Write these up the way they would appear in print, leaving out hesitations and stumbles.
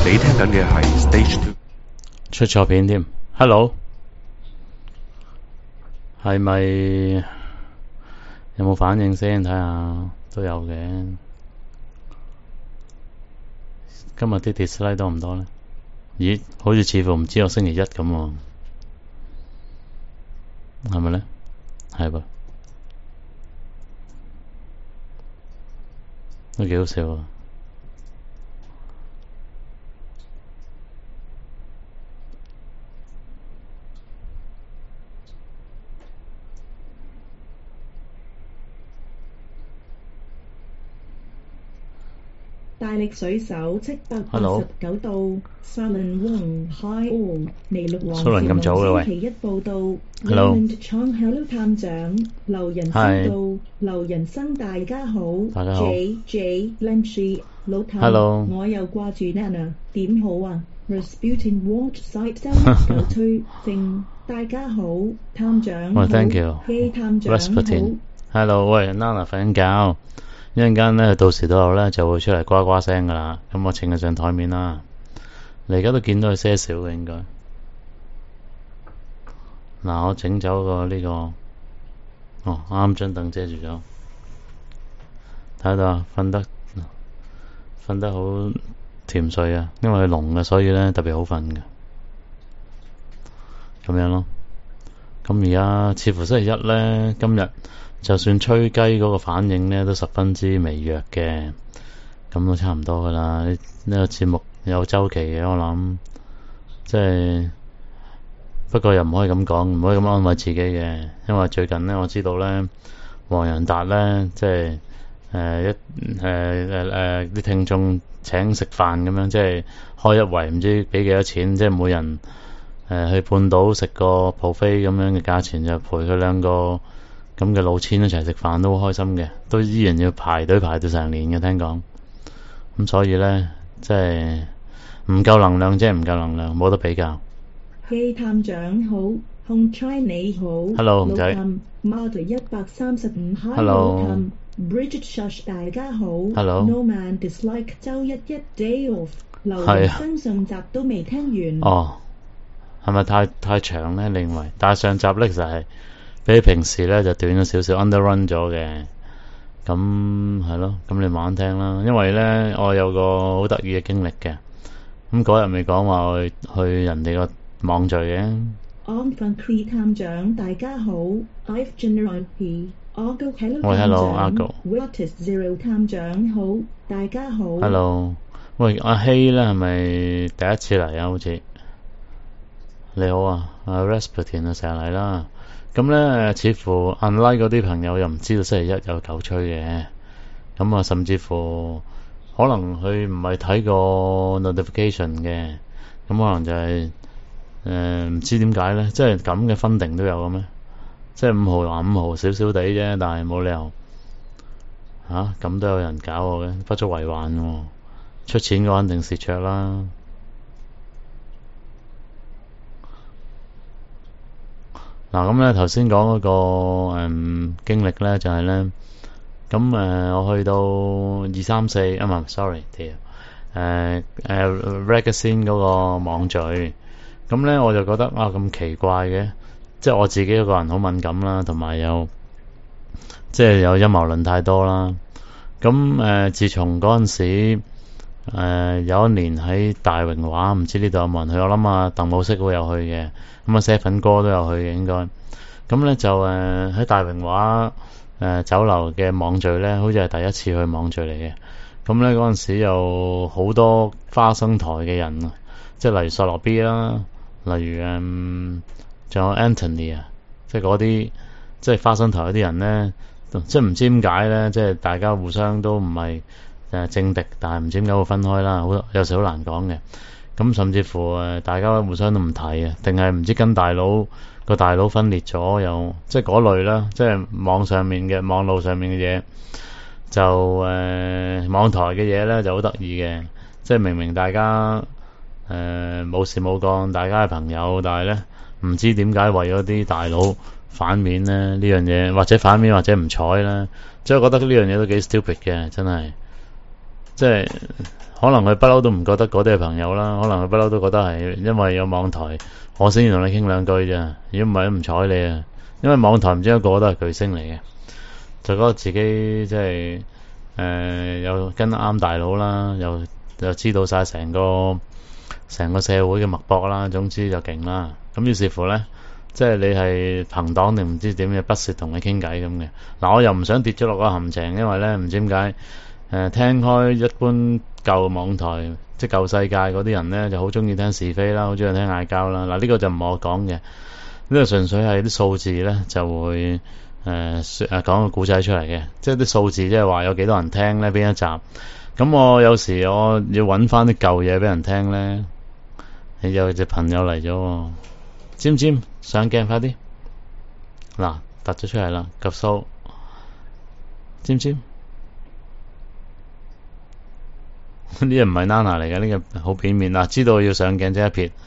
你聽緊嘅係 Stage Two 出錯片添 ，Hello， 係咪有冇反應先？睇下都有嘅。今日啲 dislike 多唔多呢？咦，好似似乎唔知我星期一咁喎，係咪呢？係噃，都幾好笑啊！ 大力水手789度 Salon Wong Hi All 尼祿王蘇倫咁早嘅喂星期一報道 Hello Hello 探長劉仁生到劉仁生大家好大家好 J Lanchy 老探 Hello 我又掛住 Nana 點好啊 Rasputin Watch Site 9推正大家好探長好 Thank you 希探長 Rasputin 好 Hello， 喂 Nana 瞓緊覺。一陣間咧，到時到候咧就會出嚟呱呱聲噶啦。咁我請佢上台面啦。你而家都見到佢些少嘅應該。嗱，我整走個呢個，哦，啱張凳遮住咗。睇到啊，瞓得好甜睡啊，因為佢聾嘅，所以咧特別好瞓嘅。咁樣咯。咁而家似乎星期一咧，今日。就算吹雞嗰個反應呢，都十分之微弱嘅，咁都差唔多噶啦。呢個節目有週期嘅，我諗，即係不過又唔可以咁講，唔可以咁安慰自己嘅，因為最近呢，我知道呢，黃洋達呢，即係啲聽眾請食飯咁樣，即係開一圍唔知俾幾多錢，即係每人去半島食個 buffet 咁樣嘅價錢，就陪佢兩個。咁嘅老千一齊食飯都好開心嘅，都依然要排隊排到成年嘅，聽講。咁所以咧，即係唔夠能量，即係唔夠能量，冇得比較。 希探長好，控 try 你好 ，Hello 唔仔 ，Mother 135 Hello Bridget Shush 大家好 ，Hello No Man Dislike 周一 day off， 劉仁生上集都未聽完。 哦，係咪太長咧？你認為？但係上集咧其實係。比平時咧就短咗少少 ，underrun 咗嘅，咁係咯，咁你慢慢聽啦。因為咧我有個好得意嘅經歷嘅，咁嗰日未講話去人哋個網聚嘅。 安分 Cree 探長大家好 ，I've General P，Argo Hello 喂 ，Hello Argo，What is Zero 探長好，大家好。 Hello， 喂，阿希咧係咪第一次嚟啊？好似你好啊，阿 Rasputin 啊成日嚟啦。咁咧，似乎 unlike 嗰啲朋友又唔知道星期一有狗吹嘅，咁啊，甚至乎可能佢唔係睇過 notification 嘅，咁可能就係唔知點解咧，即係咁嘅分定都有嘅咩？即係5號還5號少少地啫，但係冇理由咁都有人搞我嘅，不足為患喎，出錢嘅話肯定蝕著啦。嗱咁咧，頭先講嗰個經歷咧，就係咧，咁我去到234唔係 sorry Ragazine 嗰個網聚，咁咧我就覺得咁奇怪嘅，即係我自己一個人好敏感啦，同埋有即係有陰謀論太多啦。咁自從嗰陣時有一年喺大榮華，唔知呢度有冇人去？我諗鄧武飾會有去嘅。咁7哥都有去嘅應該，咁咧就喺大榮華酒樓嘅網聚咧，好似係第一次去網聚嚟嘅。咁咧嗰陣時有好多花生台嘅人啊，即係例如索羅 B 啦，例如仲有 Anthony 啊，即係嗰啲即係花生台嗰啲人咧，即係唔知點解咧，即係大家互相都唔係政敵，但係唔知點解會分開啦，有時好難講嘅。咁甚至乎大家互相都唔睇啊，定係唔知跟大佬個大佬分裂咗，又即係嗰類啦，即係網路上面嘅嘢，就網台嘅嘢咧就好得意嘅，即係明明大家冇事冇幹，大家係朋友，但係咧唔知點解為咗啲大佬反面咧呢樣嘢，或者反面或者唔睬咧，即係我覺得呢樣嘢都幾 stupid 嘅，真係即係。 可能佢不嬲都唔覺得嗰啲係朋友啦，可能佢不嬲都覺得係因為有網台，我先要同你傾兩句啫。如果唔係都唔睬你啊。因為網台唔知一個個都係巨星嚟嘅，就覺得自己即係又跟啱大佬啦，又知道晒成個社會嘅脈搏啦，總之就勁啦。咁於是乎咧，即係你係朋黨定唔知點嘅，不屑同你傾偈咁嘅。嗱，我又唔想跌咗落個陷阱，因為咧唔知點解聽開一般舊網台，即係舊世界嗰啲人咧，就好中意聽是非啦，好中意聽嗌交啦。嗱，呢個就唔係我講嘅，呢個純粹係啲數字咧就會講個古仔出嚟嘅，即係啲數字即係話有幾多人聽咧邊一集。咁我有時我要揾翻啲舊嘢俾人聽咧，你有隻朋友嚟咗，尖尖上鏡快啲，嗱突咗出嚟啦，及數，尖尖，呢個唔係 Nana 嚟嘅，呢個好片面啦，知道要上鏡即一撇，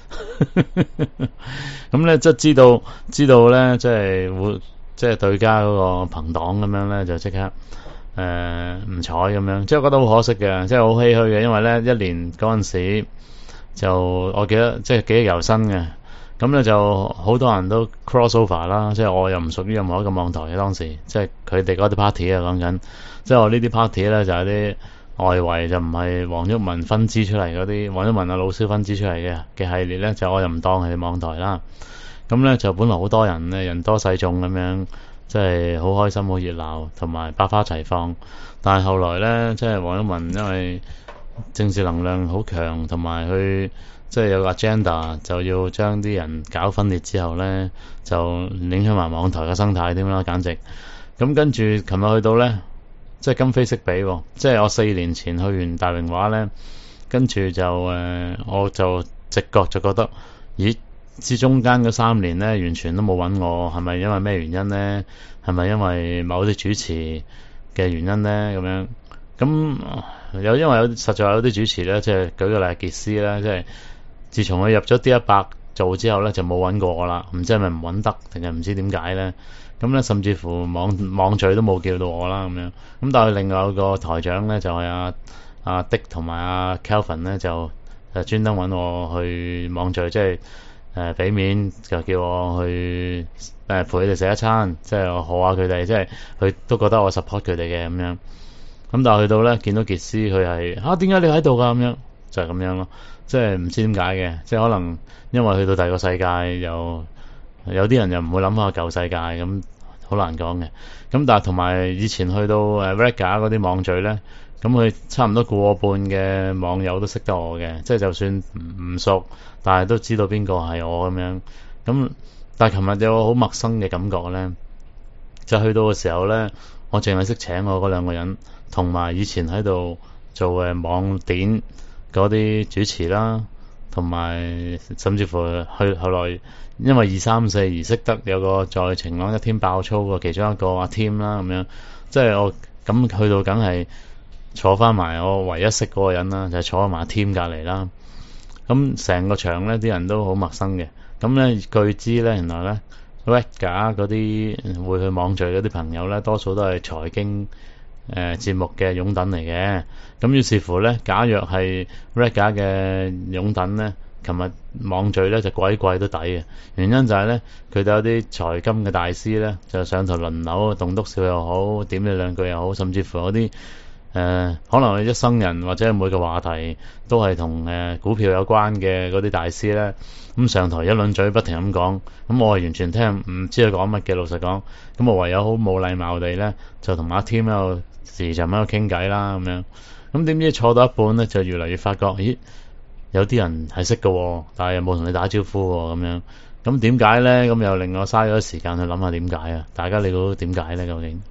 咁咧即係知道咧，即係會即係對家嗰個朋黨咁樣咧，就即刻唔睬咁樣，即係我覺得好可惜嘅，即係好唏噓嘅，因為咧一年嗰陣時就我記得即係記憶猶新嘅，咁咧就好多人都 cross over 啦，即係我又唔屬於任何一個網台嘅當時，即係佢哋嗰啲 party 啊講緊，即係我呢啲 party 咧就係啲外圍，就唔係黃毓民分支出嚟嗰啲，黃毓民啊老蕭分支出嚟嘅系列咧，就我又唔當係網台啦。咁咧就本來好多人咧，人多勢眾咁樣，即係好開心好熱鬧，同埋百花齊放。但係後來咧，即係黃毓民因為政治能量好強，同埋佢即係有個 agenda，就要將啲人搞分裂之後咧，就影響埋網台嘅生態添啦，簡直。咁跟住琴日去到咧，即係今非昔比喎，即係我4年前去完大榮華咧，跟住就我就直覺就覺得，咦？之中間嗰3年咧，完全都冇揾我，係咪因為咩原因咧？係咪因為某啲主持嘅原因咧？咁樣咁因為實在有啲主持咧，即係舉個例傑斯咧，即係自從佢入咗 D100做之後咧，就冇揾過我啦。唔知係咪唔揾得，定係唔知點解咧？咁咧，甚至乎網聚都冇叫到我啦。咁樣咁，但係另外有個台長咧，就係阿 Dick 同埋阿 Kelvin 咧，就專登揾我去網聚，即係。俾面就叫我去陪佢哋食一餐，即係我賀下佢哋，即係佢都覺得我 support 佢哋嘅咁樣。咁但係去到咧，見到傑斯佢係點解你喺度㗎？咁樣就係咁樣咯，即係唔知點解嘅，即係可能因為去到第二個世界，有啲人又唔會諗下舊世界咁，好難講嘅。咁但係同埋以前去到Rega 嗰啲網聚咧，咁佢差唔多過半嘅網友都識得我嘅，即係就算唔熟，但係都知道邊個係我咁樣。咁但係琴日有個好陌生嘅感覺咧，就去到嘅時候咧，我淨係識請我嗰2個人，同埋以前喺度做網點嗰啲主持啦，同埋甚至乎去後來因為2、3、4而識得有個在晴朗一天爆粗嘅其中一個阿 Tim 啦咁樣，即係我咁去到梗係。坐翻埋我唯一識嗰個人啦，就係坐埋 team 隔離啦。咁成個場咧，啲人都好陌生嘅。咁咧據知咧，原來咧 Rega 嗰啲會去網聚嗰啲朋友咧，多數都係財經節目嘅擁躉嚟嘅。咁於是乎咧，假若係 Rega 嘅擁躉咧，琴日網聚咧就鬼貴都抵嘅。原因就係咧，佢哋有啲財金嘅大師咧，就上台輪流棟篤笑又好，點你2句又好，甚至乎嗰啲。可能佢一生人或者每個話題都係同股票有關嘅嗰啲大師咧，咁上台一輪嘴不停咁講，咁我係完全聽唔知佢講乜嘅，老實講，咁我唯有好冇禮貌地咧，就同阿 Tim 喺度時就喺度傾偈啦咁樣，咁點知坐到一半咧，就越嚟越發覺，咦，有啲人係識嘅，但係又冇同你打招呼咁樣，咁點解咧？咁又令我嘥咗時間去諗下點解啊？大家你估點解咧？究竟？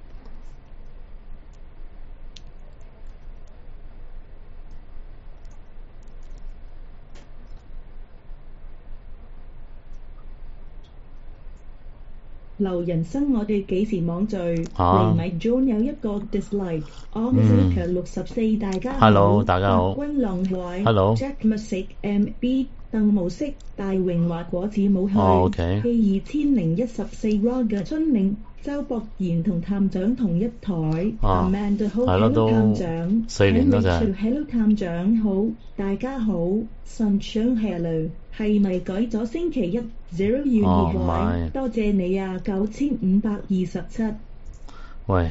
流人生我哋幾時網聚？黎米 John 有一個 dislike。Onsaka 64大家好。 Hello 大家好。 君浪壞。 Hello Jack Music MB 鄧無色大榮華果子冇去。 OK 第2014 Roger 春令周博賢同探長同一台。Amanda 好係咯， ，Hello 都探長。 4年咯就係 Rachel Hello 探長好，大家好。Sunshine Hello 係咪改咗星期一0月2 唔係改？多謝你啊，9527。 喂，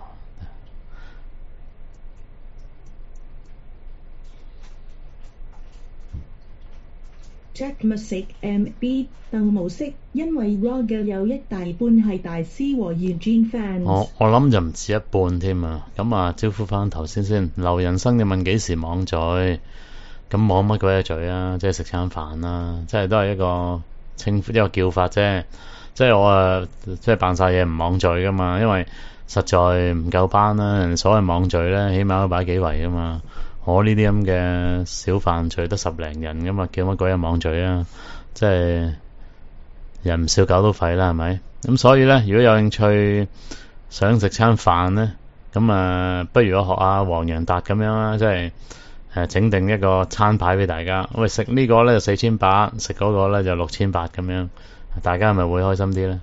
Jack Music MB 鄧無色，因為 Roger 有一大半係大師和 Eugene fans。 我諗就唔止一半添啊！咁啊，招呼翻頭先。劉人生你問幾時網聚？咁網乜鬼嘢聚啊？即係食餐飯啦，即係都係一個稱呼一個叫法啫。即係我即係扮晒嘢唔網聚噶嘛，因為實在唔夠班啦。人所謂網聚咧，起碼都擺幾圍噶嘛。我呢啲咁嘅小飯聚得10零人噶嘛，叫乜鬼嘢網聚啊？即係人唔少狗都吠啦，係咪？咁所以咧，如果有興趣想食餐飯咧，咁啊，不如我學阿黃洋達咁樣啦，即係整定一個餐牌俾大家。喂，食呢個咧就4800，食嗰個咧就6800咁樣，大家係咪會開心啲咧？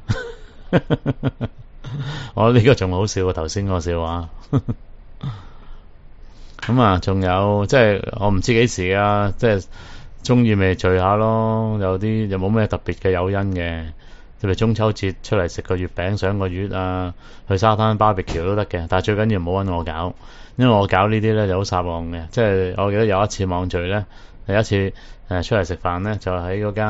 我呢個仲好笑過頭先個笑話。咁啊，仲有即係我唔知幾時啊，即係中意咪聚下咯，有啲又冇咩特別嘅誘因嘅，特別中秋節出嚟食個月餅、賞個月啊，去沙灘 barbecue 都得嘅，但係最緊要唔好揾我搞，因為我搞呢啲咧就好撒浪嘅，即係我記得有一次網聚咧，有一次出嚟食飯咧，就喺嗰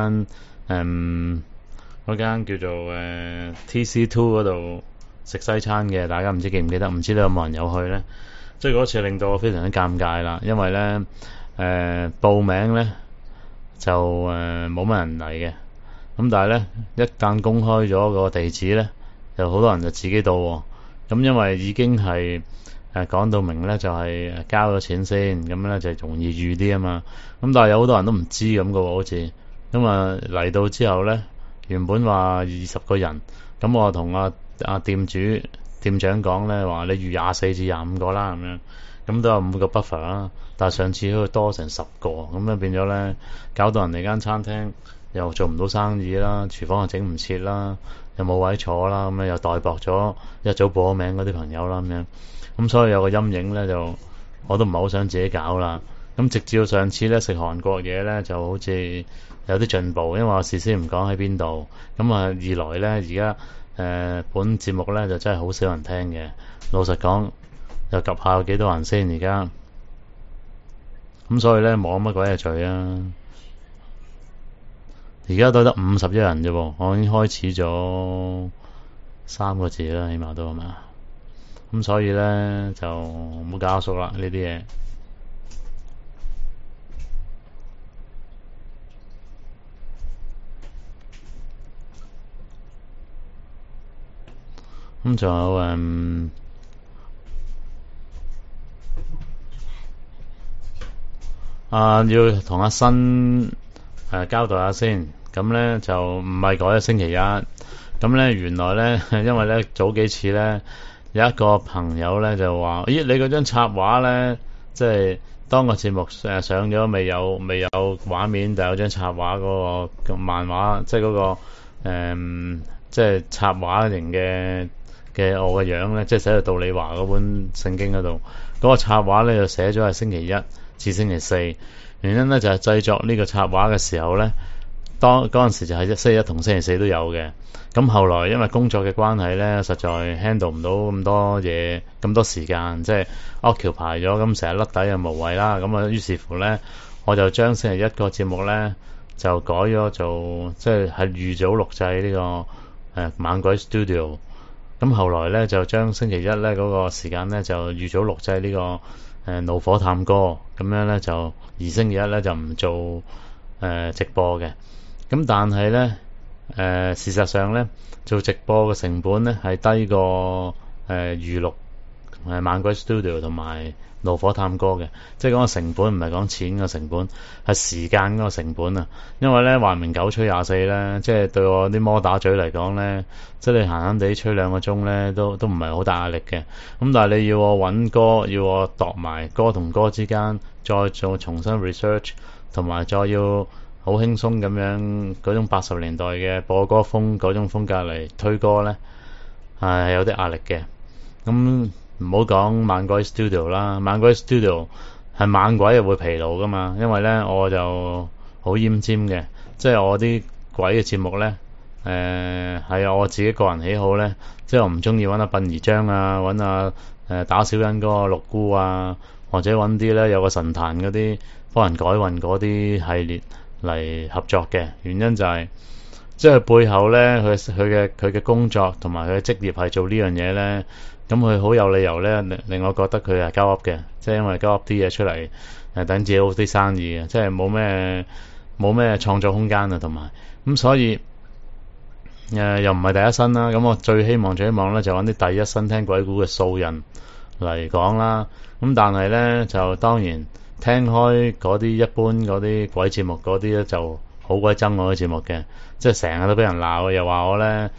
間叫做TC2 嗰度食西餐嘅，大家唔知記唔記得？唔知你有冇人有去咧？即係嗰次令到我非常之尷尬啦，因為咧報名咧就冇乜人嚟嘅，咁但係咧一旦公開咗個地址咧，就好多人就自己到喎。咁因為已經係講到明咧，就係交咗錢先，咁咧就容易預啲啊嘛。咁但係有好多人都唔知咁嘅喎，好似咁啊嚟到之後咧，原本話20個人，咁我同阿店長講咧話你預24至25個啦，咁樣咁都有5個 buffer 啦。但係上次都多成10個，咁樣變咗咧，搞到人哋間餐廳又做唔到生意啦，廚房又整唔切啦，又冇位坐啦，咁樣又代薄咗一早報咗名嗰啲朋友啦，咁樣咁所以有個陰影咧，就我都唔係好想自己搞啦。咁直至到上次咧食韓國嘢咧，就好似有啲進步，因為我事先唔講喺邊度，咁啊二來咧而家本節目咧就真係好少人聽嘅，老實講又及下有幾多人先而家，咁所以咧冇乜鬼嘢聚啊！而家都得51人啫喎，我已經開始咗3個字啦，起碼都係嘛，咁所以咧就唔好搞縮啦呢啲嘢。咁仲有要同阿新交代下先。咁咧就唔係改咗星期一。咁咧原來咧，因為咧早幾次咧有一個朋友咧就話：咦，你嗰張插畫咧，即係當個節目上咗未有畫面，但有張插畫嗰個漫畫，即係嗰個即係插畫型嘅我嘅樣咧，即係寫到道理華嗰本聖經嗰度，嗰個插畫咧就寫咗係星期一至星期四。原因咧就係製作呢個插畫嘅時候咧，當嗰陣時就係星期一同星期四都有嘅。咁後來因為工作嘅關係咧，實在 handle 唔到咁多嘢，咁多時間，即係 occupy 咗，咁成日甩底又無謂啦。咁啊，於是乎咧，我就將星期一個節目咧就改咗做，即係預早錄製呢個猛鬼 Studio。咁後來咧就將星期一咧嗰個時間咧就預早錄製呢個怒火探歌，咁樣咧就而星期一咧就唔做直播嘅。咁但係咧事實上咧做直播嘅成本咧係低過預錄猛鬼 Studio 同埋怒火探歌嘅，即係講個成本唔係講錢嘅成本，係時間嗰個成本啊。因為咧話明9吹24咧，即係對我啲摩打嘴嚟講咧，即係你閒閒地吹2個鐘咧，都唔係好大壓力嘅。咁但係你要我揾歌，要我度埋歌同歌之間再做重新 research，同埋再要好輕鬆咁樣嗰種80年代嘅播歌風嗰種風格嚟推歌咧，係有啲壓力嘅。咁唔好講猛鬼 studio 啦，猛鬼 studio 係猛鬼又會疲勞噶嘛，因為咧我就好奄尖嘅，即係我啲鬼嘅節目咧，係我自己個人喜好咧，即係我唔中意揾阿殯儀章啊，揾阿打小人嗰個六姑啊，或者揾啲咧有個神壇嗰啲幫人改運嗰啲系列嚟合作嘅，原因就係即係背後咧佢嘅工作同埋佢嘅職業係做呢樣嘢咧。咁佢好有理由咧，令我覺得佢係交噏嘅，即係因為交噏啲嘢出嚟，等自己好啲生意嘅，即係冇咩創作空間啊，同埋咁所以又唔係第一身啦。咁我最希望咧就揾啲第一身聽鬼故嘅素人嚟講啦。咁但係咧就當然聽開嗰啲一般嗰啲鬼節目嗰啲咧就好鬼憎我嘅節目嘅，即係成日都俾人鬧，又話我咧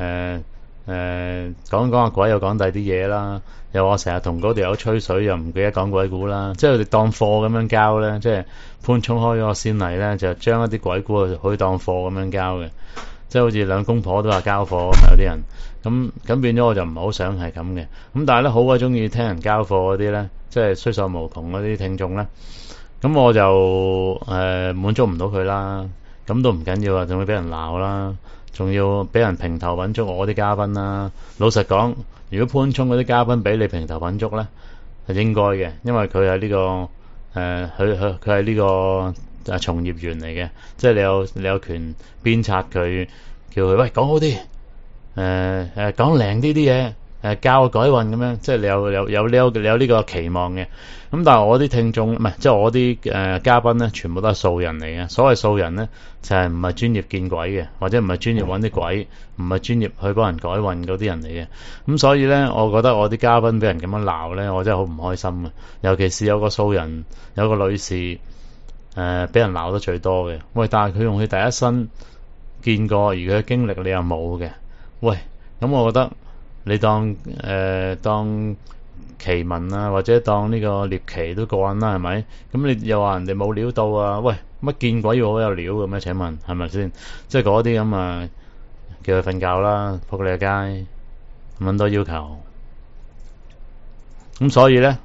講下鬼又講第啲嘢啦，又話成日同嗰條友吹水，又唔記得講鬼故啦，即係佢哋當貨咁樣交咧，即係潘聰開咗個先例咧，就將一啲鬼故可以當貨咁樣交嘅，即係好似兩公婆都話交貨咁，有啲人咁變咗我就唔係好想係咁嘅，咁但係咧好鬼中意聽人交貨嗰啲咧，即係衰數無窮嗰啲聽眾咧，咁我就滿足唔到佢啦，咁都唔緊要啊，仲會俾人鬧啦。仲要俾人評頭品足我啲嘉賓啦！老實講，如果潘聰嗰啲嘉賓俾你評頭品足咧，係應該嘅，因為佢係呢個佢係呢個從業員嚟嘅，即係你有權鞭策佢，叫佢喂講好啲，講靈啲嘢，教我改運咁樣，即係你有呢個期望嘅。咁但係我啲聽眾唔係，即係我啲嘉賓咧，全部都係素人嚟嘅。所謂素人咧，就係唔係專業見鬼嘅，或者唔係專業揾啲鬼，唔係專業去幫人改運嗰啲人嚟嘅。咁所以咧，我覺得我啲嘉賓俾人咁樣鬧咧，我真係好唔開心嘅。尤其是有個素人，有個女士俾人鬧得最多嘅。喂，但係佢用佢第一身見過，而佢嘅經歷你又冇嘅。喂，咁我覺得你當奇聞啊，或者當呢個獵奇都過癮啦，係咪？咁你又話人哋冇料到啊？喂，乜見鬼要好有料嘅咩？請問係咪先？即係嗰啲咁啊，叫佢瞓覺啦，仆你個街，咁多要求。咁所以咧，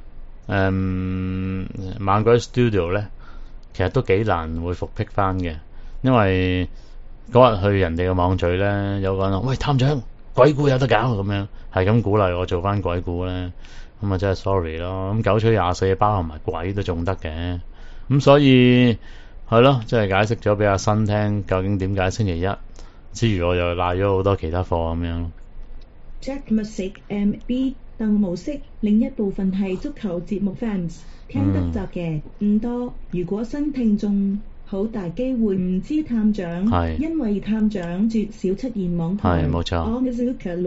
猛鬼 studio 咧，其實都幾難會復辟翻嘅，因為嗰日去人哋嘅網聚咧，有個人話喂，探長，鬼故有得搞咁樣，係咁鼓勵我做翻鬼故咧，咁啊真係 sorry 咯。咁九取24包含埋鬼都仲得嘅，咁所以係咯，即係解釋咗俾阿新聽究竟點解星期一之餘，我又賴咗好多其他課咁樣。 Jack Music MB 鄧模式，另一部分係足球節目 fans 聽得集嘅唔多。如果新聽眾好大機會唔知探長，因為探長絕少出現網台。係冇錯。我嘅小強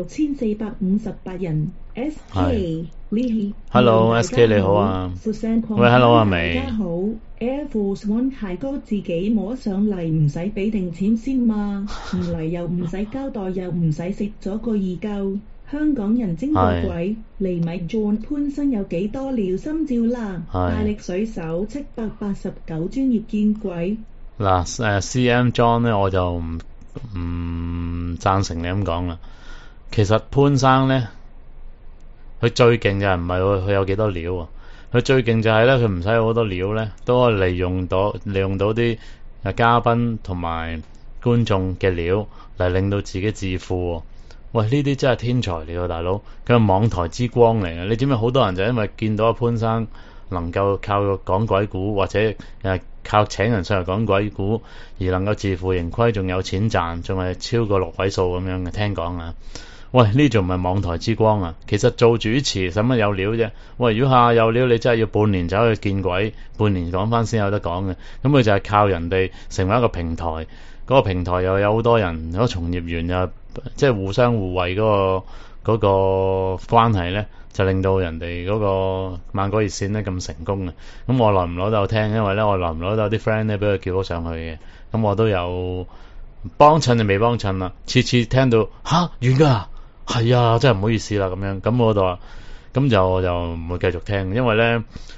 6458人 SK 呢 Hello SK 你好啊。喂 Hello 阿美。 大家好 Air Force One 大哥自己摸上嚟唔使俾定錢先嘛，唔嚟又唔使交代又唔使食咗個義救。香港人精過鬼，厘米 John 潘生有幾多料心照啦，大力水手789專業見鬼。 嗱CM John 咧，我就唔贊成你咁講啦。其實潘生咧，佢最勁就係唔係佢有幾多料啊？佢最勁就係咧，佢唔使好多料咧，都可以利用到啲嘉賓同埋觀眾嘅料嚟令到自己致富。喂，呢啲真係天才嚟㗎，大佬！佢係網台之光嚟嘅。你知唔知好多人就因為見到阿潘生能夠靠講鬼故，或者靠請人上嚟講鬼故而能夠自負盈虧，仲有錢賺，仲係超過6位數咁樣嘅。聽講啊，喂，呢仲唔係網台之光啊？其實做主持使乜有料啫？喂，如果下有料，你真係要半年走去見鬼，半年講翻先有得講嘅。咁佢就係靠人哋成為一個平台，嗰個平台又有好多人，嗰個從業員又即係互相互惠嗰個關係咧，就令到人哋嗰個猛鬼熱線咧咁成功嘅。咁我耐唔耐都有聽，因為咧我耐唔耐都有啲 friend 咧俾佢叫咗上去嘅。咁我都有幫襯就未幫襯啦，次次聽到吓完㗎，係啊，真係唔好意思啦咁樣。咁我就唔會繼續聽，因為咧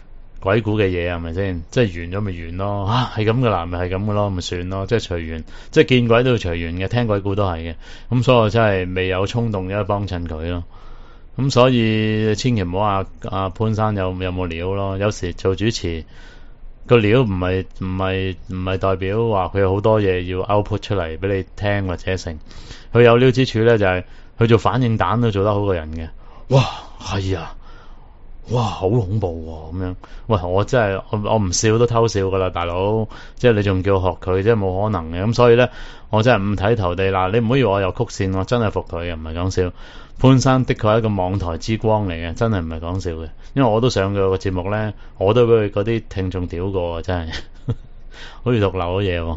鬼故嘅嘢係咪先？即係完咗咪完咯，係咁噶啦，咪係咁噶咯，咪算咯，即係隨緣，即係見鬼都要隨緣嘅，聽鬼故都係嘅。咁所以我真係未有衝動嘅幫襯佢咯。咁所以千祈唔好話阿潘生有冇料咯。有時做主持個料唔係代表話佢有好多嘢要 output 出嚟俾你聽或者成。佢有料之處咧就係佢做反應蛋都做得好過人嘅。哇，係啊！哇，好恐怖喎！咁樣，喂，我真係我唔笑都偷笑噶啦，大佬，即係你仲叫我學佢，即係冇可能嘅。咁所以咧，我真係五體投地啦。你唔好以為我有曲線，我真係服佢嘅，唔係講笑。潘生的確係一個網台之光嚟嘅，真係唔係講笑嘅。因為我都上過個節目咧，我都俾佢嗰啲聽眾屌過啊，真係好似毒漏咗嘢喎。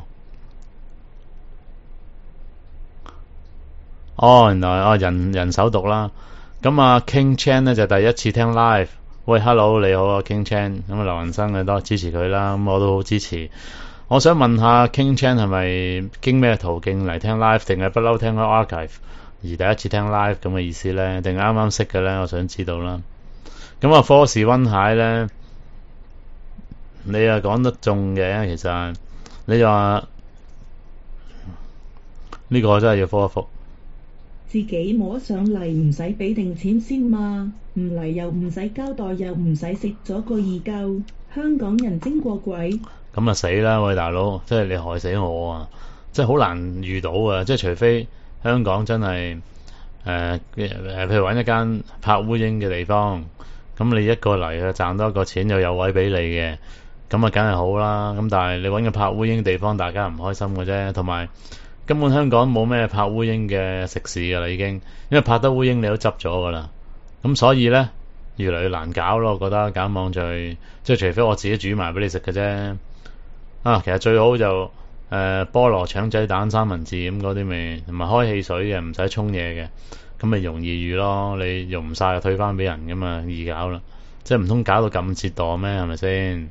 哦，原來人手讀啦。咁啊 King Chan 咧就第一次聽 live。喂 ，Hello， 你好啊 King Chan。咁啊劉雲生嘅多支持佢啦，咁我都好支持。我想問下 King Chan 係咪經咩途徑嚟聽 live， 定係不嬲聽開 archive 而第一次聽 live 咁嘅意思咧？定啱啱識嘅咧？我想知道啦。咁啊科士溫蟹咧，你又講得中嘅，其實你話呢個真係要科一科。 自己摸上嚟唔使俾定錢先嘛，唔嚟又唔使交代，又唔使食咗個二嚿。香港人精過鬼。 咁啊死啦！喂大佬，即係你害死我啊！即係好難遇到啊！即係除非香港真係譬如揾一間拍烏蠅嘅地方，咁你一個嚟啊賺多一個錢又有位俾你嘅，咁啊梗係好啦。咁但係你揾個拍烏蠅嘅地方，大家唔開心嘅啫，同埋。根本香港冇咩拍烏蠅嘅食肆噶啦，已經，因為拍得烏蠅你都執咗噶啦，咁所以咧越嚟越難搞咯。我覺得搞網聚，即係除非我自己煮埋俾你食嘅啫。其實最好就菠蘿腸仔蛋三文治咁嗰啲咪，同埋開汽水嘅，唔使沖嘢嘅，咁咪容易預咯。你用唔晒就退翻俾人咁嘛，易搞啦。即係唔通搞到咁折墮咩？係咪先？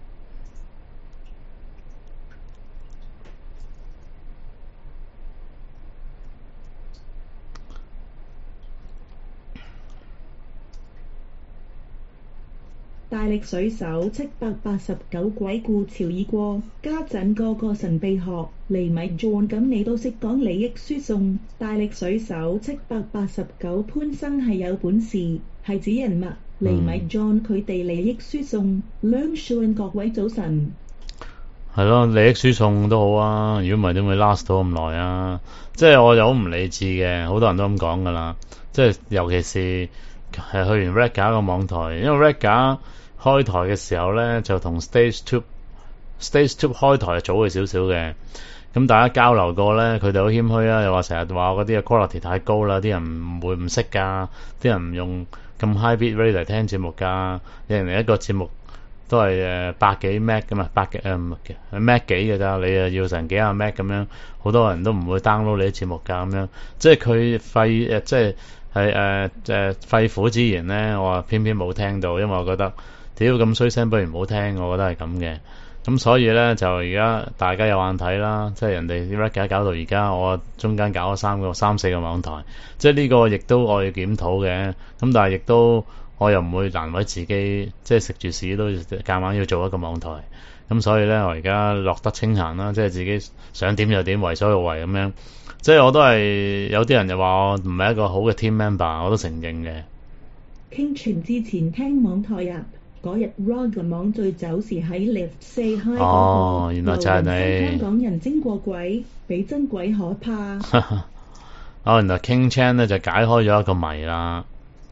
大力水手789鬼故潮已過，家陣個神秘學厘米 John 咁你都識講利益輸送。大力水手789潘生係有本事，係指人物厘米 John 佢哋利益輸送。梁少雲各位早晨。 係咯，利益輸送都好啊，如果唔係點會 last 到咁耐啊？即係我又好唔理智嘅，好多人都咁講噶啦。即係尤其是係去完 Red 架個網台，因為 Red 架開台嘅時候咧，就同 Stage Two 開台早佢少少嘅。咁大家交流過咧，佢哋好謙虛啊，又話成日話嗰啲 quality 太高啦，啲人唔會唔識噶，啲人唔用咁 high bit rate 嚟聽節目噶，人哋一個節目都係百幾 Mac 噶嘛，Mac 幾嘅咋，你又要成幾廿 Mac 咁樣，好多人都唔會 download 你啲節目噶咁樣，即係佢即係係肺腑之言咧，我話偏偏冇聽到，因為我覺得屌咁衰聲不如唔好聽，我覺得係咁嘅。咁所以咧就而家大家有眼睇啦，即係人哋啲 Red 搞到而家，我中間搞咗三四個網台，即係呢個亦都我要檢討嘅。咁但係亦都我又唔會難為自己，即係食住屎都夾硬要做一個網台。咁所以咧我而家落得清閒啦，即係自己想點就點，為所欲為咁樣。即係我都係有啲人就話我唔係一個好嘅 team member，我都承認嘅。 傾傳之前聽網台啊！嗰日 Rod 嘅網聚走時喺 Lift Say Hi 嗰個， 原來就係你。 香港人精過鬼，比真鬼可怕。 原來 King Chan 咧就解開咗一個謎啦。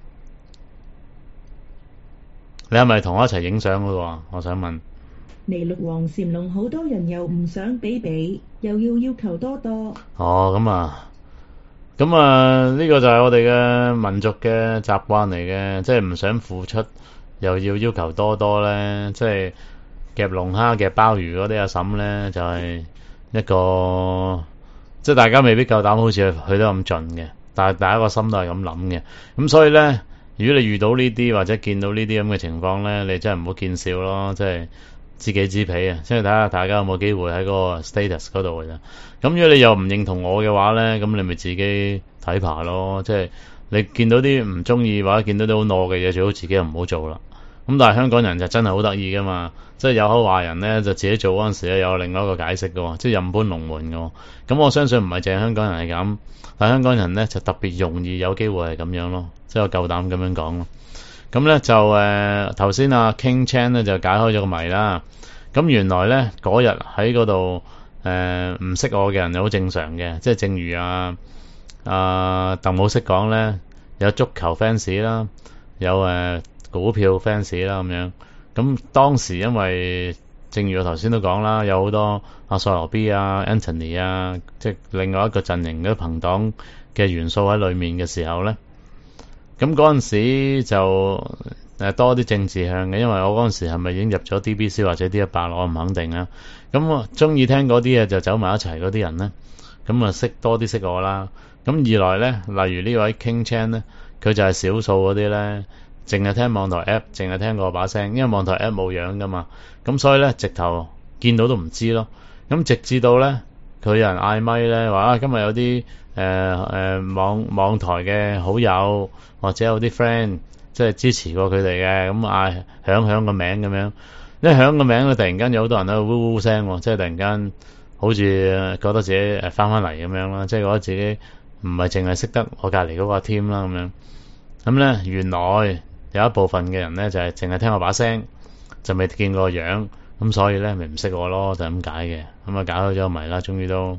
你係咪同我一齊影相嗰個啊？我想問。 尼祿王禪龍好多人又唔想俾，又要求多多。 咁啊，呢個就係我哋嘅民族嘅習慣嚟嘅，即係唔想付出。又要求多多咧，即係夾龍蝦夾鮑魚嗰啲阿嬸咧，就係一個即係大家未必夠膽好似去得咁盡嘅，但係大家個心都係咁諗嘅。咁所以咧，如果你遇到呢啲或者見到呢啲咁嘅情況咧，你真係唔好見笑咯，即係知己知彼啊！即係睇下大家有冇機會喺嗰個 status 嗰度嘅啫。咁如果你又唔認同我嘅話咧，咁你咪自己睇爬咯。即係你見到啲唔中意或者見到啲好懦嘅嘢，最好自己又唔好做啦。 咁但係香港人就真係好得意噶嘛，即係有口話人咧就自己做嗰陣時咧有另外一個解釋嘅，即係任搬龍門嘅。咁我相信唔係淨係香港人係咁，但係香港人咧就特別容易有機會係咁樣咯，即係我夠膽咁樣講咯。咁咧就頭先阿 King Chan 咧就解開咗個謎啦。咁原來咧嗰日喺嗰度唔識我嘅人又好正常嘅，即係正如鄧武識講咧，有足球 fans 啦，有股票 fans 啦咁樣。咁當時因為正如我頭先都講啦，有好多阿索羅 B 啊、Anthony 啊，即係另外一個陣營嘅朋黨嘅元素喺裏面嘅時候咧，咁嗰陣時就多啲政治向嘅，因為我嗰陣時係咪已經入咗 DBC 或者 D100，我唔肯定啦。咁我中意聽嗰啲嘢就走埋一齊嗰啲人咧，咁啊多啲識我啦。咁二來咧，例如呢位 King Chan 咧，佢就係少數嗰啲咧，淨係聽網台 app，淨係聽過把聲，因為網台 app 冇樣噶嘛，咁所以咧直頭見到都唔知咯。咁直至到咧佢有人嗌咪咧話今日有啲網台嘅好友或者有啲 friend 即係支持過佢哋嘅，咁嗌響個名咁樣，一響個名咧突然間有好多人喺度嗚嗚聲，即係突然間好似覺得自己翻嚟咁樣啦，即係覺得自己唔係淨係識得我隔離嗰個 team 啦咁樣。咁咧原來有一部分嘅人咧就係淨係聽我把聲，就未見過樣，咁所以咧咪唔識我咯，就咁解嘅。咁啊解開咗個謎啦，終於都。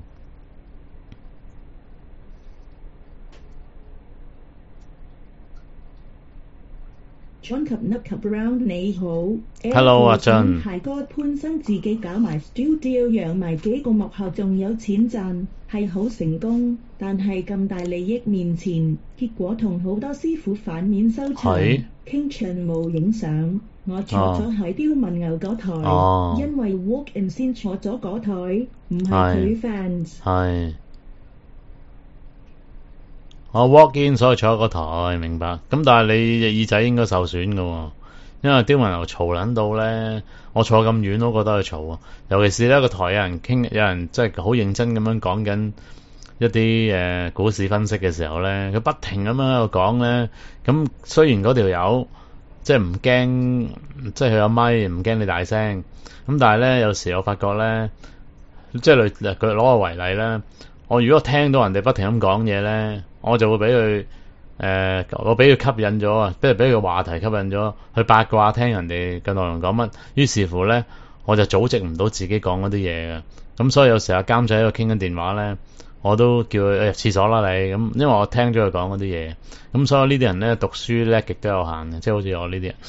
John 及 Nut 及 Brown 你好 Hello 阿俊， 排哥潘生自己搞埋 studio 養埋幾個幕後仲有錢賺，係好成功，但係咁大利益面前，結果同好多師傅反面收場。King Chan 冇影相，我坐咗海雕問牛嗰台，因為 walk in 先坐咗嗰台，唔係佢 fans。 係我 walk in 所以坐嗰台，明白。咁但係你耳仔應該受損㗎，因為刁文牛嘈撚到咧，我坐咁遠都覺得佢嘈啊。尤其是咧個台有人傾，有人即係好認真咁樣講緊一啲股市分析嘅時候咧，佢不停咁樣喺度講咧。咁雖然嗰條友即係唔驚，即係佢有咪唔驚你大聲，咁但係咧有時我發覺咧，即係佢攞個為例咧，我如果聽到人哋不停咁講嘢咧，我就會俾佢我俾佢吸引咗啊，即係俾佢個話題吸引咗，去八卦聽人哋嘅內容講乜，於是乎咧我就組織唔到自己講嗰啲嘢嘅。咁所以有時阿監仔喺度傾緊電話咧，我都叫佢入廁所啦你，咁因為我聽咗佢講嗰啲嘢。咁所以呢啲人咧讀書叻極都有限嘅，即係好似我呢啲人。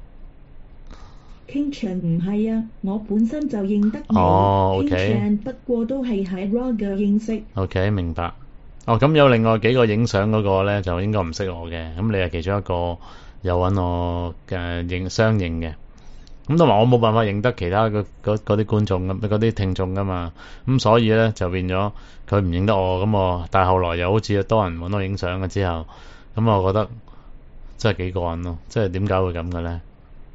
King Chan 唔係啊，我本身就認得你。 OK。 King Chan 不過都係喺 Raw 嘅認識。 OK， 明白。咁有另外幾個影相嗰個咧，就應該唔識我嘅。咁你係其中一個有揾我嘅相認嘅。咁同埋我冇辦法認得其他嗰啲觀眾咁，嗰啲聽眾噶嘛。咁所以咧就變咗佢唔認得我。咁但係後來又好似多人揾我影相嘅之後，咁我覺得真係幾過癮咯。即係點解會咁嘅咧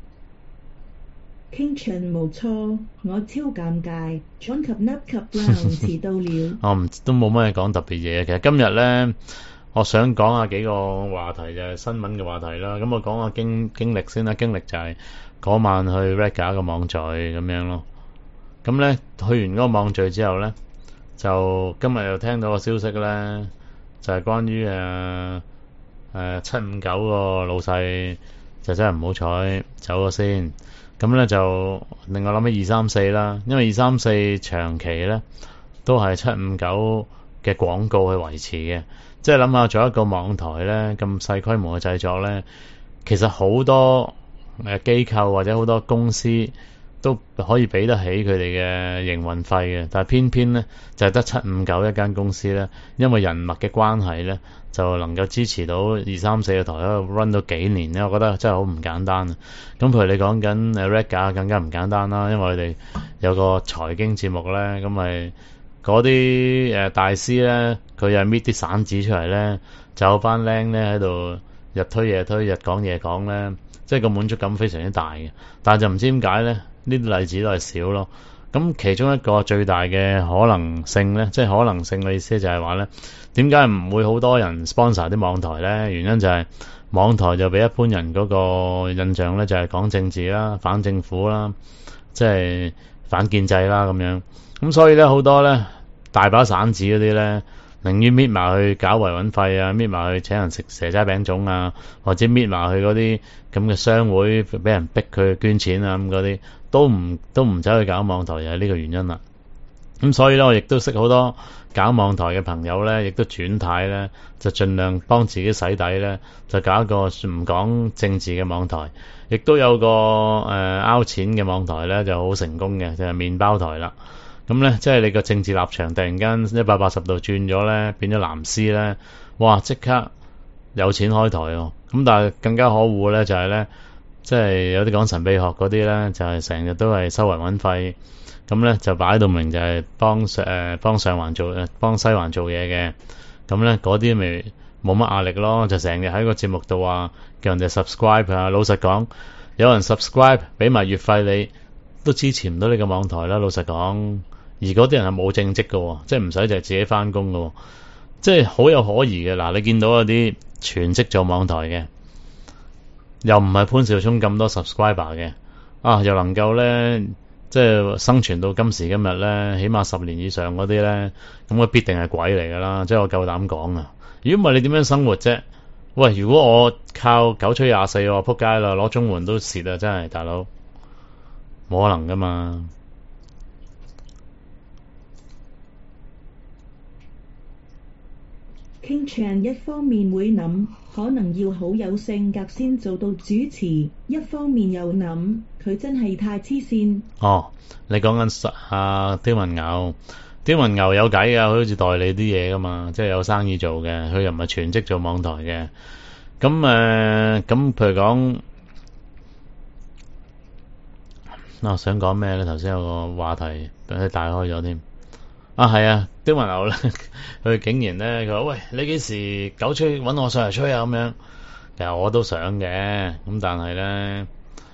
？King Chan 冇錯，我超尷尬。John 及 Nut 及 Brown 遲到了。 都冇乜嘢講特別嘢。其實今日咧，我想講下幾個話題，就係新聞嘅話題啦。咁我講下經歷先啦。經歷就係嗰晚去 Rega 個網聚咁樣咯。咁咧去完嗰個網聚之後咧，就今日又聽到個消息咧，就係關於759個老細就真係唔好彩走咗先。咁咧就令我諗起234啦，因為234長期咧都係759嘅廣告去維持嘅。即係諗下做一個網台咧咁細規模嘅製作咧，其實好多機構或者好多公司都可以俾得起佢哋嘅營運費嘅，但係偏偏咧就係得759一間公司咧，因為人脈嘅關係咧，就能夠支持到234嘅台喺度 run 到幾年咧，我覺得真係好唔簡單啊！咁譬如你講緊Rega 更加唔簡單啦，因為佢哋有個財經節目咧，咁咪嗰啲大師咧，佢又搣啲散紙出嚟咧，就有班僆咧喺度日推夜推，日講夜講咧，即係個滿足感非常之大嘅。但係就唔知點解咧，呢啲例子都係少咯。 咁其中一個最大嘅可能性咧，即係可能性嘅意思就係話咧，點解唔會好多人 sponsor 啲網台咧？原因就係網台就俾一般人嗰個印象咧，就係講政治啦、反政府啦、即係反建制啦咁樣。咁所以咧，好多咧大把散紙嗰啲咧，寧願搣埋去搞維穩費啊，搣埋去請人食蛇齋餅糭啊，或者搣埋去嗰啲咁嘅商會俾人逼佢捐錢啊咁嗰啲，都唔走去搞網台，就係呢個原因啦。咁所以咧，我亦都識好多搞網台嘅朋友咧，亦都轉態咧，就盡量幫自己洗底咧，就搞一個唔講政治嘅網台。亦都有個拗錢嘅網台咧，就好成功嘅，就係麵包台啦。咁咧，即係你個政治立場突然間180度轉咗咧，變咗藍絲咧，哇！即刻有錢開台喎。咁但係更加可惡咧，就係咧，即係有啲講神秘學嗰啲咧，就係成日都係收維穩費。咁咧就擺到明就係幫上環做幫西環做嘢嘅。咁咧嗰啲咪冇乜壓力咯，就成日喺個節目度話叫人哋 subscribe 啊。老實講，有人 subscribe 俾埋月費你，都支持唔到你個網台啦。老實講，而嗰啲人係冇正職嘅，即係唔使就係自己翻工嘅，即係好有可疑嘅。嗱，你見到有啲全職做網台嘅，又唔係潘紹聰咁多 subscriber 嘅，又能夠咧即係生存到今時今日咧，起碼10年以上嗰啲咧，咁佢必定係鬼嚟噶啦，即係我夠膽講啊！如果唔係你點樣生活啫？喂，如果我靠9吹24，我撲街啦，攞綜援都蝕啊！真係大佬，冇可能噶嘛。 King Chan 一方面會諗，可能要好有性格先做到主持，一方面又諗，佢真係太黐線。 你講緊刁文牛，刁文牛有計噶，佢好似代理啲嘢噶嘛，即係有生意做嘅，佢又唔係全職做網台嘅。咁譬如講，我想講咩咧？頭先有個話題俾佢帶開咗添。係啊，刁文牛咧，佢竟然咧，佢話喂，你幾時9吹搵我上嚟吹啊？咁樣，其實我都想嘅，咁但係咧，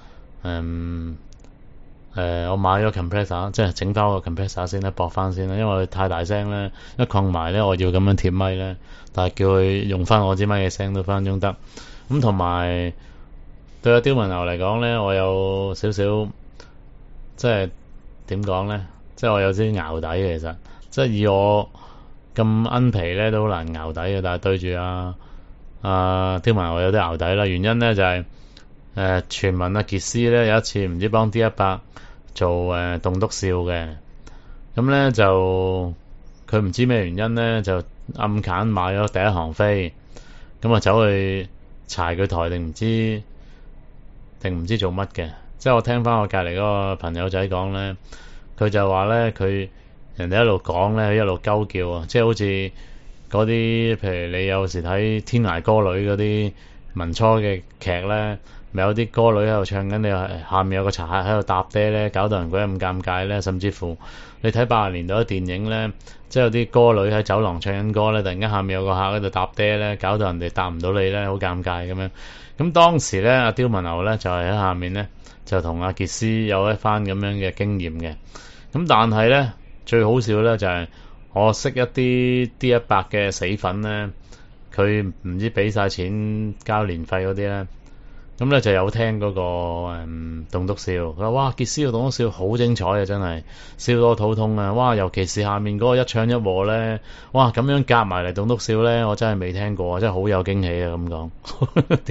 我買咗 compressor， 即係整翻個 compressor 先啦，駁翻先啦，因為佢太大聲咧，一困埋咧，我要咁樣貼咪咧，但係叫佢用翻我支咪嘅聲都分分鐘得。咁同埋對阿刁文牛嚟講咧，我有少少即係點講咧，即係我有啲淆底嘅，其實即係以我咁奀皮咧都好難淆底嘅，但係對住刁文牛有啲淆底啦。原因咧就係傳聞阿傑斯咧有一次唔知幫 D100 做棟篤笑嘅，咁咧就佢唔知咩原因咧就暗砍買咗第一行飛，咁啊走去柴佢台定唔知做乜嘅。即係我聽翻我隔離嗰個朋友仔講咧，佢就話咧佢人哋一路講咧，佢一路鳩叫啊，即係好似嗰啲譬如你有時睇天涯歌女嗰啲民初嘅劇咧，咪有啲歌女喺度唱緊，你下面有個茶客喺度搭爹咧，搞到人鬼咁尷尬咧。甚至乎你睇80年代嘅電影咧，即係有啲歌女喺走廊唱緊歌咧，突然間下面有個客喺度搭爹咧，搞到人哋搭唔到你咧，好尷尬咁樣。咁當時咧，阿刁文牛咧就係喺下面咧，就同阿傑斯有一番咁樣嘅經驗嘅。咁但係咧最好笑咧就係我識一啲 D100 嘅死粉咧，佢唔知俾晒錢交年費嗰啲咧，咁咧就有聽嗰個棟篤笑。佢話哇，傑斯個棟篤笑好精彩啊，真係笑到肚痛啊！哇，尤其是下面嗰個一唱一和咧，哇咁樣夾埋嚟棟篤笑咧，我真係未聽過，真係好有驚喜啊！咁講，屌！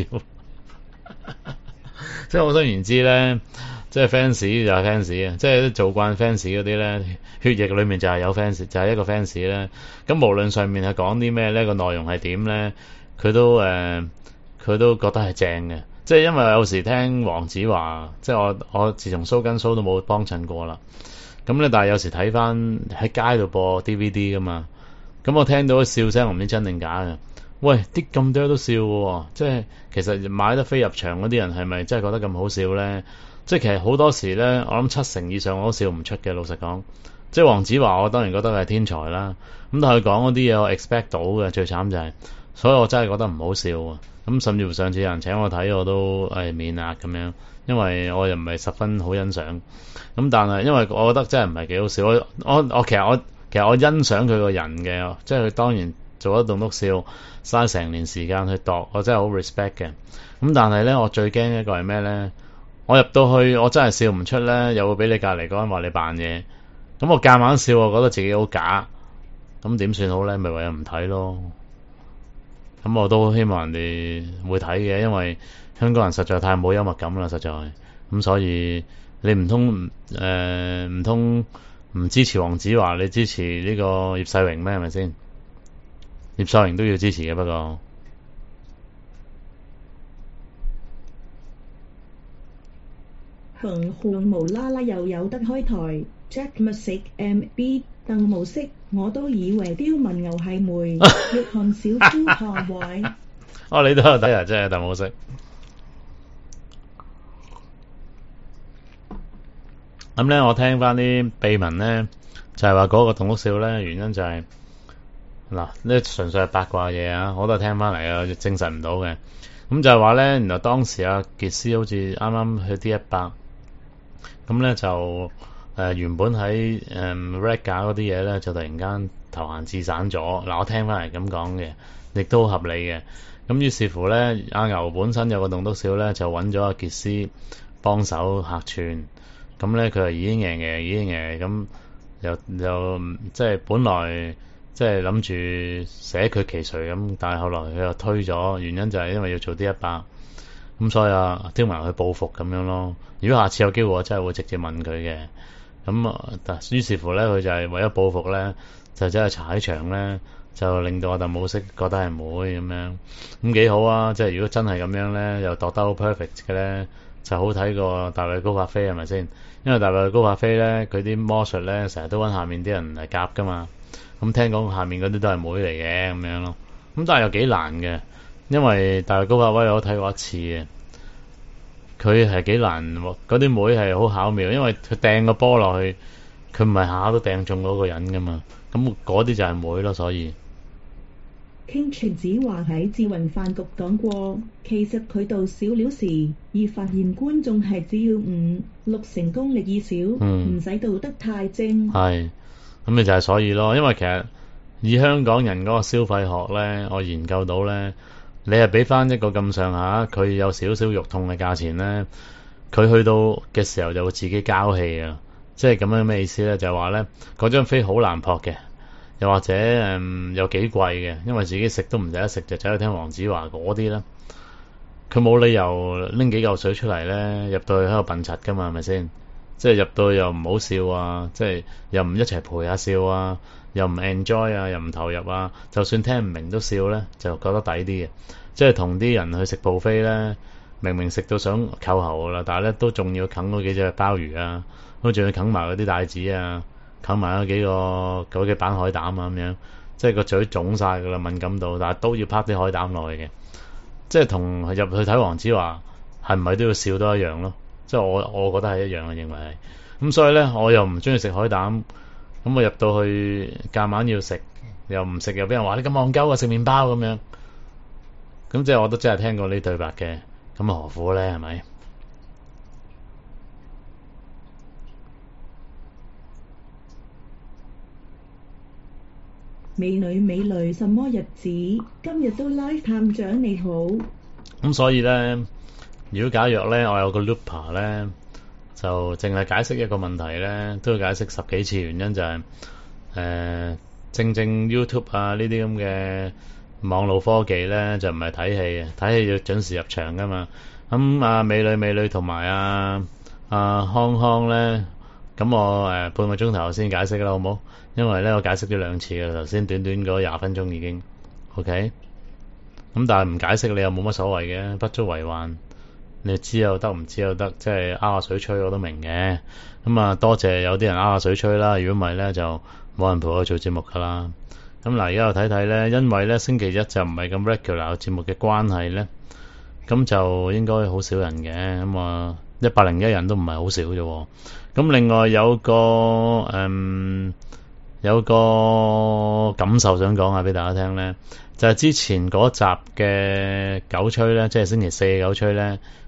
即係可想而知咧，即係 fans 就係 fans 啊！即係做慣 fans 嗰啲咧，血液裏面就係有 fans，就係一個 fans 咧。咁無論上面係講啲咩咧，個內容係點咧，佢都覺得係正嘅。即係因為有時聽黃子華，即係我自從蘇根蘇都冇幫襯過啦。咁咧，但係有時睇翻喺街度播 DVD 噶嘛，咁我聽到笑聲，我唔知真定假嘅。喂，啲咁多都笑嘅，即係其實買得飛入場嗰啲人係咪真係覺得咁好笑咧？即係其實好多時咧，我諗70%以上我都笑唔出嘅。老實講，即係黃子華，我當然覺得佢係天才啦。咁但係佢講嗰啲嘢，我 expect 到嘅，最慘就係，所以我真係覺得唔好笑啊。咁甚至乎上次有人請我睇，我都免壓咁樣， 因為我又唔係十分好欣賞。咁但係因為我覺得真係唔係幾好笑。其實我欣賞佢個人嘅，即係佢當然做得棟篤笑，嘥成年時間去度，我真係好 respect 嘅。咁但係咧，我最驚一個係咩咧？我入到去，我真係笑唔出咧，又會俾你隔離嗰人話你扮嘢。咁我夾硬笑，我覺得自己好假。咁點算好咧？咪唯有唔睇咯。咁我都希望人哋會睇嘅，因為香港人實在太冇幽默感啦，實在。咁所以你唔通唔支持黃子華，你支持呢個葉世榮咩？係咪先？葉世榮都要支持嘅，不過馮浩無啦啦又有得開台 ，Jack 咪食 MB 鄧模式，我都以為刁文牛係妹，約翰小夫下位。 哦，你都有睇啊，真係鄧模式。咁咧，我聽翻啲秘聞咧，就係話嗰個棟篤笑咧，原因就係嗱，呢純粹係八卦嘢啊，我都係聽翻嚟啊，證實唔到嘅。咁就係話咧，原來當時阿傑斯好似啱啱去D100，咁咧就原本喺Red 架嗰啲嘢咧，就突然間投閒置散咗。嗱，我聽翻嚟咁講嘅，亦都合理嘅。咁於是乎咧，阿牛本身有個棟篤笑咧，就揾咗阿傑斯幫手客串。咁咧佢係已經贏，咁又即係本來即係諗住捨佢其誰咁，但係後來佢又推咗，原因就係因為要做D100，咁所以啊刁文去報復咁樣咯。如果下次有機會，我真係會直接問佢嘅。咁於是乎咧，佢就係為咗報復咧，就真係踩場咧，就令到我鄧武飾覺得係妹咁樣，咁幾好啊！即係如果真係咁樣咧，又度得好 perfect 嘅咧，就好睇過大衛高柏飛係咪先？因為大衛高柏飛咧，佢啲魔術咧，成日都揾下面啲人嚟夾噶嘛。咁聽講下面嗰啲都係妹嚟嘅咁樣咯。咁但係又幾難嘅，因為大衛高柏威我睇過一次嘅，佢係幾難，嗰啲妹係好巧妙，因為佢掟個波落去，佢唔係下下都掟中嗰個人噶嘛。咁嗰啲就係妹咯，所以。 King 全子話喺智雲飯局講過，其實佢到小料時，而發現觀眾係只要5-6成功力已少，唔使到得太精。 係，咁咪就係所以咯，因為其實以香港人嗰個消費學咧，我研究到咧，你係俾翻一個咁上下，佢有少少肉痛嘅價錢咧，佢去到嘅時候就會自己交氣啊！即係咁樣咩意思咧？就係話咧，嗰張飛好難撲嘅。又或者有幾貴嘅，因為自己食都唔使得食，就走去聽黃子華嗰啲啦。佢冇理由拎幾嚿水出嚟咧，入到去喺度笨柒噶嘛，係咪先？即係入到去又唔好笑啊，即係又唔一齊陪下笑啊，又唔 enjoy 啊，又唔投入啊。就算聽唔明都笑咧，就覺得抵啲嘅。即係同啲人去食 buffet咧，明明食到想扣喉噶啦，但係咧都仲要啃嗰幾隻鮑魚啊，都仲要啃埋嗰啲帶子啊。啃埋嗰幾板海膽啊咁樣，即係個嘴腫晒噶啦，敏感度，但係都要拍啲海膽落去嘅，即係同入去睇黃子華係唔係都要笑都一樣咯，即係我覺得係一樣嘅，認為係。咁所以咧，我又唔中意食海膽，咁我入到去夾硬要食，又唔食又俾人話你咁戇鳩啊，食麵包咁樣，咁即係我都真係聽過呢對白嘅，咁何苦咧係咪？ 美女，什麼日子？今日都 live 探長你好。 咁所以咧，如果假若咧，我有個 looper 咧，就淨係解釋一個問題咧，都要解釋10幾次，原因就係、正 YouTube 啊呢啲咁嘅網絡科技咧，就唔係睇戲嘅，睇戲要準時入場噶嘛。咁美女同埋康咧，咁我半個鐘頭先解釋啦，好冇？因為咧我解釋咗2次嘅，頭先短嗰20分鐘已經 OK。咁但係唔解釋你又冇乜所謂嘅，不足為患。你知又得，唔知又得，即係下水吹我都明嘅。咁多謝有啲人下水吹啦，如果唔係咧就冇人陪我做節目噶啦。咁嗱，而家又睇睇咧，因為咧星期一就唔係咁 regular 節目嘅關係咧，咁就應該好少人嘅。咁101人都唔係好少啫。咁另外有個感受想講下俾大家聽咧，就係之前嗰集嘅九吹咧，即係星期4嘅九吹咧，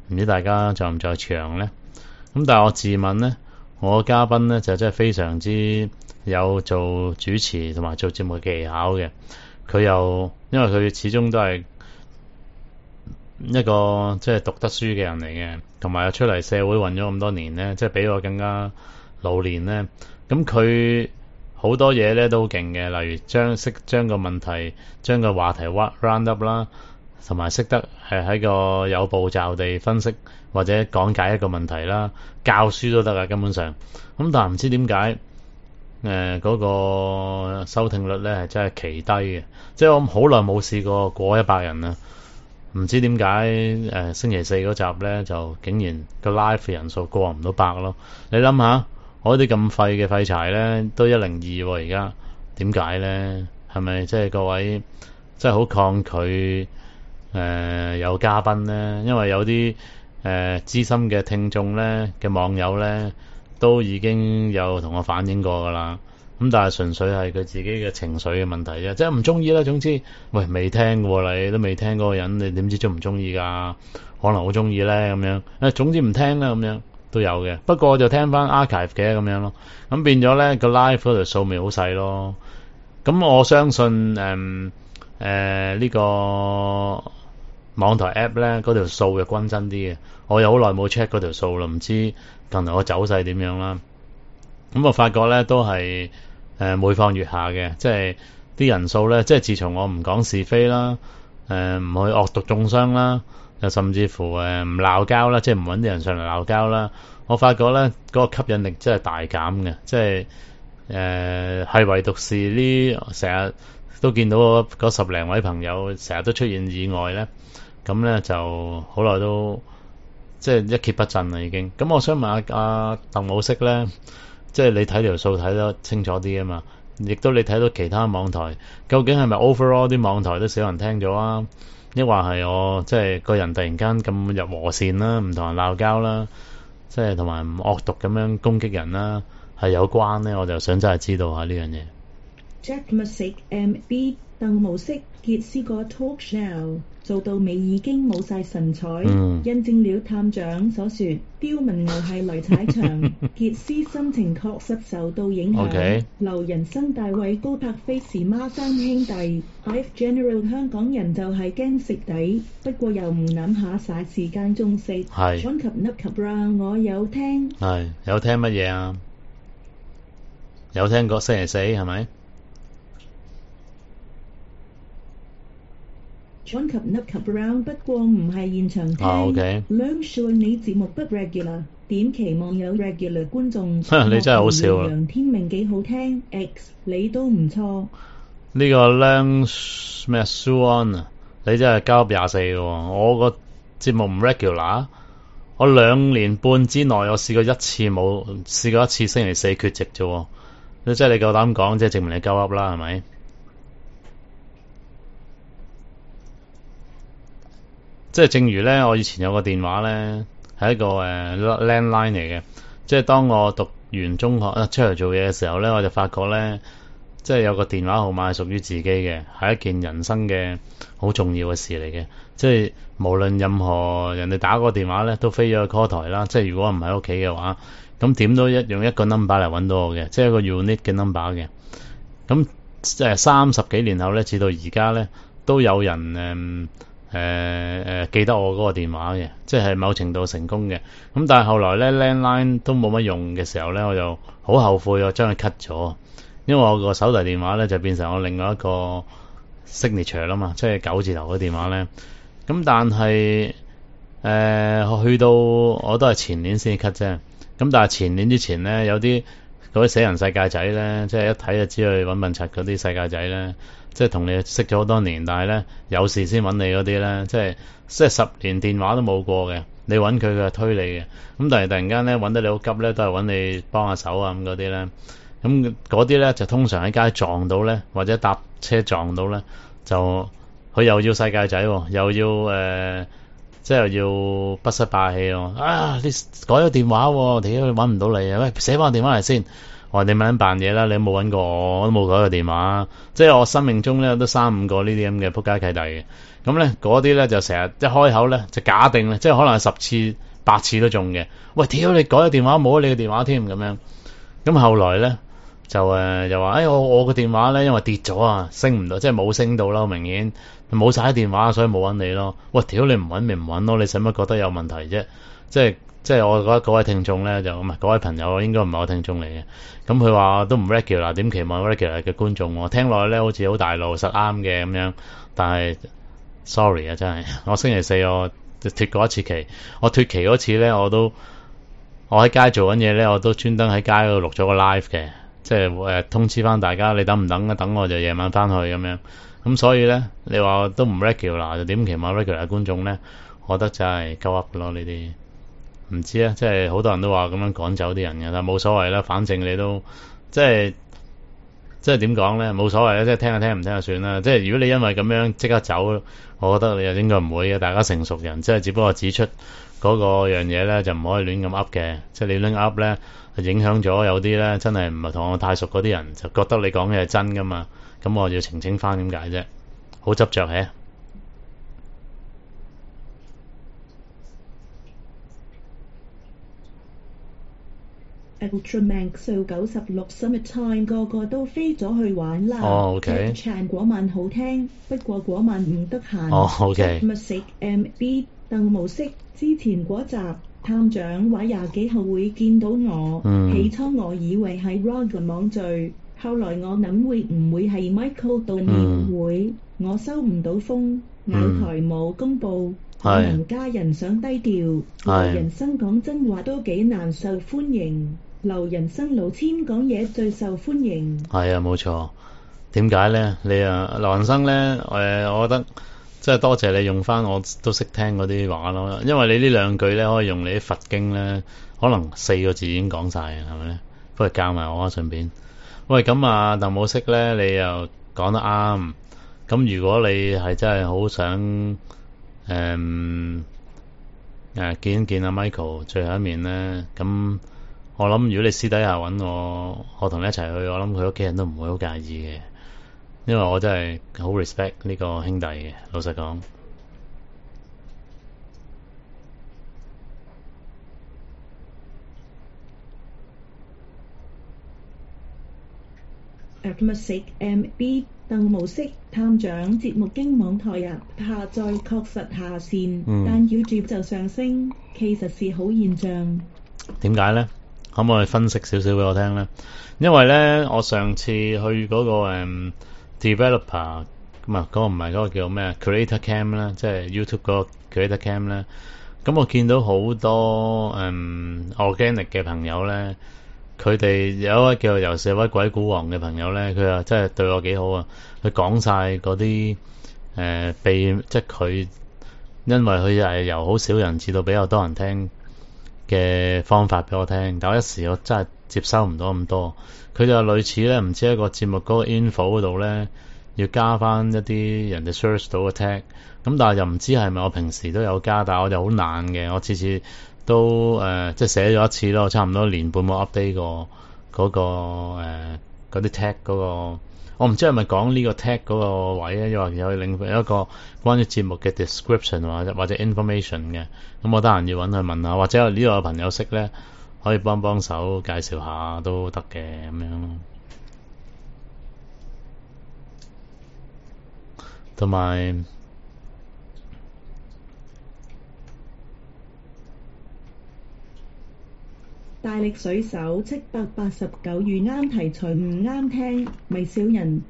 唔知大家在唔在場呢？咁但係我自問呢，我嘉賓呢就真係非常之有做主持同埋做節目嘅技巧嘅。佢又因為佢始終都係一個即係讀得書嘅人嚟嘅，同埋又出嚟社會混咗咁多年呢，即係比我更加老練呢。咁佢好多嘢咧都好勁嘅，例如識將個問題、將個話題 round up 啦，同埋識得喺個有步驟地分析或者講解一個問題啦，教書都得啊，根本上。咁但係唔知點解嗰個收聽率咧係真係奇低嘅，即係我好耐冇試過100人啦。唔知點解星期四嗰集咧就竟然個 live 人數過唔到100咯。你諗下，我啲咁廢嘅廢柴咧都102喎，而家點解咧？係咪即係各位真係好抗拒有嘉賓咧？因為有啲資深嘅聽眾咧嘅網友咧都已經有同我反映過噶啦。咁但係純粹係佢自己嘅情緒嘅問題啫，即係唔中意啦。總之，喂，未聽過你都未聽嗰個人，你點知中唔中意噶？可能好中意咧咁樣。總之唔聽啦咁樣都有嘅。不過就聽翻 archive 嘅咁樣咯。咁變咗咧個 live 嗰條數咪好細咯。咁我相信呢個網台 app 咧嗰條數就均真啲嘅。我有好耐冇 check 嗰條數啦，唔知近來個走勢點樣啦。咁我發覺咧都係每況愈下嘅，即係啲人數咧，即係自從我唔講是非啦，唔去惡毒中傷啦，又甚至乎唔鬧交啦，即係唔揾啲人上嚟鬧交啦，我發覺咧嗰個吸引力真係大減嘅，即係係唯獨是呢成日都見到嗰10零位朋友成日都出現意外咧，咁咧就好耐都即係一蹶不振啦已經。咁我想問下阿鄧武飾咧。即係你睇條數睇得清楚啲啊嘛，亦都你睇到其他網台，究竟係咪 overall 啲網台都少人聽咗啊？抑或係我即係個人突然間咁入和善啦，唔同人鬧交啦，即係同埋唔惡毒咁樣攻擊人啦，係有關呢？我就想真係知道下呢樣嘢。 Jack Music MB 鄧武飾傑斯個 talk show 做到尾已經冇晒神采，印證了探長所說，刁民牛係來踩場。傑斯心情確實受到影響。劉人生大衛高柏飛是孖生兄弟 ，Five General 香港人就係驚食底，不過又唔諗下晒時間仲食。John 及 Nup 及 Brown 我有聽。 係有聽乜嘢啊？有聽過星期四係咪 John 及 Nup 及 Brown 不過唔係現場聽。Learn sure 你節目不 regular， 點期望有 regular 觀眾。你真係好笑啊！楊天命幾好聽 ，X 你都唔錯。呢個 Learn 咩 sure 啊？你真係交24嘅喎，我個節目唔 regular， 我2年半之內我試過一次星期四缺席啫。即係你夠膽講，即係證明你鳩噏啦，係咪？即係正如咧，我以前有個電話咧，係一個landline 嚟嘅。即係當我讀完中學出嚟做嘢嘅時候咧，我就發覺咧，即係有個電話號碼係屬於自己嘅，係一件人生嘅好重要嘅事嚟嘅。即係無論任何人哋打個電話咧，都飛咗去 call 台啦。即係如果唔喺屋企嘅話，咁點都用一個 number 嚟揾到我嘅，即係一個 unique 嘅 number 嘅。咁即係30幾年後咧，至到而家咧，都有人記得我嗰個電話嘅，即係某程度成功嘅。咁但係後來咧 landline 都冇乜用嘅時候咧，我就好後悔我將佢 cut 咗，因為我個手提電話咧就變成我另外一個 signature 啦嘛，即係9字頭嘅電話咧。咁但係去到我都係前年先 cut 啫。咁但係前年之前咧，有啲嗰啲死人世界仔咧，即係一睇就知去揾笨柒嗰啲世界仔咧，即係同你識咗好多年，但係咧有事先揾你嗰啲咧，即係10年電話都冇過嘅，你揾佢就推你嘅。咁但係突然間咧揾得你好急咧，都係揾你幫下手啊咁嗰啲咧。咁嗰啲咧就通常喺街撞到咧，或者搭車撞到咧，就佢又要世界仔，又要即係要不失霸氣喎！啊，你改咗電話喎，屌你揾唔到你啊！喂，寫翻個電話嚟先。 我話你咪撚扮嘢啦，你冇揾過我，我都冇改過電話。即係我生命中咧都3-5個呢啲咁嘅撲街契弟嘅。咁咧嗰啲咧就成日一開口咧就假定咧，即係可能係10次8次都中嘅。喂，屌你改咗電話冇咗你嘅電話添咁樣。咁後來咧就又話我個電話咧因為跌咗啊，升唔到，即係冇升到啦，明顯冇晒電話，所以冇揾你咯。喂，屌你唔揾咪唔揾咯，你使乜覺得有問題啫？即係我覺得嗰位聽眾咧就唔係嗰位朋友，應該唔係我聽眾嚟嘅。咁佢話都唔 regular， 點期望 regular 嘅觀眾喎？聽落去咧好似好大路實啱嘅咁樣，但係 sorry 啊，真係我星期四我脫過一次期，我脫期嗰次咧我喺街做緊嘢咧，我都專登喺街嗰度錄咗個 live 嘅，即係通知翻大家，你等唔等啊？等我就夜晚翻去咁樣。咁所以咧，你話都唔 regular， 就點期望 regular 嘅觀眾咧？我覺得真係鳩噏咯呢啲。唔知啊，即係好多人都話咁樣趕走啲人嘅，但冇所謂啦，反正你都即係點講咧，冇所謂啦，即係聽就聽，唔聽就算啦。即係如果你因為咁樣即刻走，我覺得你又應該唔會嘅。大家成熟人，即係只不過指出嗰個樣嘢咧，就唔可以亂咁噏嘅。即係你亂噏咧，影響咗有啲咧，真係唔係同我太熟嗰啲人，就覺得你講嘅係真噶嘛。咁我要澄清翻點解啫？好執着嘅。 Ultraman 數96 Summertime 個個都飛咗去玩啦。 OK。 唱果晚好聽，不過果晚唔得閒。 OK。 密食 MB 鄧模式之前嗰集，探長話20幾號會見到我。起初我以為係 Ron 嘅網聚，後來我諗會唔會係 Michael 悼念會？我收唔到風，咬台冇公佈。可能家人想低調，留人生講真話都幾難受歡迎。留人生老千講嘢最受歡迎。係啊，冇錯。點解咧？你留人生咧，我覺得即係多謝你用翻我都識聽嗰啲話咯。因為你呢兩句咧，可以用你啲佛經咧，可能4個字已經講晒嘅，係咪咧？不如教埋我啊，順便。喂，咁啊，鄧武式咧，你又講得啱。咁如果你係真係好想見一見阿 Michael 最後一面咧，咁我諗如果你私底下揾我同你一齊去，我諗佢屋企人都唔會好介意嘅，因為我真係好 respect 呢個兄弟嘅，老實講。Atmospheric MB 鄧模式探長節目經網台下載確實下線，但 YouTube 就上升，其實是好現象。點解呢？可唔可以分析少少俾我聽呢？因為呢，我上次去嗰個developer 咁啊，嗰個唔係嗰個叫咩 Creator Camp 啦，即係 YouTube 嗰個 Creator Camp 咧。咁我見到好多organic 嘅朋友呢。佢哋有一位叫游四位鬼古王嘅朋友咧，佢話真係對我幾好啊！佢講晒嗰啲即係佢因為佢係由好少人至到比較多人聽嘅方法俾我聽，但我一時我真係接收唔到咁多。佢就類似咧，唔知一個節目嗰個 info 嗰度咧，要加翻一啲人哋 search 到嘅 tag，咁但係又唔知係咪我平時都有加，但係我就好懶嘅，我次次都即係寫咗一次咯，差唔多年半冇 update 過嗰個嗰啲 tag 嗰個，我唔知係咪講呢個 tag 嗰個位咧，又或者有另一個關於節目嘅 description 或者 information 嘅，咁我得閒要揾佢問下，或者呢度有朋友識咧，可以幫手介紹下都得嘅咁樣咯。同埋大力水手789遇啱題材唔啱聽，咪少人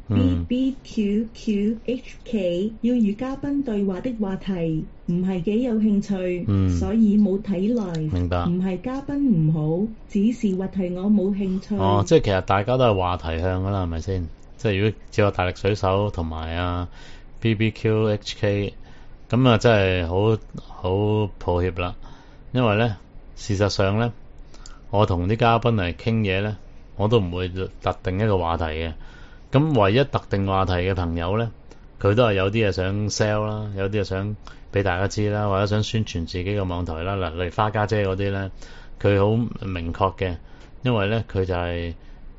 BBQQHK 要與嘉賓對話的話題唔係幾有興趣，所以冇睇來。明白。唔係嘉賓唔好，只是話題我冇興趣。哦，即係其實大家都係話題向㗎啦，係咪先？即係如果只有大力水手同埋BBQHK 咁啊，真係好抱歉啦，因為咧事實上咧。我同啲嘉賓嚟傾嘢呢，我都唔會特定一個話題嘅。咁唯一特定話題嘅朋友呢，佢都係有啲嘢想 sell 啦，有啲嘢想俾大家知啦，或者想宣傳自己嘅網台啦。例如花家姐嗰啲呢，佢好明確嘅，因為呢，佢就係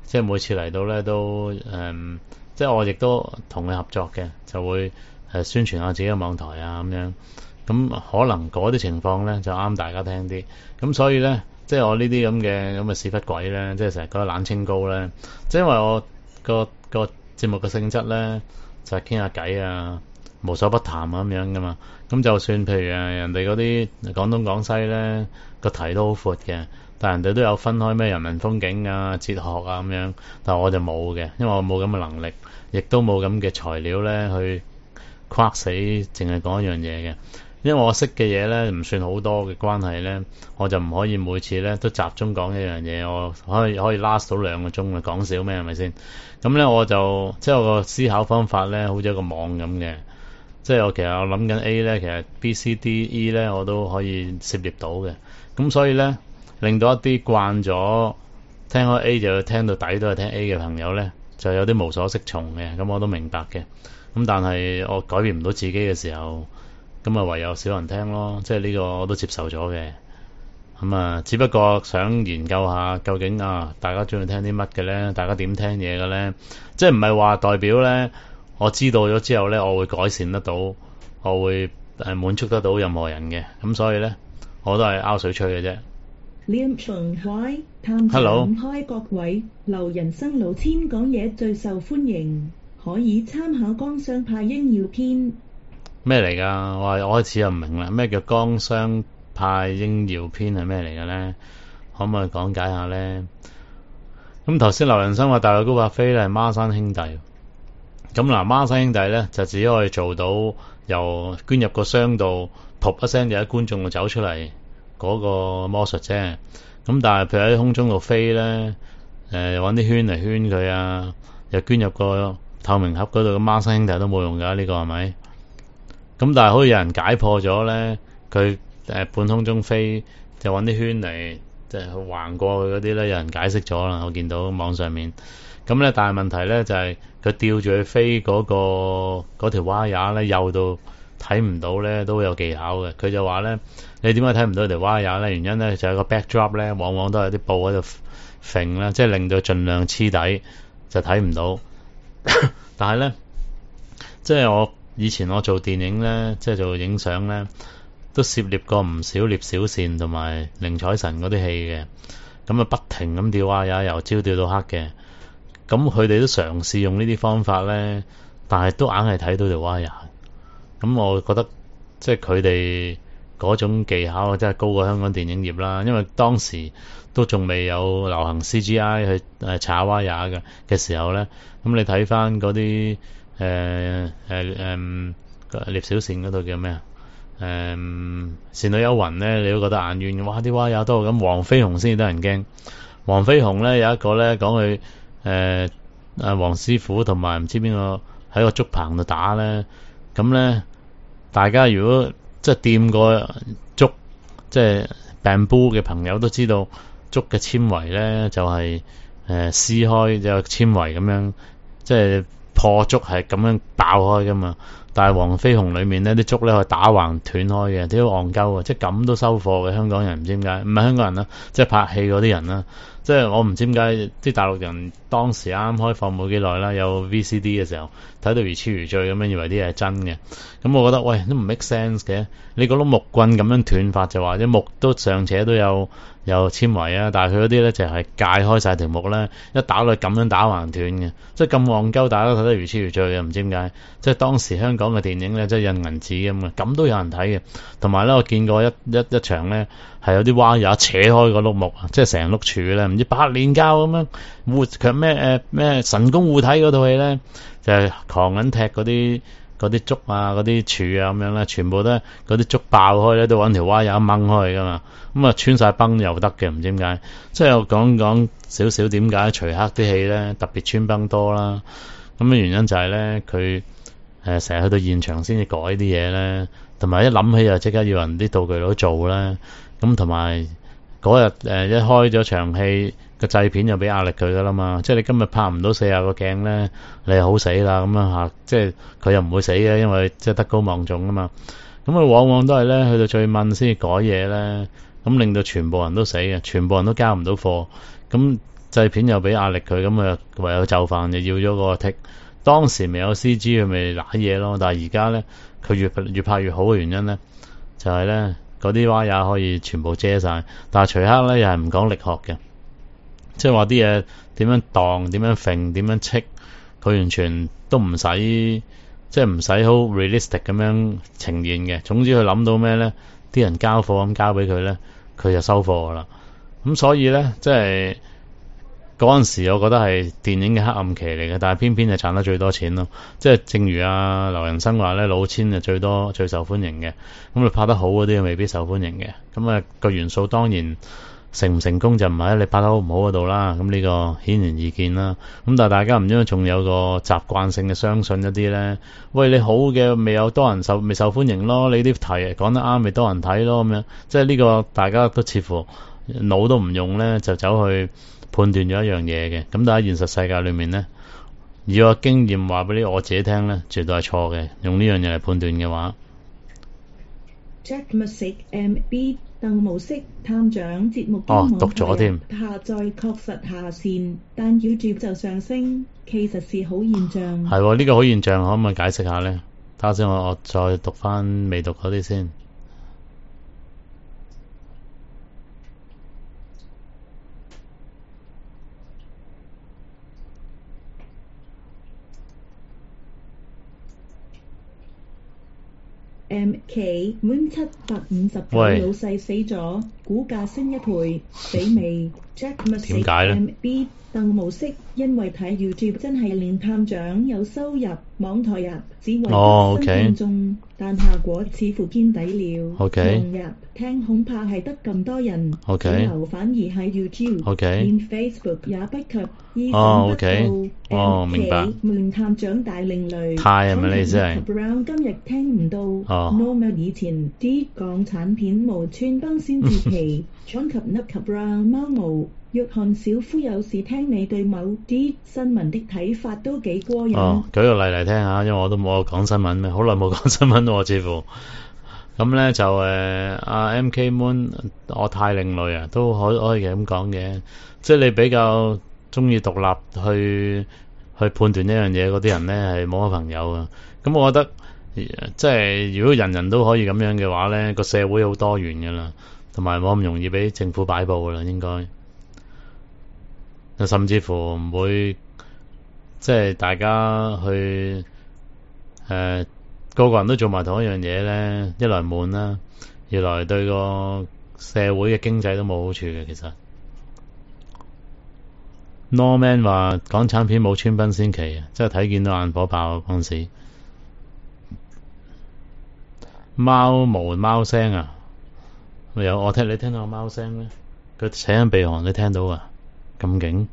即係每次嚟到咧都即係我亦都同佢合作嘅，就會宣傳下自己嘅網台啊咁樣。咁可能嗰啲情況咧就啱大家聽啲。咁所以咧，即係我呢啲咁嘅屎忽鬼咧，即係成日覺得冷清高咧，即係因為我個節目嘅性質咧就係傾下偈啊，無所不談咁樣噶嘛。咁就算譬如人哋嗰啲廣東廣西咧個題都好闊嘅，但人哋都有分開咩人文風景啊、哲學啊咁樣，但我就冇嘅，因為我冇咁嘅能力，亦都冇咁嘅材料咧去框死淨係講一樣嘢嘅。因為我識嘅嘢咧唔算好多嘅關係咧，我就唔可以每次咧都集中講一樣嘢，我可以 last 到2個鐘啊，講少咩係咪先？咁咧我就即係我個思考方法咧，好似一個網咁嘅，即係我諗緊 A 咧，其實 B、C、D、E 咧我都可以涉獵到嘅。咁所以咧令到一啲慣咗聽開 A 就要聽到底都係聽 A 嘅朋友咧，就有啲無所適從嘅。咁我都明白嘅。咁但係我改變唔到自己嘅時候，咁啊唯有少人聽咯，即係呢個我都接受咗嘅。咁啊，只不過想研究下究竟大家中意聽啲乜嘅咧，大家點聽嘢嘅咧，即係唔係話代表咧我知道咗之後咧，我會改善得到，我會滿足得到任何人嘅。咁所以咧，我都係拗水吹嘅啫。 Liam Chung Y 探 Hello 尋開各位留人生老千講嘢最受歡迎，可以參考江商派應要篇。 咩嚟㗎？我開始又唔明啦。咩叫江商派應要篇係咩嚟嘅咧？可唔可以講解下咧？咁頭先劉仁生話大陸高柏飛咧係孖生兄弟。咁嗱，孖生兄弟咧就只可以做到由捐入個箱度，噗一聲就喺觀眾度走出嚟嗰個魔術啫。咁但係譬如喺空中度飛咧，揾啲圈嚟圈佢啊，又捐入個透明盒嗰度，咁孖生兄弟都冇用㗎，呢個係咪？咁但係好似有人解破咗咧，佢半空中飛就揾啲圈嚟，即係橫過去嗰啲咧，有人解釋咗啦，我見到網上面。咁咧，但係問題咧就係佢吊住佢飛嗰條蛙牙咧，幼到睇唔到咧，都有技巧嘅。佢就話咧，你點解睇唔到條蛙牙咧？原因咧就係個 backdrop 咧，往往都係啲布喺度揈啦，即係令到盡量黐底，就睇唔到。但係咧，即係以前我做電影咧，即係做影相咧，都涉獵過唔少聶小倩同埋寧采臣嗰啲戲嘅。咁啊，不停咁吊蛙牙，由朝吊到黑嘅。咁佢哋都嘗試用呢啲方法咧，但係都硬係睇到條蛙牙。咁我覺得即係佢哋嗰種技巧真係高過香港電影業啦，因為當時都仲未有流行 CGI 去炒蛙牙嘅時候咧。咁你睇翻嗰啲聶小倩嗰度叫咩啊？倩女幽魂咧，你都覺得眼冤嘅。哇！啲蛙牙多咁，黃飛鴻先至得人驚。黃飛鴻咧有一個咧講佢黃師傅同埋唔知邊個喺個竹棚度打咧，咁咧大家如果即係掂過竹，即係病煲嘅朋友都知道竹嘅纖維咧就係撕開有纖維咁樣，即係破竹係咁樣爆開噶嘛。但係黃飛鴻裏面呢啲竹咧可以打橫斷開嘅，都好戇鳩啊！即係咁都收貨嘅香港人，唔知點解，唔係香港人啦，即係拍戲嗰啲人啦。即係我唔知點解啲大陸人當時啱開放冇幾耐啦，有 VCD 嘅時候睇到如痴如醉咁樣，以為啲嘢係真嘅。咁我覺得喂都唔 make sense 嘅。你嗰碌木棍咁樣斷法就話啲木都尚且都有纖維啊，但係佢嗰啲咧就係界開晒條木咧，一打落去咁樣打橫斷嘅，即係咁戇鳩，大家都睇得如痴如醉嘅，唔知點解。即係當時香港嘅電影咧，即係印銀紙咁嘅，咁都有人睇嘅。同埋咧，我見過一場咧係有啲蛙牙扯開個碌木，即係成碌柱咧，唔知百煉膠咁樣佢咩神功護體嗰套戲咧，就係狂緊踢嗰啲竹啊，嗰啲柱啊咁樣咧，全部都嗰啲竹爆開咧，都揾條蛙牙掹開噶嘛。咁啊穿晒崩又得嘅，唔知點解。即係我講少少點解徐克啲戲咧特別穿崩多啦。咁嘅原因就係咧佢成日去到現場先至改啲嘢咧，同埋一諗起就即刻要人啲道具佬做啦。咁同埋嗰日一開咗場戲，個製片就俾壓力佢噶啦嘛。即係你今日拍唔到40個鏡咧，你係好死啦咁樣嚇。即係佢又唔會死嘅，因為即係德高望重啊嘛。咁佢往往都係咧去到最問先至改嘢咧，咁令到全部人都死嘅，全部人都交唔到貨。咁製片又俾壓力佢，咁啊唯有就範，就要咗個 take。當時未有 CG，佢咪揦嘢咯。但係而家咧，佢越拍越好嘅原因咧，就係咧嗰啲 wire 可以全部遮晒，但係徐克咧又係唔講力學嘅，即係話啲嘢點樣蕩、點樣揈、點樣戚，佢完全都唔使，即係唔使好 realistic 咁樣呈現嘅。總之佢諗到咩咧，啲人交貨咁交俾佢咧，佢就收貨噶啦。咁所以咧，即係嗰陣時，我覺得係電影嘅黑暗期嚟嘅，但係偏偏就賺得最多錢咯。即係正如劉仁生話咧，老千就最受歡迎嘅。咁你拍得好嗰啲未必受歡迎嘅。咁啊個元素當然成唔成功就唔係你拍得好唔好嗰度啦。咁呢個顯然易見啦。咁但係大家唔知點解仲有個習慣性嘅相信一啲咧，喂，你好嘅未有多人未受歡迎咯，你啲題講得啱咪多人睇咯咁樣。即係呢個大家都似乎腦都唔用咧，就走去判斷咗一樣嘢嘅。咁但係現實世界裏面咧，以我經驗話俾我自己聽咧，絕對係錯嘅。用呢樣嘢嚟判斷嘅話 Jack Music MB 鄧模式探長節目讀咗添。 下載確實下線，但 YouTube 就上升，其實是好現象。 係喎，呢個好現象可唔可以解釋下咧？睇下先，我再讀翻未讀嗰啲先。 期滿759，老細死咗，股價升1倍，媲美 Jack Music MB 鄧模式，因為睇 YouTube 真係令探長有收入，網台入只為新聽眾，但效果似乎見底了。網入聽恐怕係得咁多人，主流反而係 YouTube，連 Facebook 也不及。意想不到， 明白。 門探長大另類。 太係咪你意思係 Brown 今日聽唔到。Normal 以前啲港產片無穿崩先至奇，搶及 Brown 貓毛。約翰小夫有時聽你對某啲新聞的睇法都幾過癮。 舉個例嚟聽下，因為我都冇講新聞咩，好耐冇講新聞喎，似乎。咁咧就阿 MK Moon， 我太另類啊，都可以咁講嘅。即係你比較中意獨立去判斷一樣嘢嗰啲人咧，係冇乜朋友啊。咁我覺得即係如果人人都可以咁樣嘅話咧，個社會好多元噶啦，同埋冇咁容易俾政府擺佈噶啦，應該。甚至乎唔會即係大家去個個人都做埋同一樣嘢咧，一來悶啦，二來對個社會嘅經濟都冇好處嘅。其實 Norman 話港產片冇穿崩先奇啊，即係睇見到眼火爆嗰陣時。貓毛貓聲啊，有你聽到貓聲咩？佢扯緊鼻鼾，你聽到啊？咁勁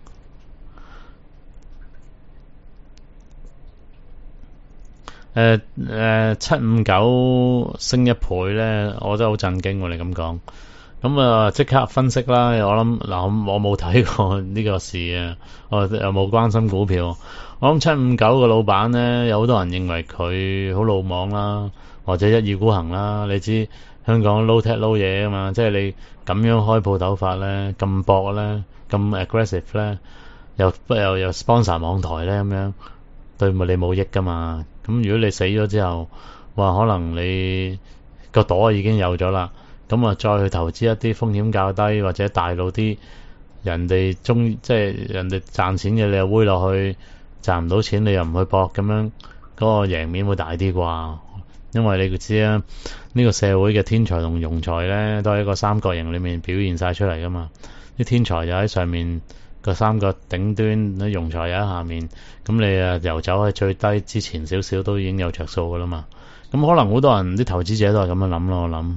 ！759升1倍咧，我真係好震驚喎！你咁講，咁啊即刻分析啦。我諗嗱，我冇睇過呢個事啊，我又冇關心股票。我諗759個老闆咧，有好多人認為佢好魯莽啦，或者一意孤行啦。你知香港撈踢撈嘢啊嘛，即係你咁樣開鋪頭法咧，咁搏咧。咁 aggressive 咧，又 sponsor 網台咧，咁樣對你冇益噶嘛？咁如果你死咗之後，話可能你個朵已經有咗啦，咁啊再去投資一啲風險較低或者大路啲，人哋即係人哋賺錢嘅，你又煨落去，賺唔到錢你又唔去搏，咁樣嗰個贏面會大啲啩？因為你知啊，呢個社會嘅天才同庸才咧，都係一個三角形裏面表現晒出嚟噶嘛。啲天才就喺上面個三角頂端，啲庸才又喺下面，咁你游走喺最低之前少少都已經有着數噶啦嘛。咁可能好多人啲投資者都係咁樣諗咯，我諗。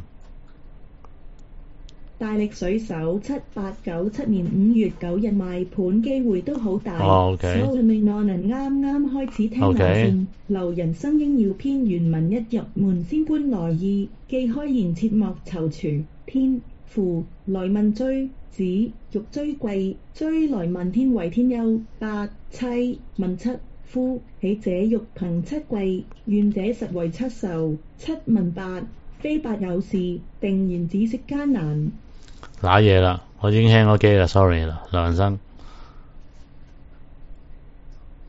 大力水手7897年5月9日賣盤機會都好大。Solomon 啱啱開始聽流線，劉仁生應要編原文一入門先觀來意，既開言切莫躊躇，天父來問追。子欲追貴，追來問天為天憂。八妻問七夫，喜者欲憑七貴，怨者實為七仇。七問八，非八有事，定然止息艱難。 揦嘢啦，我已經輕咗機啦 ，sorry 啦，梁生。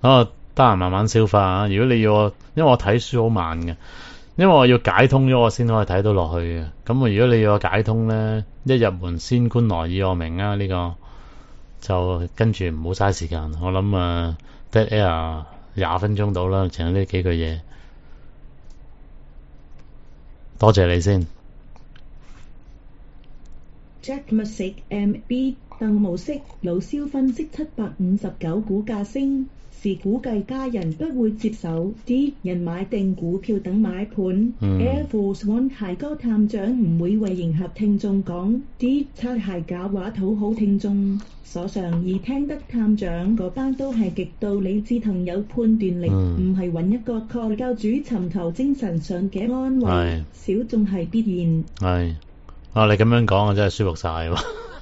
我得閒慢慢消化啊。如果你要我，因為我睇書好慢嘅，因為我要解通咗我先可以睇到落去嘅。咁如果你要我解通咧，一入門先觀來意我明啊，呢個就跟住唔好嘥時間。我諗dead air 20分鐘到啦，淨係呢幾句嘢。多謝你先。 Jack Music MB 鄧模式老蕭分析759股價升，是估計家人不會接手啲人買定股票等買盤。Air Force One 鞋哥探長唔會為迎合聽眾講啲擦鞋假話討好聽眾，所常易聽得探長嗰班都係極度理智同有判斷力，唔係揾一個教教主尋求精神上嘅安慰，小眾係必然。 係你咁樣講我真係舒服晒喎。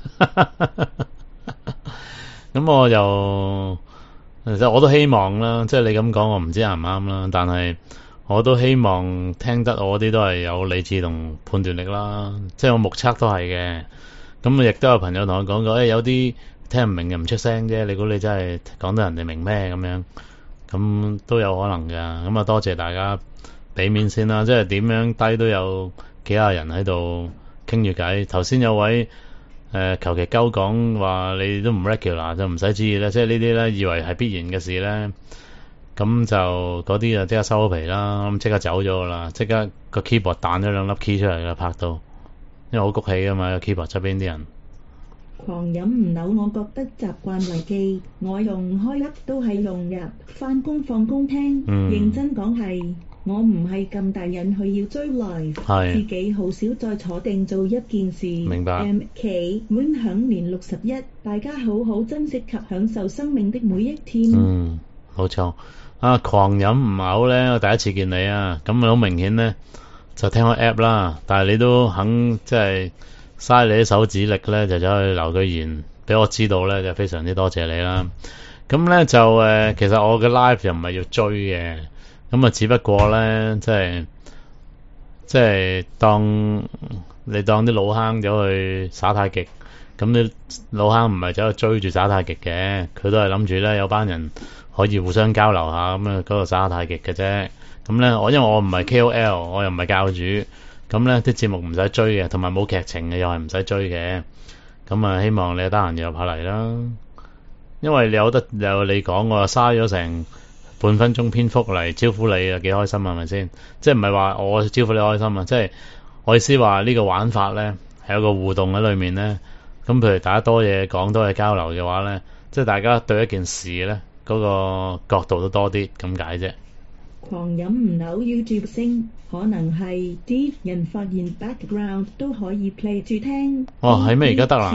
咁我又其實我都希望啦，即係你咁講我唔知啱唔啱啦，但係我都希望聽得我啲都係有理智同判斷力啦，即係我目測都係嘅。咁亦都有朋友同我講過，有啲聽唔明嘅唔出聲啫，你估你真係講到人哋明咩咁樣？咁都有可能㗎。咁多謝大家俾面先啦，即係點樣低都有幾廿人喺度傾住偈。頭先有位求其鳩講話你都唔 regular 就唔使注意啦，即係呢啲咧以為係必然嘅事咧，咁就嗰啲就即刻收咗皮啦，咁即刻走咗啦，即刻個 keyboard 彈咗兩粒 key 出嚟啦，拍到，因為好谷氣㗎嘛，個 keyboard 側邊啲人。 狂飲唔扭，我覺得習慣為記，我用開粒都係用入返工放工聽，認真講係。我唔係咁大癮去要追來，自己好少再坐定做一件事。 明白。 MK 滿享年61，大家好好珍惜及享受生命的每一天。 冇錯。狂飲唔嘔咧，我第一次見你啊，咁好明顯咧就聽開 app 啦，但係你都肯即係嘥你啲手指力咧，就走去留句言俾我知道咧，就非常之多謝你啦。咁咧就其實我嘅 live 又唔係要追嘅。咁只不過咧，即係當啲老坑走去耍太極，咁啲老坑唔係走去追住耍太極嘅，佢都係諗住咧有班人可以互相交流下，咁嗰度耍下太極嘅啫。咁咧，因為我唔係 KOL，我又唔係教主，咁咧啲節目唔使追嘅，同埋冇劇情嘅又係唔使追嘅。咁希望你得閒又入下嚟啦，因為你有你講，我又嘥咗成半分鐘篇幅嚟招呼你啊，幾開心啊，係咪先？即係唔係話我招呼你開心啊？即係我意思話呢個玩法咧係有個互動喺裏面咧。咁譬如大家多嘢講，多嘢交流嘅話咧，即係大家對一件事咧嗰個角度都多啲咁解啫。 狂飲唔扭 YouTube 聲，可能係啲人發現 background 都可以 play 住聽。 係咩？而家得啦。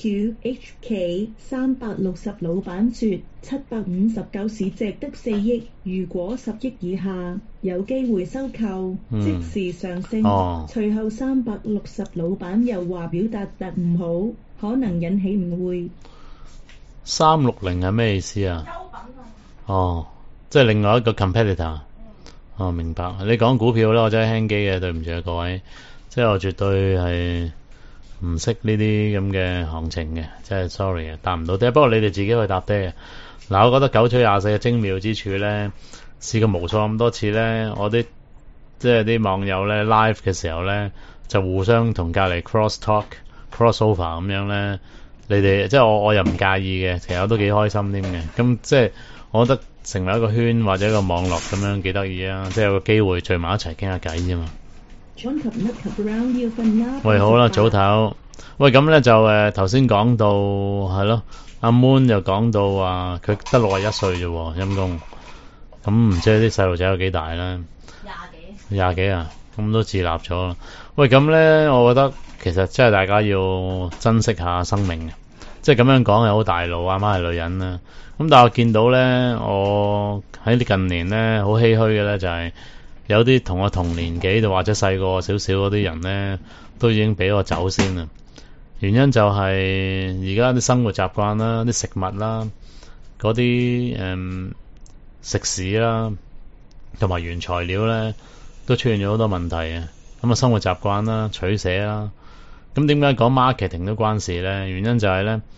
QQHK 360老闆說759市值得4億，如果10億以下有機會收購，即時上升。隨後360老闆又話表達得唔好，可能引起誤會。 360係咩意思啊？即係另外一個 competitor。明白。你講股票咧，我真係輕機嘅，對唔住啊各位，即係我絕對係唔識呢啲咁嘅行情嘅，即係 sorry 啊，答唔到爹。不過你哋自己去答爹。嗱，我覺得9取24嘅精妙之處咧，試過無數咁多次咧，我啲即係啲網友咧 live 嘅時候咧，就互相同隔籬 cross talk、cross over 咁樣咧，你哋即係我又唔介意嘅，其實我都幾開心添嘅。咁即係我覺得成為一個圈或者一個網絡咁樣幾得意啊！即係有個機會聚埋一齊傾下偈啫嘛。喂，好啦，早唞。喂，咁咧就頭先講到係咯，阿 Moon 又講到話佢得61歲啫喎，陰公。咁唔知啲細路仔有幾大咧？20幾啊？咁都自立咗啦。喂，咁咧我覺得其實真係大家要珍惜下生命嘅。即係咁樣講係好大路，阿媽係女人啦。咁但係我見到咧，我喺近年咧好唏噓嘅咧，就係有啲同我同年紀或者細過少少嗰啲人咧，都已經俾我走先啦。原因就係而家啲生活習慣啦、啲食物啦、嗰啲食肆啦，同埋原材料咧，都出現咗好多問題啊。咁啊，生活習慣啦、取捨啦。咁點解講 marketing 都關事咧？原因就係咧，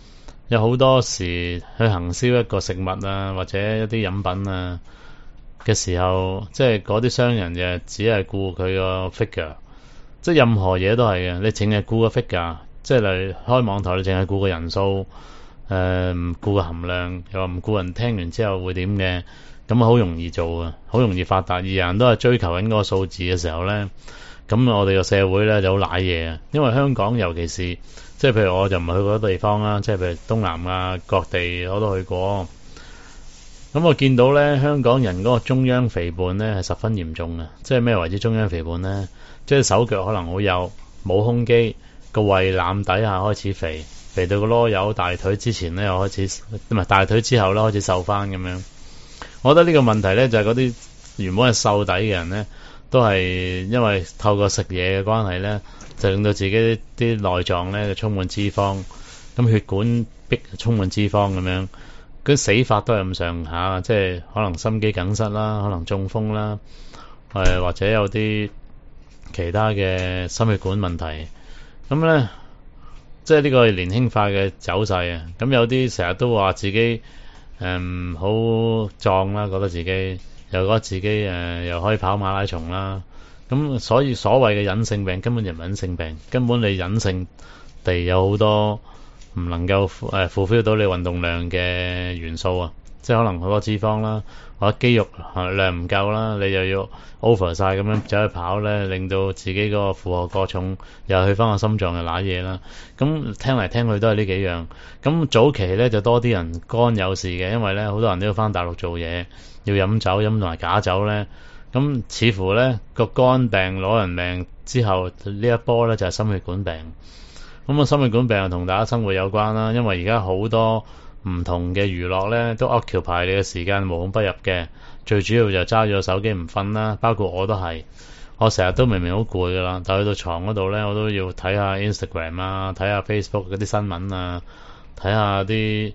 有好多時去行銷一個食物啊，或者一啲飲品啊嘅時候，即係嗰啲商人就只係顧佢個 figure， 即係任何嘢都係嘅。你淨係顧個 figure， 即係例如開網台，你淨係顧個人數，唔顧個含量，又話唔顧人聽完之後會點嘅，咁好容易做嘅，好容易發達。而人都係追求緊嗰個數字嘅時候咧，咁我哋個社會咧就好瀨嘢啊。因為香港尤其是即係譬如我就唔係去過嗰啲地方啦，即係譬如東南亞各地我都去過。咁我見到咧，香港人嗰個中央肥胖咧係十分嚴重嘅。即係咩為之中央肥胖咧？即係手腳可能好幼，冇胸肌，個胃腩底下開始肥，肥到個籮柚，大腿之前咧又開始，唔係大腿之後咧開始瘦翻咁樣。我覺得呢個問題咧就係嗰啲原本係瘦底嘅人咧，都係因為透過食嘢嘅關係咧，就令到自己啲內臟咧就充滿脂肪，咁血管壁充滿脂肪咁樣。佢死法都係咁上下，即係可能心肌梗塞啦，可能中風啦，或者有啲其他嘅心血管問題。咁咧，即係呢個年輕化嘅走勢啊。咁有啲成日都話自己好壯啦，覺得自己又覺得自己又可以跑馬拉松啦。咁所以所謂嘅隱性病根本就唔係隱性病，根本你隱性地有好多唔能夠fulfill 到你運動量嘅元素啊，即係可能好多脂肪啦，或者肌肉量唔夠啦，你又要 over 晒咁樣走去跑咧，令到自己個負荷過重，又去翻個心臟又揦嘢啦。咁聽嚟聽去都係呢幾樣。咁早期咧就多啲人肝有事嘅，因為咧好多人都要翻大陸做嘢，要飲酒飲埋假酒咧。咁似乎咧個肝病攞人命之後呢一波咧就係心血管病。咁心血管病同大家生活有關啦，因為而家好多唔同嘅娛樂咧都 occupy 你嘅時間無孔不入嘅，最主要就揸住個手機唔瞓啦，包括我都係，我成日都明明好攰噶啦，但去到床嗰度咧，我都要睇下 Instagram 啊，睇下 Facebook 嗰啲新聞啊，睇下啲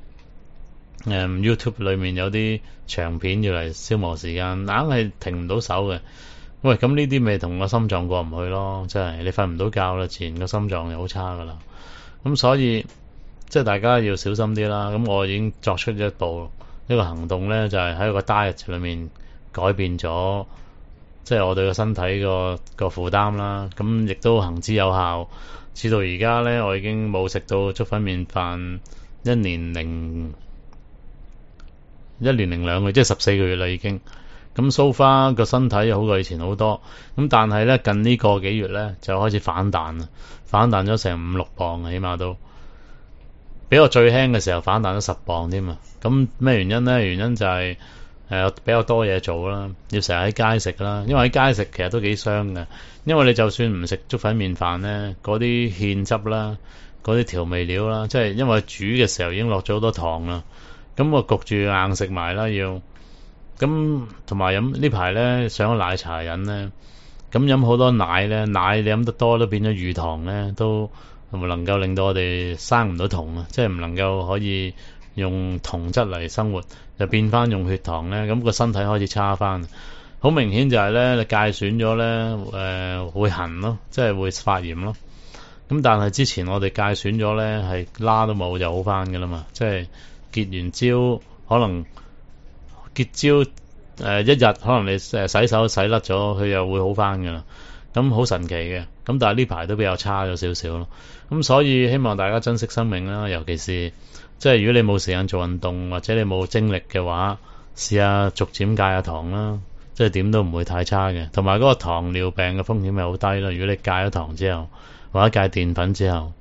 YouTube 裏面有啲長片要嚟消磨時間，硬係停唔到手嘅。喂，咁呢啲咪同個心臟過唔去咯？即係你瞓唔到覺啦，自然個心臟就好差噶啦。咁所以即係大家要小心啲啦。咁我已經作出一個行動咧，就係喺個 diet 裏面改變咗，即係我對個身體個負擔啦。咁亦都行之有效，至到而家咧，我已經冇食到粥粉麵飯1年零2個月，即係14個月啦已經。咁 so far 個身體又好過以前好多，咁但係咧近呢個幾月咧就開始反彈啦，反彈咗成5-6磅，起碼都比我最輕嘅時候反彈咗10磅添啊！咁咩原因咧？原因就係比較多嘢做啦，要成日喺街食啦，因為喺街食其實都幾傷嘅，因為你就算唔食粥粉麵飯咧，嗰啲芡汁啦，嗰啲調味料啦，即係因為煮嘅時候已經落咗好多糖啦，咁我焗住硬食埋啦要。咁同埋飲呢排咧上咗奶茶飲咧，咁飲好多奶咧，奶你飲得多都變咗乳糖咧，都唔能夠令到我哋生唔到酮啊，即係唔能夠可以用酮質嚟生活，就變翻用血糖咧，咁個身體開始差翻。好明顯就係咧，你戒損咗咧，會痕咯，即係會發炎咯。咁但係之前我哋戒損咗咧，係拉都冇就好翻噶啦嘛，即係結完焦可能。結焦一日可能你洗手洗甩咗，佢又會好翻噶啦，咁好神奇嘅。咁但係呢排都比較差咗少少咯。咁所以希望大家珍惜生命啦，尤其是即係如果你冇時間做運動或者你冇精力嘅話，試下逐漸戒下糖啦，即係點都唔會太差嘅。同埋嗰個糖尿病嘅風險咪好低咯。如果你戒咗糖之後或者戒澱粉之後。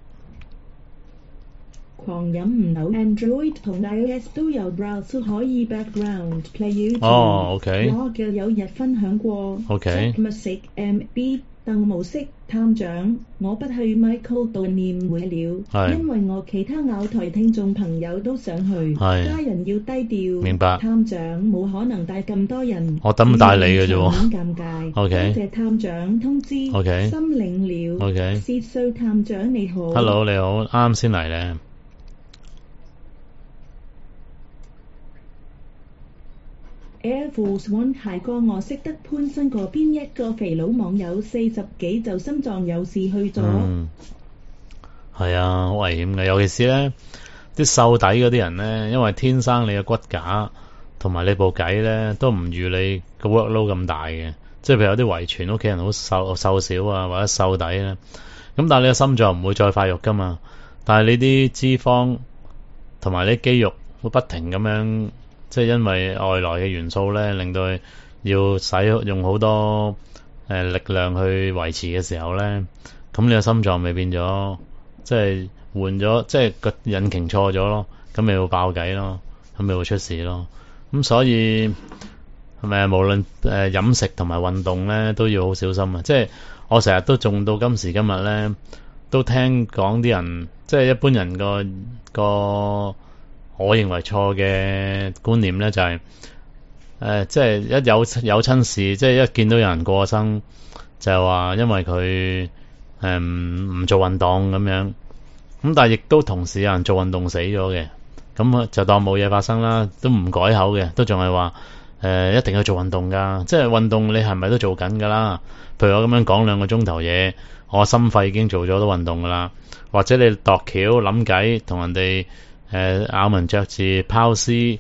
狂飲唔到 Android 同 iOS 都有 browser 可以 background play YouTube。 OK。 我嘅有日分享過。 OK。 密食 MB 鄧模式探長，我不去 Michael 悼念會了，因為我其他咬台聽眾朋友都想去，家人要低調。 明白。 探長冇可能帶咁多人。 我等帶你嘅啫喎。 尷尬。 OK。 多謝探長通知。 OK。 心領了。 OK。 薛瑞探長你好。 Hello 你好，啱先嚟咧。 Air Force One 係個我識得潘新嗰邊一個肥佬網友40幾就心臟有事去咗。 係啊，好危險嘅，尤其是咧， 啲瘦底嗰啲人咧，因為天生你嘅骨架同埋你部計咧都唔預你個 workload 咁大嘅，即係譬如有啲遺傳屋企人好瘦小啊，或者瘦底咧，咁但係你個心臟唔會再發育噶嘛，但係你啲脂肪同埋啲肌肉會不停咁樣，即係因為外來嘅元素咧，令到佢要用好多力量去維持嘅時候咧，咁你個心臟咪變咗，即係換咗，即係個引擎錯咗咯，咁咪會爆計咯，咁咪會出事咯。咁所以係咪無論飲食同埋運動咧都要好小心啊！即係我成日都仲到今時今日咧，都聽講啲人，即係一般人個我認為錯嘅觀念咧，就係即係一有親事，即係一見到有人過身，就係話因為佢唔做運動咁樣，咁但係亦都同時有人做運動死咗嘅，咁就當冇嘢發生啦，都唔改口嘅，都仲係話一定要做運動噶，即係運動你係咪都做緊噶啦？譬如我咁樣講2個鐘頭嘢，我心肺已經做咗好多運動噶啦，或者你度橋諗計同人哋咬文嚼字拋絲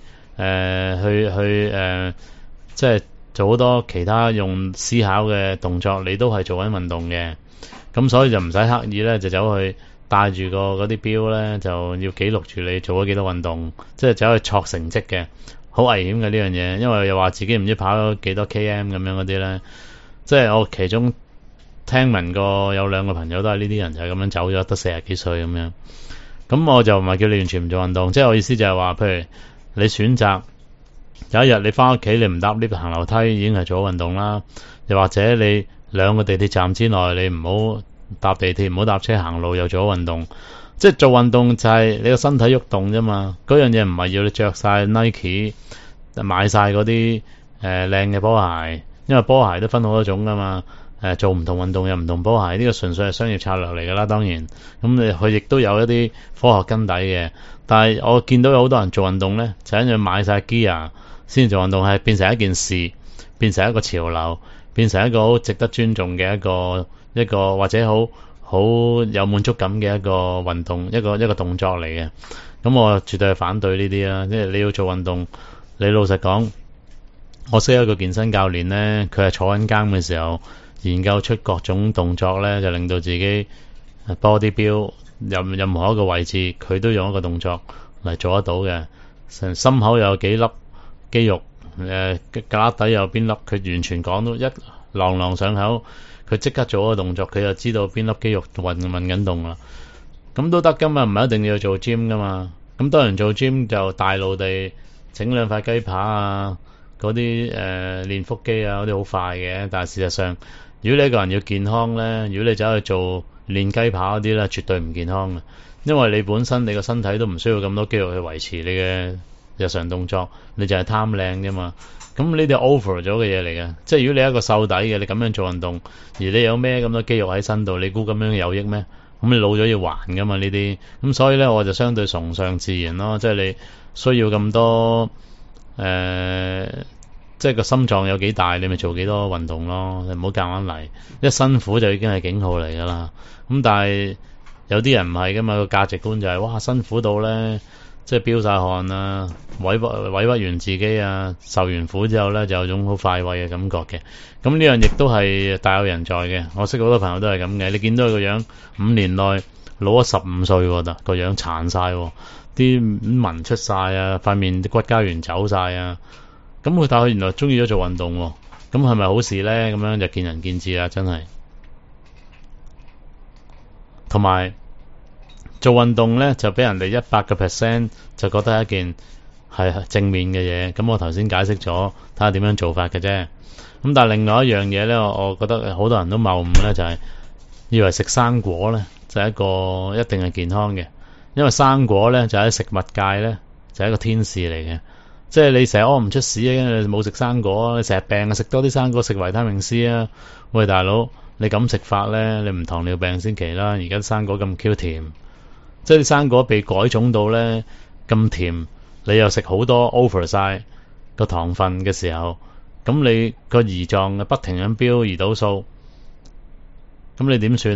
即係做好多其他用思考嘅動作，你都係做緊運動嘅，咁所以就唔使刻意咧就走去帶住嗰啲錶咧，就要記錄住你做咗幾多運動，即係走去戳成績嘅，好危險嘅呢樣嘢，因為又話自己唔知跑咗幾多 km 咁樣嗰啲咧，即係我其中聽聞過有2個朋友都係呢啲人，就係咁樣走咗，得40幾歲咁樣。咁我就唔係叫你完全唔做運動，即係我意思就係話，譬如你選擇有一日你翻屋企你唔搭 lift 行樓梯已經係做咗運動啦，又或者你2個地鐵站之內你唔好搭地鐵唔好搭車行路又做咗運動，即係做運動就係你個身體喐動啫嘛，嗰樣嘢唔係要你着晒 Nike 買晒嗰啲靚嘅波鞋，因為波鞋都分好多種噶嘛。做唔同運動有唔同波鞋，呢個純粹係商業策略嚟噶啦，當然咁佢亦都有一啲科學根底嘅。但係我見到有好多人做運動咧，就因為買晒 gear 先做運動，係變成一件事，變成一個潮流，變成一個好值得尊重嘅一個或者好有滿足感嘅一個運動，一個動作嚟嘅。咁我絕對係反對呢啲啦，即係你要做運動，你老實講，我識一個健身教練咧，佢係坐緊監嘅時候。研究出各種動作咧，就令到自己 body build 任何一個位置，佢都用一個動作嚟做得到嘅。成心口有幾粒肌肉，胳底有邊粒，佢完全講到一朗朗上口。佢即刻做個動作，佢就知道邊粒肌肉運緊動啦。咁都得噶嘛，唔係一定要做 gym 噶嘛。咁當然做 gym 就大路地整2塊雞扒啊，嗰啲練腹肌啊，嗰啲好快嘅。但係事實上，如果你一個人要健康咧，如果你走去做練雞扒嗰啲咧，絕對唔健康嘅，因為你本身你個身體都唔需要咁多肌肉去維持你嘅日常動作，你就係貪靚啫嘛。咁呢啲 over 咗嘅嘢嚟嘅，即係如果你一個瘦底嘅，你咁樣做運動，而你有咩咁多肌肉喺身度，你估咁樣有益咩？咁你老咗要還噶嘛呢啲，咁所以咧我就相對崇尚自然咯，即係你需要咁多即係個心臟有幾大，你咪做幾多運動咯，你唔好夾硬嚟，一辛苦就已經係警號嚟噶啦。咁但係有啲人唔係噶嘛，個價值觀就係哇辛苦到咧，即係飆晒汗啊，委屈完自己啊，受完苦之後咧就有種好快慰嘅感覺嘅。咁呢樣亦都係大有人在嘅，我識好多朋友都係咁嘅。你見到佢個樣5年內老咗15歲喎，個樣殘晒，啲紋出晒啊，塊面啲骨膠原走晒啊。咁佢但係佢原來中意咗做運動喎，咁係咪好事咧？咁樣就見仁見智啦，真係。同埋做運動咧，就俾人哋100% 就覺得係一件係正面嘅嘢。咁我頭先解釋咗，睇下點樣做法嘅啫。咁但係另外一樣嘢咧，我覺得好多人都謬誤咧，就係以為食生果咧就係一個一定係健康嘅，因為生果咧就喺食物界咧就係一個天使嚟嘅。即係你成日屙唔出屎啊，你冇食生果，你成日病啊，食多啲生果，食維他命 C 啊。喂大佬，你咁食法咧，你唔糖尿病先奇啦。而家生果咁 Q 甜，即係啲生果被改種到咧咁甜，你又食好多 over 晒個糖分嘅時候，咁你個胰臟不停咁飆胰島素，咁你點算啊？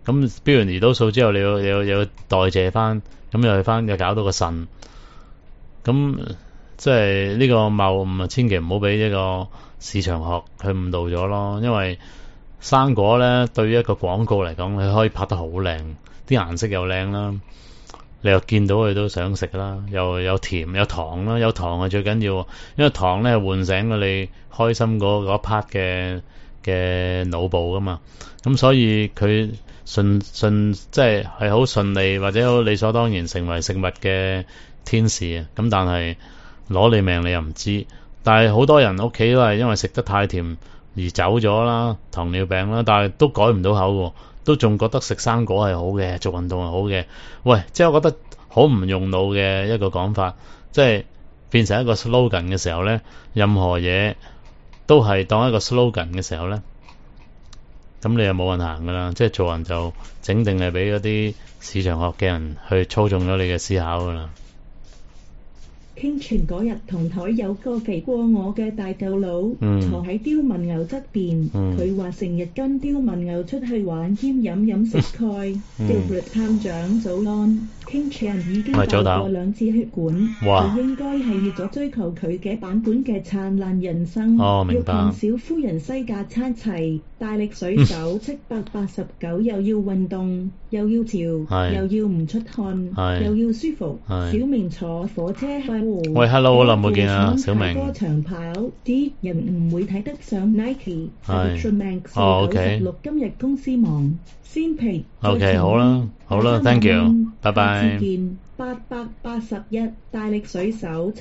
咁標完胰島素之後，你要代謝翻，咁又搞到個腎。咁即係呢個謬誤啊，千祈唔好俾呢個市場學去誤導咗咯。因為生果咧，對於一個廣告嚟講，佢可以拍得好靚，啲顏色又靚啦，你又見到佢都想食啦，又有甜有糖啦，有糖係最緊要，因為糖咧係喚醒咗你開心嗰一 part 嘅腦部噶嘛。咁所以佢順即係好順利或者好理所當然成為食物嘅天使啊。咁但係攞你命你又唔知。但係好多人屋企都係因為食得太甜而走咗啦，糖尿病啦，但係都改唔到口喎，都仲覺得食生果係好嘅，做運動係好嘅。喂，即係我覺得好唔用腦嘅一個講法，即係變成一個 slogan 嘅時候咧，任何嘢都係當一個 slogan 嘅時候咧，咁你又冇運行噶啦。即係做人就整定係俾嗰啲市場學嘅人去操縱咗你嘅思考噶啦。 傾傳嗰日同台有個肥過我嘅大舊佬，坐喺刁民牛側邊，佢話成日跟刁民牛出去玩兼飲食鈣。Dilbert 探長早安，傾傳已經爆過2次血管，佢應該係越咗追求佢嘅版本嘅燦爛人生。 明白。 要同小夫人西架撐齊，大力水手789，又要運動，又要潮，又要唔出汗，又要舒服。小明坐火車去。 喂 ，hello， 好耐冇見啊，小明。 多長跑啲人唔會睇得上 Nike。 OK。 今日公司忙，先皮。 OK， 好啦，Thank you，拜拜。 再見。881大力水手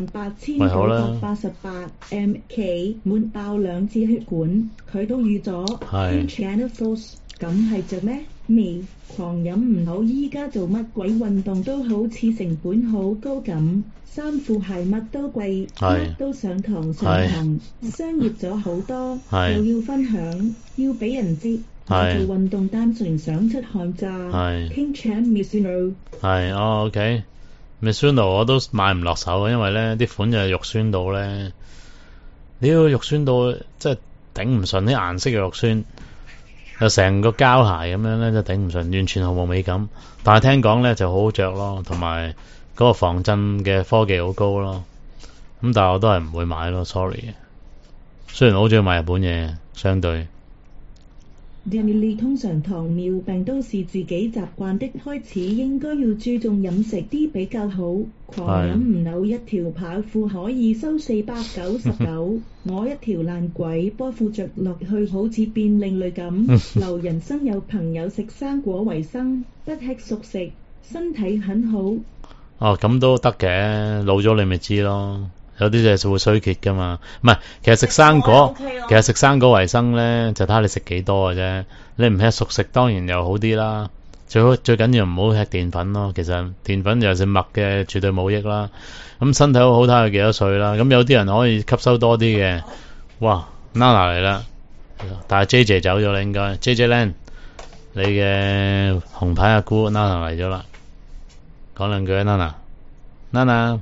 78988 mk 滿爆2次血管，佢都預咗。Channel Force 咁係着咩？未狂飲唔好，依家做乜鬼運動都好似成本好高咁，衫褲鞋乜都貴，乜都上堂，商業咗好多，又要分享，要俾人知。做運動單純想出汗咋。King Chan Mizuno OK，Mizuno 我都買唔落手，因為咧啲款就係肉酸到咧，肉酸到即係頂唔順，啲顏色嘅肉酸。就成個膠鞋咁樣咧，就頂唔順，完全毫無美感。但係聽講咧就好好着咯，同埋嗰個防震嘅科技好高咯。咁但係我都係唔會買咯 ，sorry。雖然我好中意買日本嘢，相對。 Danny 通常糖尿病都是自己習慣的開始，應該要注重飲食啲比較好。狂飲唔扭一條跑褲可以收499，我一條爛鬼波褲着落去好似變另類咁。留人生有朋友食生果為生，不吃熟食，身體很好。 咁都得嘅，老咗你咪知咯。有啲就係會衰竭噶嘛，唔係，其實食生果，其實食生果為生咧，就睇下你食幾多嘅啫。你唔吃熟食，當然又好啲啦。最緊要唔好吃澱粉咯。其實澱粉又係麥嘅，絕對冇益啦。咁身體好好睇佢幾多歲啦。咁有啲人可以吸收多啲嘅。哇 ，Nana 嚟啦，但係 JJ 走咗啦，應該 JJ Len， 你嘅紅牌阿姑 Nana 嚟咗啦，講兩句啊 Nana。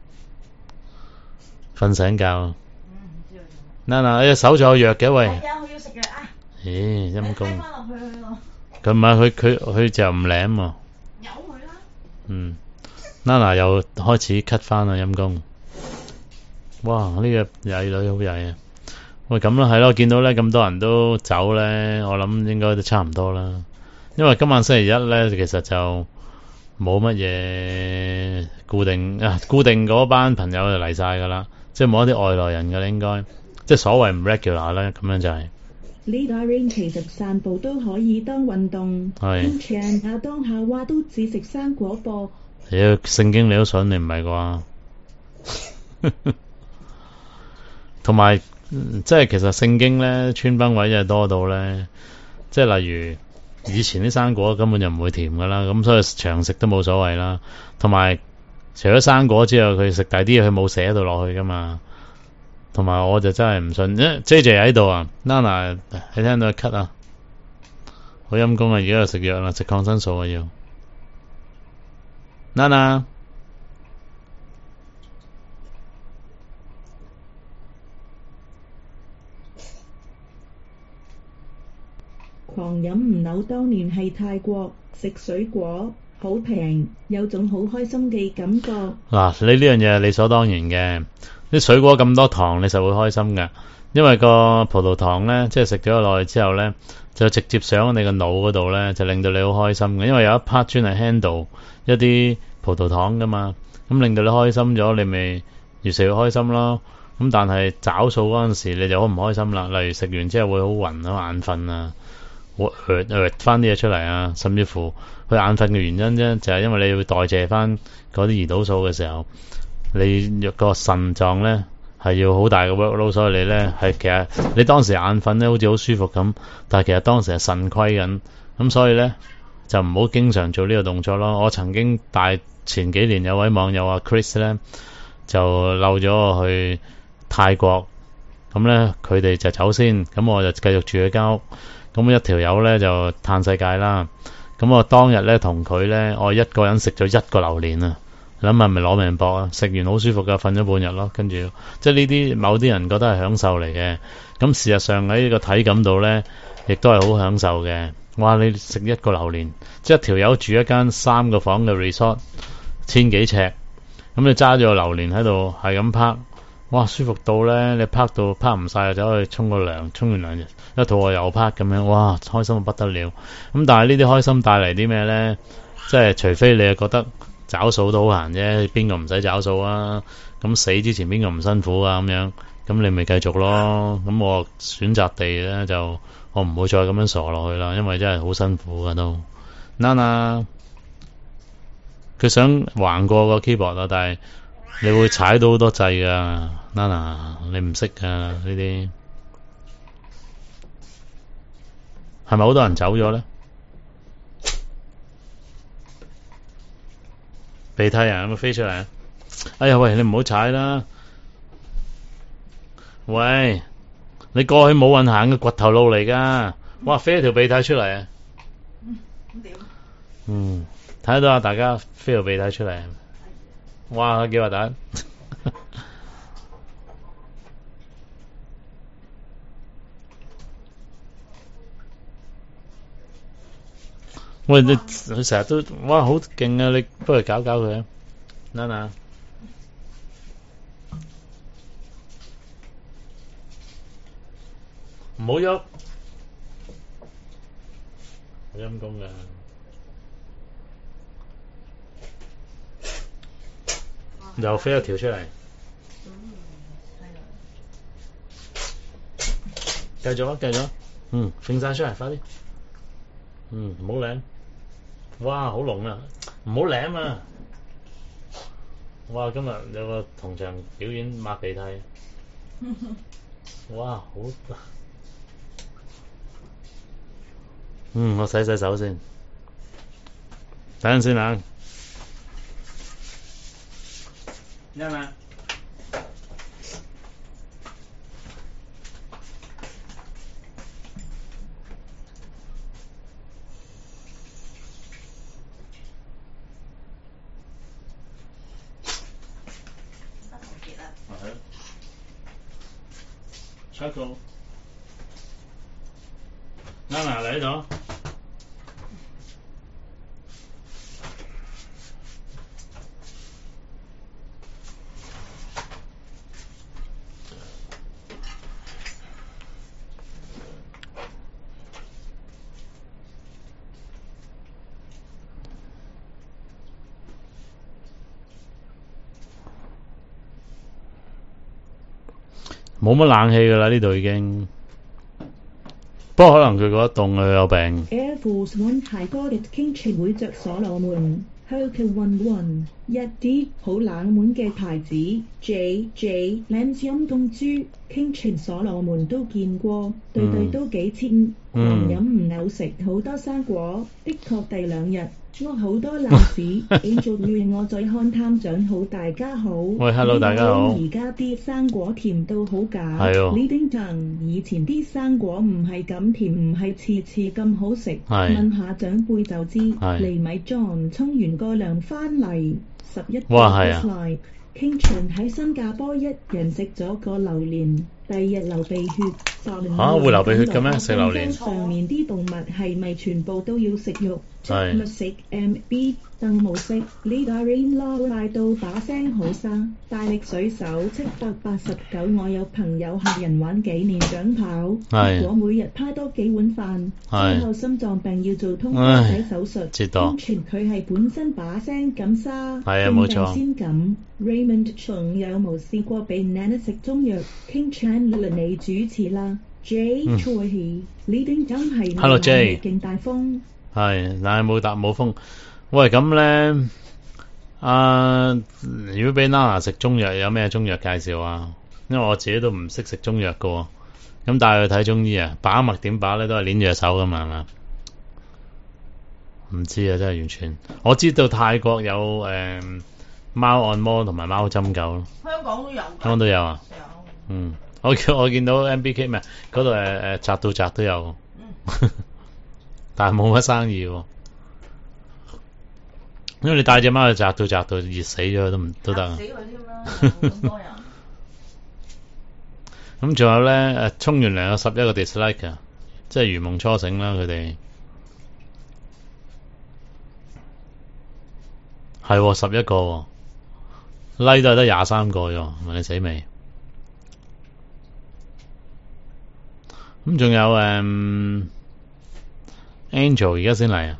瞓醒覺，Nana，你手仲有藥嘅喂。 係啊，佢要食藥啊。 咦，陰公。 翻落去咯。 佢唔係佢就唔舐喎。 由佢啦。 Nana 又開始咳翻啦，陰公。哇，呢個曳女好曳啊！喂，咁啦，係咯，見到咧咁多人都走咧，我諗應該都差唔多啦。因為今晚星期一咧，其實就冇乜嘢固定嗰班朋友就嚟晒噶啦。即係冇一啲外來人嘅，應該即係所謂唔 regular 咧，咁樣就係。 呢代 rain 其實散步都可以當運動。 係。 亞當夏娃都只食生果噃。 聖經你都信，你唔係啩？同埋即係其實聖經咧穿崩位就係多到咧，即係例如以前啲生果根本就唔會甜噶啦，咁所以長食都冇所謂啦。同埋除咗生果之後，佢食大啲嘢，佢冇寫到落去噶嘛。同埋我就真係唔信，JJ 喺度啊 ，Nana 你聽到佢咳啊，好陰功啊！而家又食藥啦，食抗生素啊要。Nana， 狂飲唔扭當年係泰國食水果，好平，有種好開心嘅感覺。 嗱，你呢樣嘢係理所當然嘅，啲水果咁多糖，你就會開心㗎。因為個葡萄糖咧，即係食咗落去之後咧，就直接上你個腦嗰度咧，就令到你好開心嘅。因為有一 part 專係 handle 一啲葡萄糖噶嘛，咁令到你開心咗，你咪越食越開心咯。咁但係找數嗰陣時，你就好唔開心啦。例如食完之後會好暈好眼瞓啊，會翻啲嘢出嚟啊，甚至乎佢眼瞓嘅原因啫，就係因為你要代謝翻嗰啲胰島素嘅時候，你個腎臟咧係要好大嘅 workload，所以你咧係其實你當時眼瞓咧好似好舒服咁，但係其實當時係腎虧緊，咁所以咧就唔好經常做呢個動作咯。我曾經帶前幾年有位網友阿 Chris 咧就漏咗我去泰國，咁咧佢哋就走先，咁我就繼續住喺間屋，咁一條友咧就嘆世界啦。咁我當日咧同佢咧，我一個人食咗1個榴蓮啊！諗下係咪攞命搏啊？食完好舒服噶，瞓咗半日咯。跟住即係呢啲某啲人覺得係享受嚟嘅，咁事實上喺呢個體感度咧，亦都係好享受嘅。哇！你食1個榴蓮，即係一條友住一間3個房嘅 resort， 1000幾尺，咁你揸住個榴蓮喺度係咁拍，哇！舒服到咧，你拍到拍唔晒就走去沖個涼，沖完涼一肚餓又拍咁樣，哇！開心到不得了。咁但係呢啲開心帶嚟啲咩咧？即係除非你係覺得找數都好閒啫，邊個唔使找數啊？咁死之前邊個唔辛苦啊？咁樣，咁你咪繼續咯。咁我選擇地咧就我唔會再咁樣傻落去啦，因為真係好辛苦噶都。Nana， 佢想橫過個 keyboard 啊，但係你會踩到好多掣噶。Nana， 你唔識噶呢啲，係咪好多人走咗咧？鼻涕啊，有冇飛出嚟啊？哎呀喂，你唔好踩啦！喂，你過去冇運行嘅掘頭路嚟噶，哇，飛一條鼻涕出嚟啊！ 咁點？ 睇到啊，大家飛條鼻涕出嚟，哇，幾核突！喂，你佢成日都哇好勁啊！你不如搞搞佢啊，Nana，唔好喐，好陰功噶，又飛一條出嚟，繼續啊，繼續啊，揈晒出嚟，快啲，唔好舐。哇，好濃啊！唔好舐啊！哇，今日有個同場表演抹鼻涕，哇，好！我洗手先，等陣先啊！啱啦。Choco， Nana 嚟咗，冇乜冷氣噶啦，呢度已經。不過可能佢覺得凍，佢有病。 Air Force One 太多嘅傾情會着所羅門 Hurricane One 一啲好冷門嘅牌子 JJ Lens 陰公豬傾情所羅門都見過，對對都幾千。狂飲唔扭食好多生果，的確第2日屙好多爛屎。Angel 願我再看探長好，大家好。 喂 ，hello 大家好。 而家啲生果甜到好假。 係喎。 Leading tongue 以前啲生果唔係咁甜，唔係次次咁好食。問下長輩就知。厘米 John 沖完個涼翻嚟11個 dislike。King Chun 喺新加坡一人食咗個榴蓮，第第二日流鼻血。 會流鼻血嘅咩？食榴蓮上面啲動物係咪全部都要食肉？ 係咪食 MB 鄧無色呢個 rain law 快到把聲好沙，大力水手789。我有朋友客人玩幾年長跑，結果每日派多幾碗飯，之後心臟病要做通波仔手術，宣傳佢係本身把聲咁沙，冇錯先咁。Raymond 仲有冇試過俾 Nana 食中藥 ？King Chandler 你主持啦 ，J Choi 呢段真係 Hello J 勁大風。 係，但係冇風。喂，咁咧，如果俾 Nana 食中藥，有咩中藥介紹啊？因為我自己都唔識食中藥噶，咁帶佢睇中醫啊，把脈點把咧都係捏住隻手噶嘛，係嘛？唔知啊，真係完全。我知道泰國有貓按摩同埋貓針灸咯。 香港都有。香港都有啊？ 有。 我見到 MBK 咩？嗰度宅到宅都有。但係冇乜生意喎，因為你帶隻貓去宅到熱死咗都得啊！ 死佢添啦，咁多人。 咁仲有咧沖完涼有11個 dislike 啊，即係如夢初醒啦，佢哋係11個，like 都係得23個啫，問你死未？咁仲有Angel 而家先嚟啊，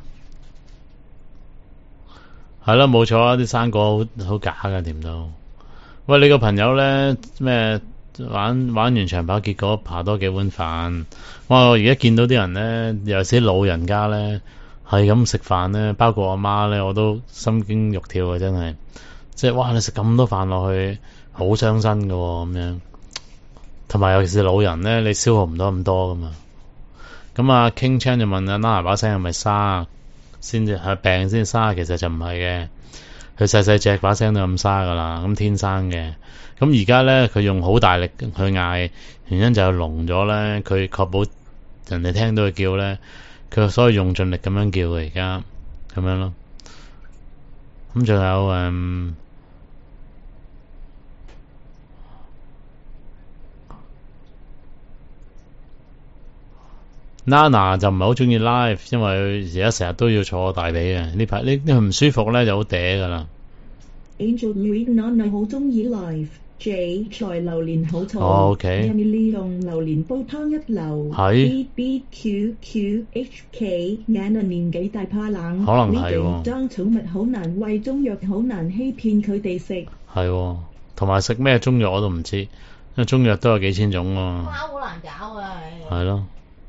係咯，冇錯啊！啲生果好假噶，掂到。喂，你個朋友咧咩玩完長跑，結果爬多幾碗飯。哇！我而家見到啲人咧，尤其是老人家咧，係咁食飯咧，包括我媽咧，我都心驚肉跳啊！真係，即係哇！你食咁多飯落去，好傷身噶咁樣。同埋尤其是老人咧，你消耗唔到咁多噶嘛。咁啊 King Chan 就問阿 Nana 把聲係咪沙先至係病先沙？其實就唔係嘅，佢細細隻把聲都咁沙噶啦，咁天生嘅。咁而家咧佢用好大力去嗌，原因就係聾咗咧，佢確保人哋聽到佢叫咧，佢所以用盡力咁樣叫嘅而家咁樣咯。咁仲有Nana 就唔係好中意 live， 因為而家成日都要坐大髀嘅，呢排呢佢唔舒服咧就好嗲噶啦。 Angel Nana 好中意 live。J 在榴蓮好嘈。 OK。 Emily 用榴蓮煲湯一流。 係。 BBQQHK Nana 年紀大怕冷。 可能係喎。 裝寵物好難餵中藥，好難欺騙佢哋食。 係喎，同埋食咩中藥我都唔知，因為中藥都有幾千種喎。 貓好難搞啊！ 係咯。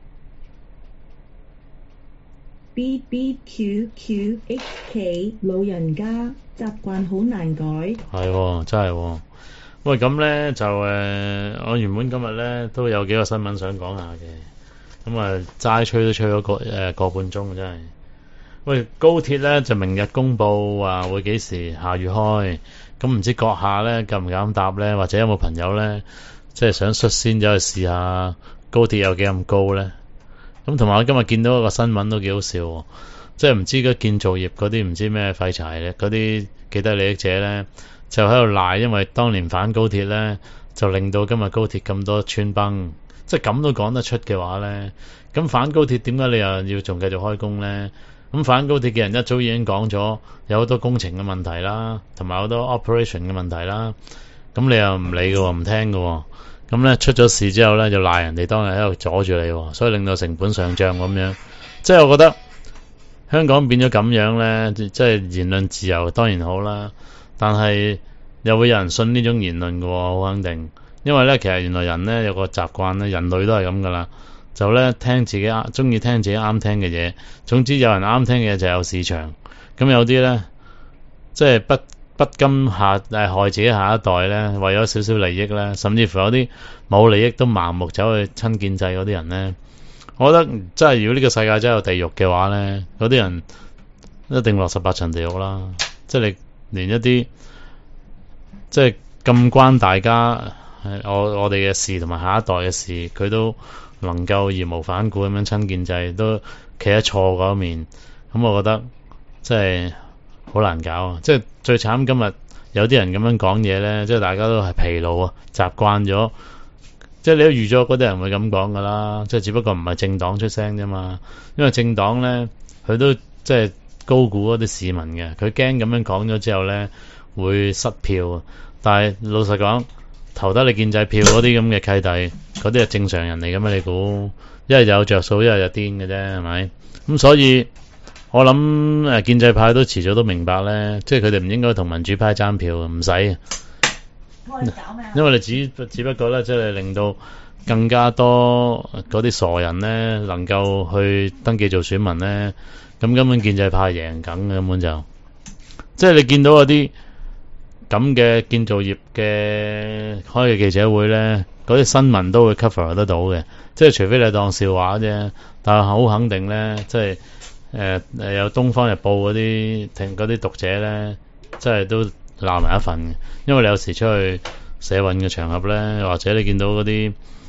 BBQQHK 老人家習慣好難改。 係喎，真係喎。喂，咁咧就我原本今日咧都有幾個新聞想講下嘅，咁啊齋吹都吹咗個半鐘，真係。喂，高鐵咧就明日公佈話會幾時下月開，咁唔知閣下咧敢唔敢搭咧，或者有冇朋友咧即係想率先走去試下高鐵有幾咁高咧？咁同埋我今日見到一個新聞都幾好笑喎，即係唔知嗰建造業嗰啲唔知咩廢柴咧，嗰啲既得利益者咧就喺度賴，因為當年反高鐵咧就令到今日高鐵咁多穿崩，即係咁都講得出嘅話咧，咁反高鐵點解你又要仲繼續開工咧？咁反高鐵嘅人一早已經講咗有好多工程嘅問題啦，同埋好多 operation 嘅問題啦，咁你又唔理嘅喎，唔聽嘅喎。咁咧出咗事之後咧，就賴人哋當日喺度阻住你，所以令到成本上漲咁樣。即係我覺得香港變咗咁樣咧，即係言論自由當然好啦，但係又會有人信呢種言論嘅，好肯定。因為咧，其實原來人咧有個習慣咧，人類都係咁噶啦，就咧聽自己中意聽自己啱聽嘅嘢。總之有人啱聽嘅嘢就有市場。咁有啲咧，即係不甘害自己下一代咧，為咗少少利益咧，甚至乎有啲冇利益都盲目走去親建制嗰啲人咧，我覺得真係如果呢個世界真係有地獄嘅話咧，嗰啲人一定落18層地獄啦。即係你連一啲即係咁關大家我哋嘅事同埋下一代嘅事，佢都能夠義無反顧咁樣親建制，都企喺錯嗰面，咁我覺得真係好難搞啊！即係最慘，今日有啲人咁樣講嘢咧，即係大家都係疲勞啊，習慣咗即係你都預咗嗰啲人會咁講噶啦，即係只不過唔係政黨出聲啫嘛。因為政黨咧，佢都即係高估嗰啲市民嘅，佢驚咁樣講咗之後咧會失票。但係老實講，投得你建制票嗰啲咁嘅契弟，嗰啲係正常人嚟噶嘛？你估一係有着數，一係就癲嘅啫，係咪？咁所以我諗建制派都遲早都明白咧，即係佢哋唔應該同民主派爭票，唔使。因為你只不過咧，即係令到更加多嗰啲傻人咧，能夠去登記做選民咧，咁根本建制派贏緊嘅，根本就即係你見到嗰啲咁嘅建造業嘅開嘅記者會咧，嗰啲新聞都會 cover 得到嘅，即係除非你當笑話啫，但係好肯定咧，即係有《東方日報》嗰啲讀者咧，即係都鬧埋一份嘅，因為你有時出去社運嘅場合咧，或者你見到嗰啲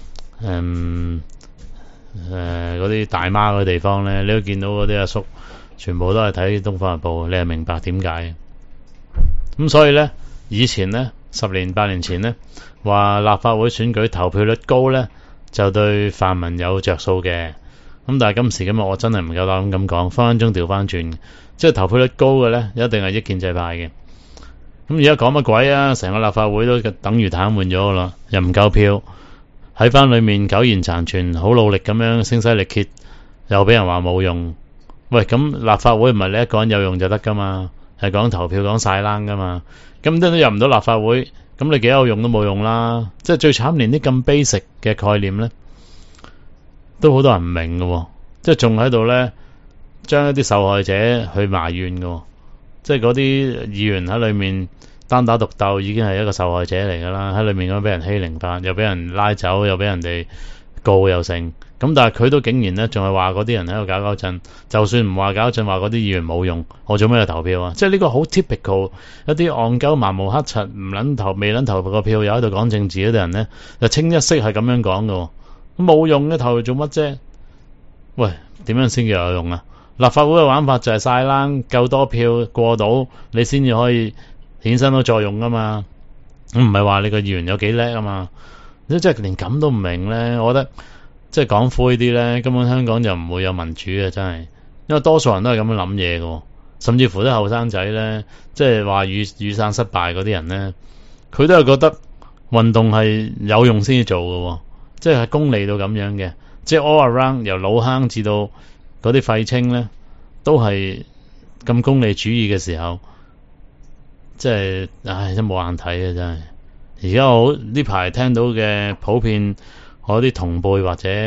嗰啲大媽嘅地方咧，你都見到嗰啲阿叔全部都係睇《東方日報》，你係明白點解？咁所以咧，以前咧10年8年前咧，話立法會選舉投票率高咧，就對泛民有着數嘅。咁但係今時今日我真係唔夠膽咁講，分分鐘調翻轉，即係投票率高嘅咧，一定係益建制派嘅。咁而家講乜鬼啊？成個立法會都等於癱瘓咗噶啦，又唔夠票，喺翻裏面苟延殘存，好努力咁樣聲嘶力竭，又俾人話冇用。喂，咁立法會唔係你一個人有用就得噶嘛？係講投票講晒冷噶嘛？咁都入唔到立法會，咁你幾有用都冇用啦。即係最慘，連啲咁 basic 嘅概念咧，都好多人唔明嘅，即係仲喺度咧，將一啲受害者去埋怨嘅。即係嗰啲議員喺裏面單打獨鬥，已經係一個受害者嚟噶啦。喺裏面咁俾人欺凌法，又俾人拉走，又俾人哋告又成。咁但係佢都竟然咧，仲係話嗰啲人喺度搞震。就算唔話搞震，話嗰啲議員冇用，我做咩去投票啊？即係呢個好 typical 一啲戇鳩盲毛黑柒唔撚投未撚投個票，又喺度講政治嗰啲人咧，就清一色係咁樣講嘅。冇用嘅，投做乜啫？喂，點樣先叫有用啊？立法會嘅玩法就係晒冷，夠多票過到你先至可以衍生到作用噶嘛。唔係話你個議員有幾叻啊嘛。即係連咁都唔明咧，我覺得即係講灰啲咧，根本香港就唔會有民主嘅，真係。因為多數人都係咁樣諗嘢嘅，甚至乎啲後生仔咧，即係話雨傘失敗嗰啲人咧，佢都係覺得運動係有用先至做嘅，即係功利到咁樣嘅，即係 all around 由老坑至到嗰啲廢青咧，都係咁功利主義嘅時候，即係真冇眼睇嘅真係。而家我呢排聽到嘅普遍，我啲同輩或者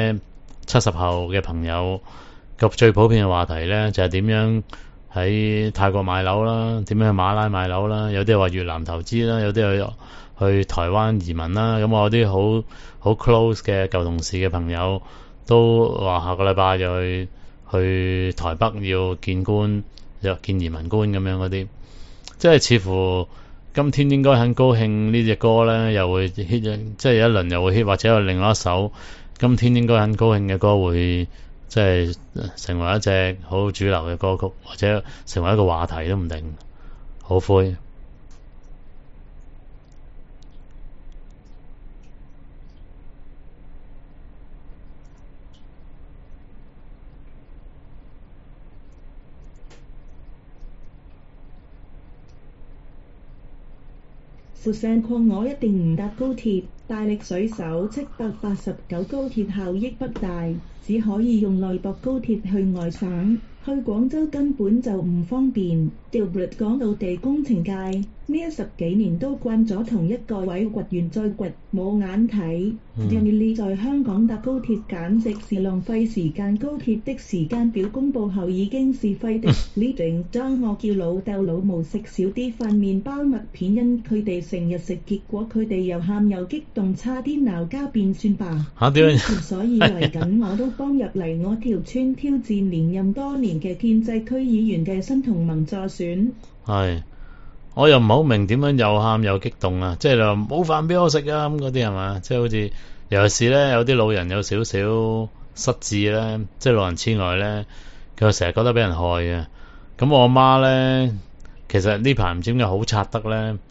70後嘅朋友，最普遍嘅話題咧，就係點樣喺泰國買樓啦，點樣去馬拉買樓啦，有啲話越南投資啦，有啲去台灣移民啦。咁我啲好 close 嘅舊同事嘅朋友都話下個禮拜就去台北要見官，又見移民官咁樣嗰啲，即係似乎今天應該很高興呢隻歌咧，又會 hit， 即係一輪又會 hit，或者有另外一首今天應該很高興嘅歌會即係成為一隻好主流嘅歌曲，或者成為一個話題都唔定，好灰。 佛山礦我一定唔搭高鐵，大力水手789高鐵效益不大，只可以用內駁高鐵去外省，去廣州根本就唔方便。Dilbert 講到地工程界呢10幾年都慣咗同一個位掘完再掘，冇眼睇。Emily 在香港搭高鐵簡直是浪費時間，高鐵的時間表公佈後已經是廢的。Leading 將我叫老豆老母食少啲份麵包麥片，因佢哋成日食，結果佢哋又喊又激動，差啲鬧交變算吧。所以嚟緊我都幫入嚟我條村挑戰連任多年嘅建制區議員嘅新同盟助選。 係，我又唔好明點樣又喊又激動啊！即係話冇飯俾我食啊咁嗰啲係嘛？即係好似尤其是咧，有啲老人有少少失智咧，即係老人痴呆咧，佢成日覺得俾人害嘅。咁我媽咧，其實呢排唔知點解好刷得咧，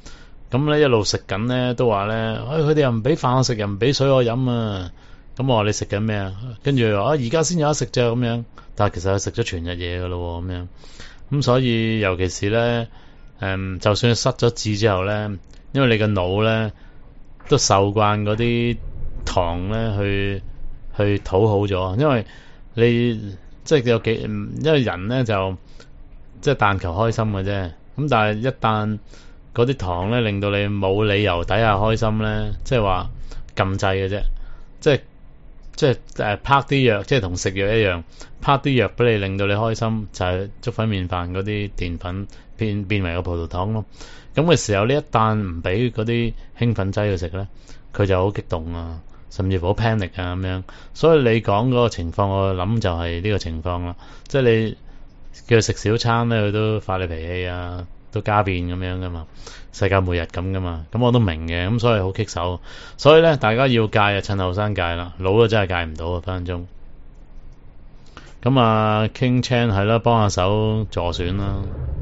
咁咧一路食緊咧都話咧，佢哋又唔俾飯我食，又唔俾水我飲啊！咁我話你食緊咩啊？跟住話而家先有得食啫咁樣，但係其實佢食咗全日嘢噶咯咁樣。咁所以尤其是咧，就算失咗智之後咧，因為你個腦咧都受慣嗰啲糖咧去討好咗，因為你即係有幾，因為人咧就即係但求開心嘅啫。咁但係一旦嗰啲糖咧令到你冇理由底下開心咧，即係話禁制嘅啫，即係拍啲藥，即係同食藥一樣，拍啲藥俾你令到你開心，就係粥粉麵飯嗰啲澱粉變為個葡萄糖咯。咁嘅時候呢，一旦唔俾嗰啲興奮劑去食咧，佢就好激動啊，甚至乎好 panic 啊咁樣。所以你講嗰個情況，我諗就係呢個情況啦。即係你叫佢食小餐咧，佢都發你脾氣啊，都加變咁樣噶嘛，世界末日咁噶嘛。咁我都明嘅，咁所以好棘手。所以咧，大家要戒啊，趁後生戒啦，老咗真係戒唔到啊，分分鐘。咁啊 King Chan 係啦，幫下手助選啦。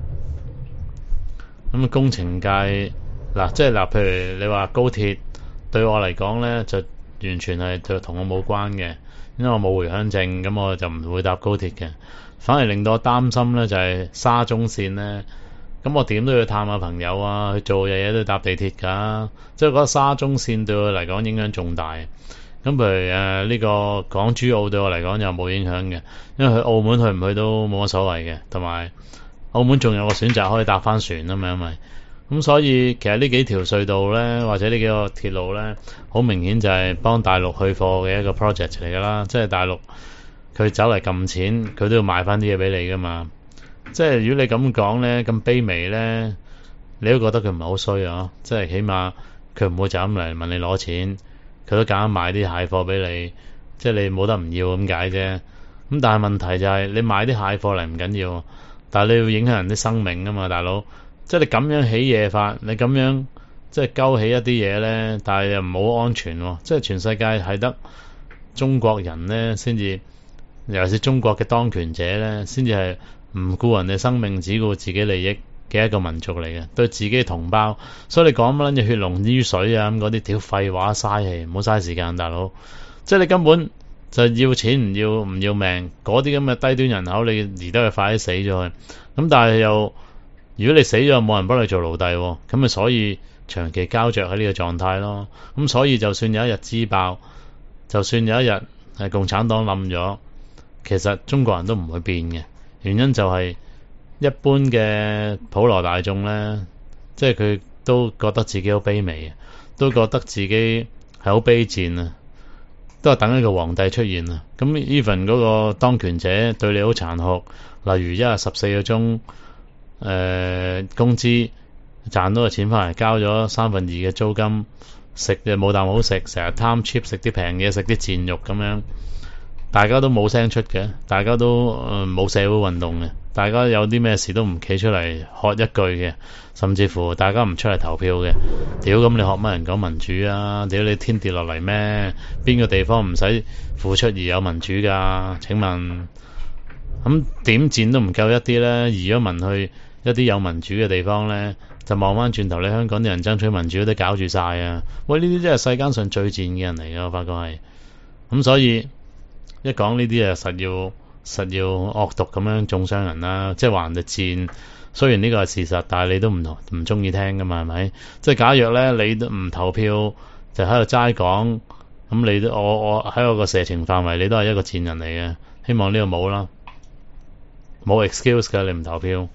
咁工程界嗱，即係嗱，譬如你話高鐵對我嚟講咧，就完全係就同我冇關嘅，因為我冇回鄉證，咁我就唔會搭高鐵嘅。反而令到我擔心咧，就係沙中線咧，咁我點都要探下朋友啊，去做嘢都要搭地鐵㗎。即係覺得沙中線對我嚟講影響重大。咁譬如呢個港珠澳對我嚟講又冇影響嘅，因為去澳門去唔去都冇乜所謂嘅，同埋澳門仲有個選擇可以搭翻船啊嘛，因為咁所以其實呢幾條隧道咧，或者呢幾個鐵路咧，好明顯就係幫大陸去貨嘅一個 project 嚟㗎啦。即係大陸佢走嚟撳錢，佢都要賣翻啲嘢俾你㗎嘛。即係如果你咁講咧，咁卑微咧，你都覺得佢唔係好衰啊。即係起碼佢唔會就咁嚟問你攞錢，佢都揀買啲蟹貨俾你，即係你冇得唔要咁解啫。咁但係問題就係你買啲蟹貨嚟唔緊要，但係你要影響人啲生命啊嘛，大佬。即係你咁樣起嘢法，你咁樣即係勾起一啲嘢咧，但係又唔好安全喎。即係全世界係得中國人咧先至，尤其是中國嘅當權者咧，先至係唔顧人哋生命，只顧自己利益嘅一個民族嚟嘅，對自己同胞。所以你講乜撚嘢血濃於水啊咁嗰啲屌廢話嘥氣，唔好嘥時間，大佬。即係你根本就要錢唔要命，嗰啲咁嘅低端人口，你而家係快啲死咗佢。咁但係又如果你死咗，冇人幫你做奴隸，咁咪所以長期膠着喺呢個狀態咯。咁所以就算有一日支爆，就算有一日係共產黨冧咗，其實中國人都唔會變嘅。原因就係一般嘅普羅大眾咧，即係佢都覺得自己好卑微，都覺得自己係好卑賤啊，都係等一個皇帝出現啊。咁 even 嗰個當權者對你好殘酷，例如一日14個鐘工資賺到嘅錢翻嚟，交咗2/3嘅租金，食又冇啖好食，成日貪 cheap 食啲平嘢，食啲賤肉咁樣，大家都冇聲出嘅，大家都冇社會運動嘅，大家有啲咩事都唔企出嚟喝一句嘅，甚至乎大家唔出嚟投票嘅。屌，咁你學乜人講民主啊？屌，你天跌落嚟咩？邊個地方唔使付出而有民主噶？請問咁點戰都唔夠一啲咧？移咗民去一啲有民主嘅地方咧，就望翻轉頭，你香港啲人爭取民主都搞住晒啊！喂，呢啲真係世間上最賤嘅人嚟嘅，我發覺係。咁所以一講呢啲啊，實要惡毒咁樣中傷人啦，即係話人哋賤。雖然呢個係事實，但係你都唔中意聽噶嘛，係咪？即係假若咧你都唔投票，就喺度齋講，咁你都我喺我個射程範圍，你都係一個賤人嚟嘅。希望呢個冇啦，冇 excuse 噶，你唔投票。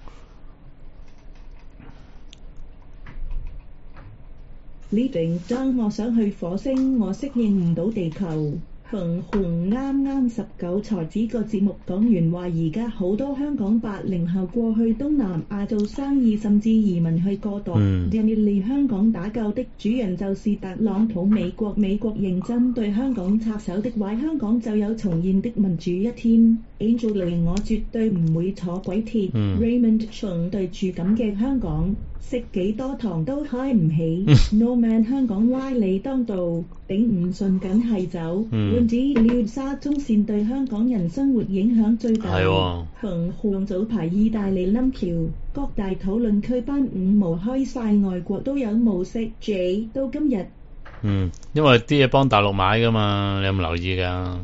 呢定爭我想去火星，我適應唔到地球。馮紅啱19才子個節目講完話，而家好多香港80後過去東南亞做生意，甚至移民去過度。人哋嚟香港打救的主人就是特朗普美國認真對香港插手的話，香港就有重現的民主一天。 Angel 嚟，我絕對唔會坐鬼鐵。Raymond 從對住咁嘅香港，食幾多糖都開唔起。No man 香港歪理當道，頂唔順梗係走。Wendy 廖沙中線對香港人生活影響最大。 係喎。 彭浩早排意大利冧橋，各大討論區班五毛開晒，外國都有模式。J 到今日。 因為啲嘢幫大陸買噶嘛，你有冇留意㗎？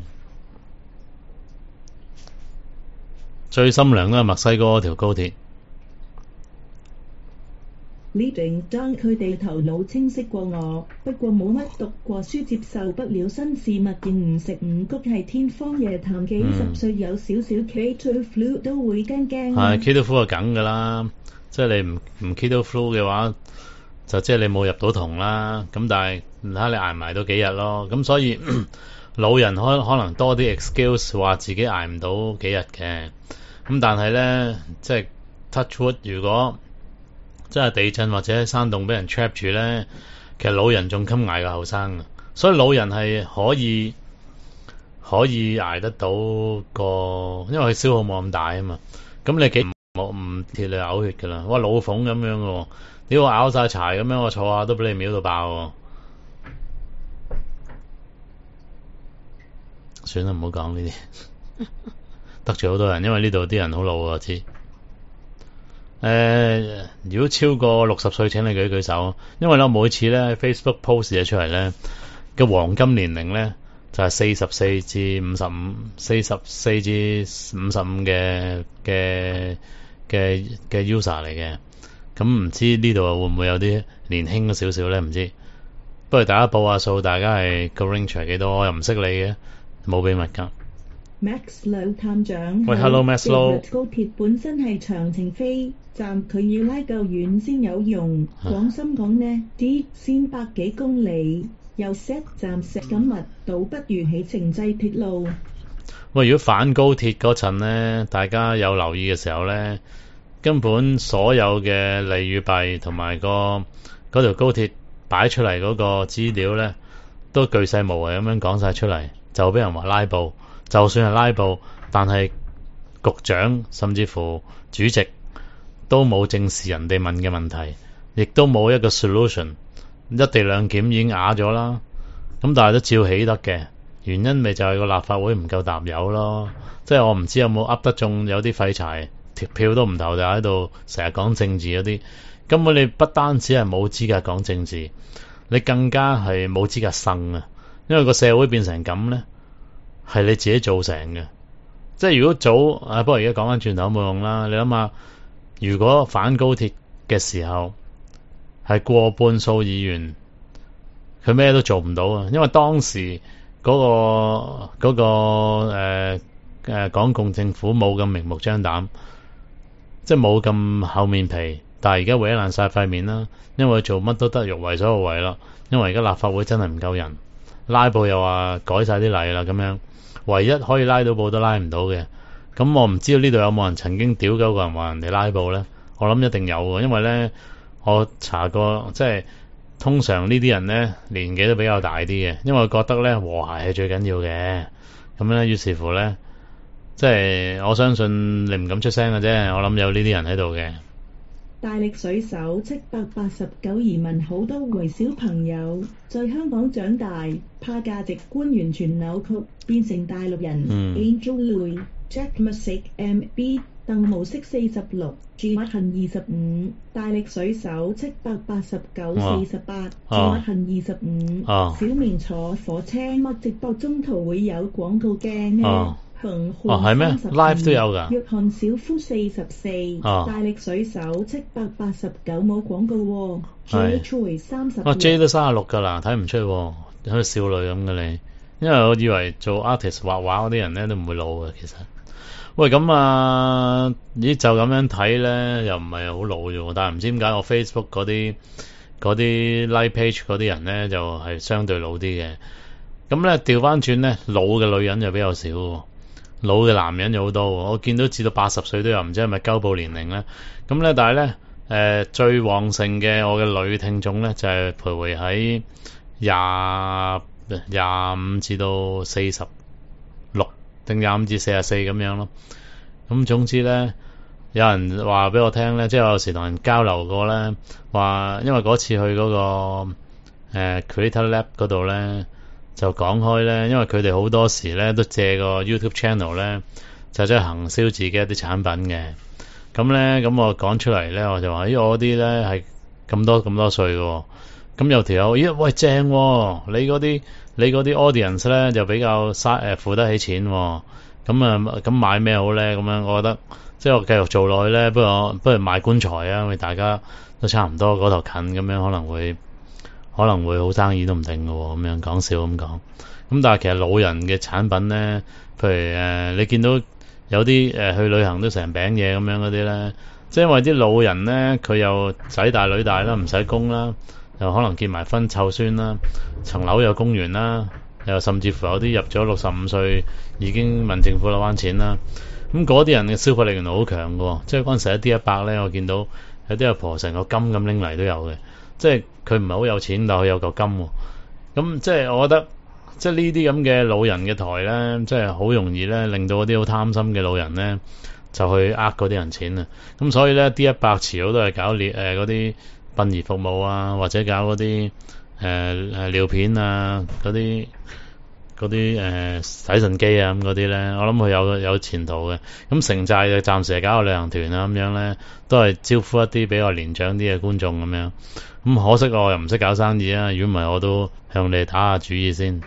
最心涼都係墨西哥嗰條高鐵。 Leading Down 佢哋頭腦清晰過我，不過冇乜讀過書，接受不了新事物，認唔食五穀係天方夜譚。幾十歲有少少 Keto flu 都會驚驚。 係 Keto flu 係梗㗎啦，即係你唔 Keto flu 嘅話，就即係你冇入到酮啦。咁但係睇下你捱埋到幾日咯。咁所以老人可能多啲 excuse 話自己捱唔到幾日嘅。咁但係咧，即係 touch wood，如果真係地震或者山洞俾人 trap 住咧，其實老人仲襟捱過後生嘅。所以老人係可以捱得到因為佢消耗冇咁大啊嘛。咁你幾唔貼你嘔血㗎啦？哇，老鳳咁樣嘅喎，屌我咬晒柴咁樣，我坐下都俾你秒到爆喎。算啦，唔好講呢啲，得罪好多人，因為呢度啲人好老啊，我知。如果超過60歲，請你舉舉手。因為咧，每次咧 Facebook post 嘢出嚟咧嘅黃金年齡咧就係44至55，44至55嘅 user 嚟嘅。咁唔知呢度會唔會有啲年輕少少咧？唔知。不如大家報下數，大家係個 range 係幾多？我又唔識你嘅，冇秘密㗎。 Max 劉探長， 喂 ，Hello Max 劉。 高鐵本身係長程飛站，佢要拉夠遠先有用。廣深港呢啲先百幾公里，又 set 站石咁密，倒不如起程製鐵路。 喂，如果反高鐵嗰陣咧，大家有留意嘅時候咧，根本所有嘅利與弊同埋嗰條高鐵擺出嚟嗰個資料咧，都巨細無遺咁樣講晒出嚟，就俾人話拉布。就算係拉布，但係局長甚至乎主席都冇正視人哋問嘅問題，亦都冇一個 solution。一地兩檢已經啞咗啦，咁但係都照起得嘅。原因咪就係個立法會唔夠搭友咯。即係我唔知有冇噏得中，有啲廢柴條票都唔投，就喺度成日講政治嗰啲。根本你不單止係冇資格講政治，你更加係冇資格呻啊！因為個社會變成咁咧，係你自己造成嘅。即係如果不過而家講翻轉頭冇用啦。你諗下，如果反高鐵嘅時候係過半數議員，佢咩都做唔到啊！因為當時嗰個港共政府冇咁明目張膽，即係冇咁厚面皮。但係而家搲爛晒塊面啦，因為做乜都得，欲為所欲為啦。因為而家立法會真係唔夠人，拉布又話改晒啲例啦，咁樣唯一可以拉到布都拉唔到嘅。咁我唔知道呢度有冇人曾經屌鳩過人話人哋拉布咧？我諗一定有嘅，因為咧我查過，即係通常呢啲人咧年紀都比較大啲嘅，因為我覺得咧和諧係最緊要嘅。咁咧於是乎咧，即係我相信你唔敢出聲嘅啫。我諗有呢啲人喺度嘅。 大力水手789移民好多為小朋友，在香港長大，怕價值觀完全扭曲，變成大陸人。Angel Louis Jack Music MB 鄧模式46 G 恨25大力水手78948 G 恨25小面坐火車乜直播中途會有廣告鏡呢？ 係咩 ？Live 都有㗎。 約翰小夫44大力水手789冇廣告喎。J Choi 30 J 都36㗎啦，睇唔出喎，好似少女咁嘅你。因為我以為做 artist 畫畫嗰啲人咧都唔會老嘅，其實。喂，咁咦就咁樣睇咧，又唔係好老啫。但係唔知點解我 Facebook 嗰啲 like page 嗰啲人咧就係相對老啲嘅。咁咧調翻轉咧，老嘅女人就比較少。老嘅男人有好多，我見到至到80歲都有，唔知係咪鳩報年齡咧？咁咧，但係咧，最旺盛嘅我嘅女聽眾咧，就係徘徊喺25至到46 定25至44咁樣咯。咁總之咧，有人話俾我聽咧，即係我有時同人交流過咧，話因為嗰次去嗰個Creator Lab 嗰度咧，就講開咧，因為佢哋好多時咧都借個 YouTube channel 咧，就即係行銷自己一啲產品嘅。咁咧，咁我講出嚟咧，我就話：咦，我啲咧係咁多歲嘅，咁有條友，咦，喂，正喎，你嗰啲 audience 咧就比較付得起錢喎。咁買咩好咧？咁樣我覺得，即係我繼續做落去咧，不如買棺材啊，因為大家都差唔多嗰頭近，咁樣可能會好生意都唔定嘅喎。咁樣講笑咁講。咁但係其實老人嘅產品咧，譬如你見到有啲去旅行都成餅嘢咁樣嗰啲咧，即係因為啲老人咧，佢又仔大女大啦，唔使供啦，又可能結埋婚湊孫啦，層樓又供完啦，又甚至乎有啲入咗65歲已經問政府攞翻錢啦。咁嗰啲人嘅消費力原來好強嘅喎，即係嗰陣時一啲100咧，我見到有啲阿婆成個金咁拎嚟都有嘅，即係佢唔係好有錢，但係佢有嚿金喎。咁即係我覺得，即係呢啲咁嘅老人嘅台咧，即係好容易咧令到嗰啲好貪心嘅老人咧就去嗰啲人錢啊。咁所以咧，D100遲早都係搞嗰啲殯儀服務啊，或者搞嗰啲尿片啊，嗰啲洗腎機啊咁嗰啲咧，我諗佢有前途嘅。咁城寨就暫時係搞個旅行團啊咁樣咧，都係招呼一啲比較年長啲嘅觀眾咁樣。咁可惜我又唔識搞生意啊，如果唔係我都向你打下主意先。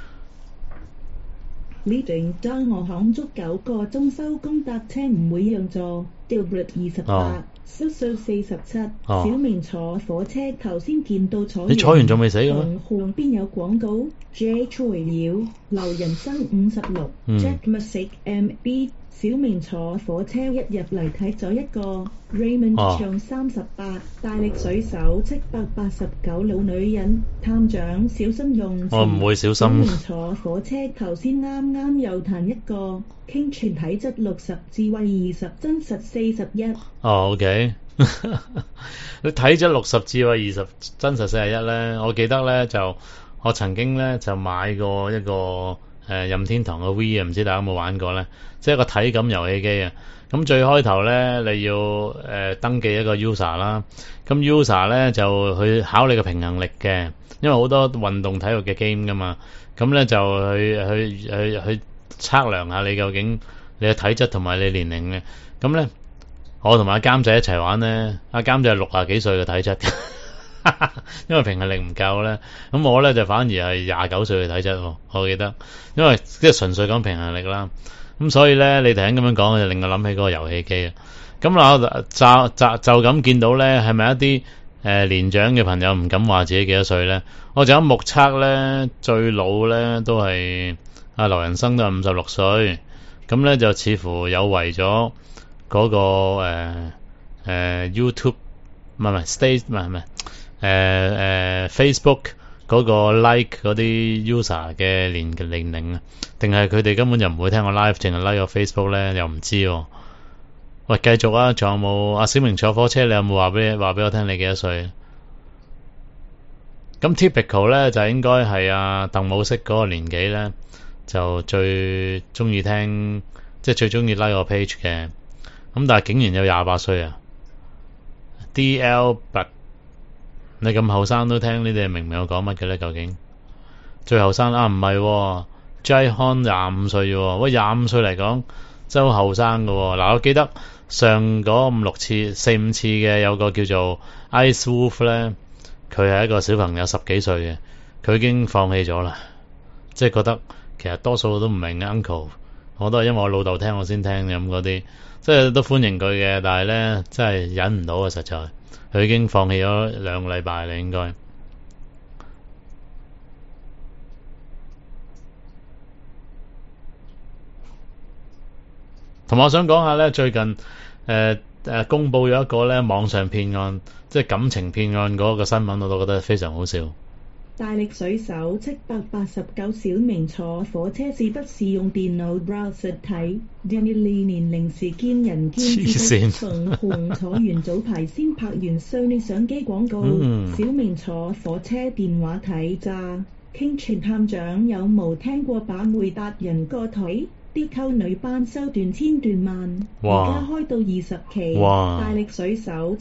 呢段當我行足9個鐘收工搭車唔會讓座 Dilbert 28叔叔47小明坐火車頭先見到你坐完仲未死嘅咩？ 紅邊有廣告 J 材料劉人生56 Jack Music MB 小明坐火車一入嚟睇咗一個 Raymond 唱38大力水手789老女人探長小心用詞我唔會小心。 小明坐火車頭先啱又彈一個傾全體質60智慧20真實41 OK 你睇咗60智慧20真實41咧，我記得咧就我曾經咧就買過一個任天堂嘅 Wii 啊，唔知大家有冇玩過咧？即係一個體感遊戲機啊。咁最開頭咧，你要登記一個 user 啦。咁 user 咧就去考你嘅平衡力嘅，因為好多運動體育嘅 game 噶嘛。咁咧就去測量下你究竟你嘅體質同埋你年齡嘅。咁咧，我同埋阿監仔一齊玩咧，阿監仔係60幾歲嘅體質。因為平衡力唔夠咧，咁我咧就反而係29歲嘅體質，我記得，因為即係純粹講平衡力啦。咁所以咧，你突然咁樣講，就令我諗起嗰個遊戲機啊。咁嗱，就咁見到咧，係咪一啲年長嘅朋友唔敢話自己幾多歲咧？我就咁目測咧，最老咧都係阿劉人生都係56歲，咁咧就似乎有為咗嗰個YouTube 唔係 Stage 唔係Facebook 嗰個 like 嗰啲 user 嘅年齡啊，定係佢哋根本就唔會聽我 live，淨係 like 個 Facebook 咧，又唔知喎。喂，繼續啊，仲有冇阿小明坐火車？你有冇話俾我聽你幾多歲？咁 typical 咧就應該係阿鄧武飾嗰個年紀咧，就最中意聽，即係最中意 like 個 page 嘅。咁但係竟然有28歲啊 ！Dilbert你咁後生都聽，你哋明唔明我講乜嘅咧？究竟最後生啊？唔係 Jay Han 25歲喎，喂25歲嚟講真係好後生㗎喎。嗱，我記得上嗰4、5次嘅有個叫做 Ice Wolf 咧，佢係一個小朋友10幾歲嘅，佢已經放棄咗啦，即係覺得其實多數都唔明 Uncle， 我都係因為我老豆聽我先聽咁嗰啲，即係都歡迎佢嘅，但係咧真係忍唔到啊，實在。佢已經放棄咗2個禮拜啦，應該。同埋我想講下咧，最近公佈咗一個咧網上騙案，即係感情騙案嗰個新聞，我都覺得非常好笑。 大力水手789小明坐火車是不是用電腦 browser 睇 Daniel 年齡時見仁見智，從紅坐完早排先拍完 Sony 相機廣告，小明坐火車電話睇咋。傾全探長有冇聽過把妹達人個腿啲溝女班收斷千斷萬，而哇家開到20期。 哇大力水手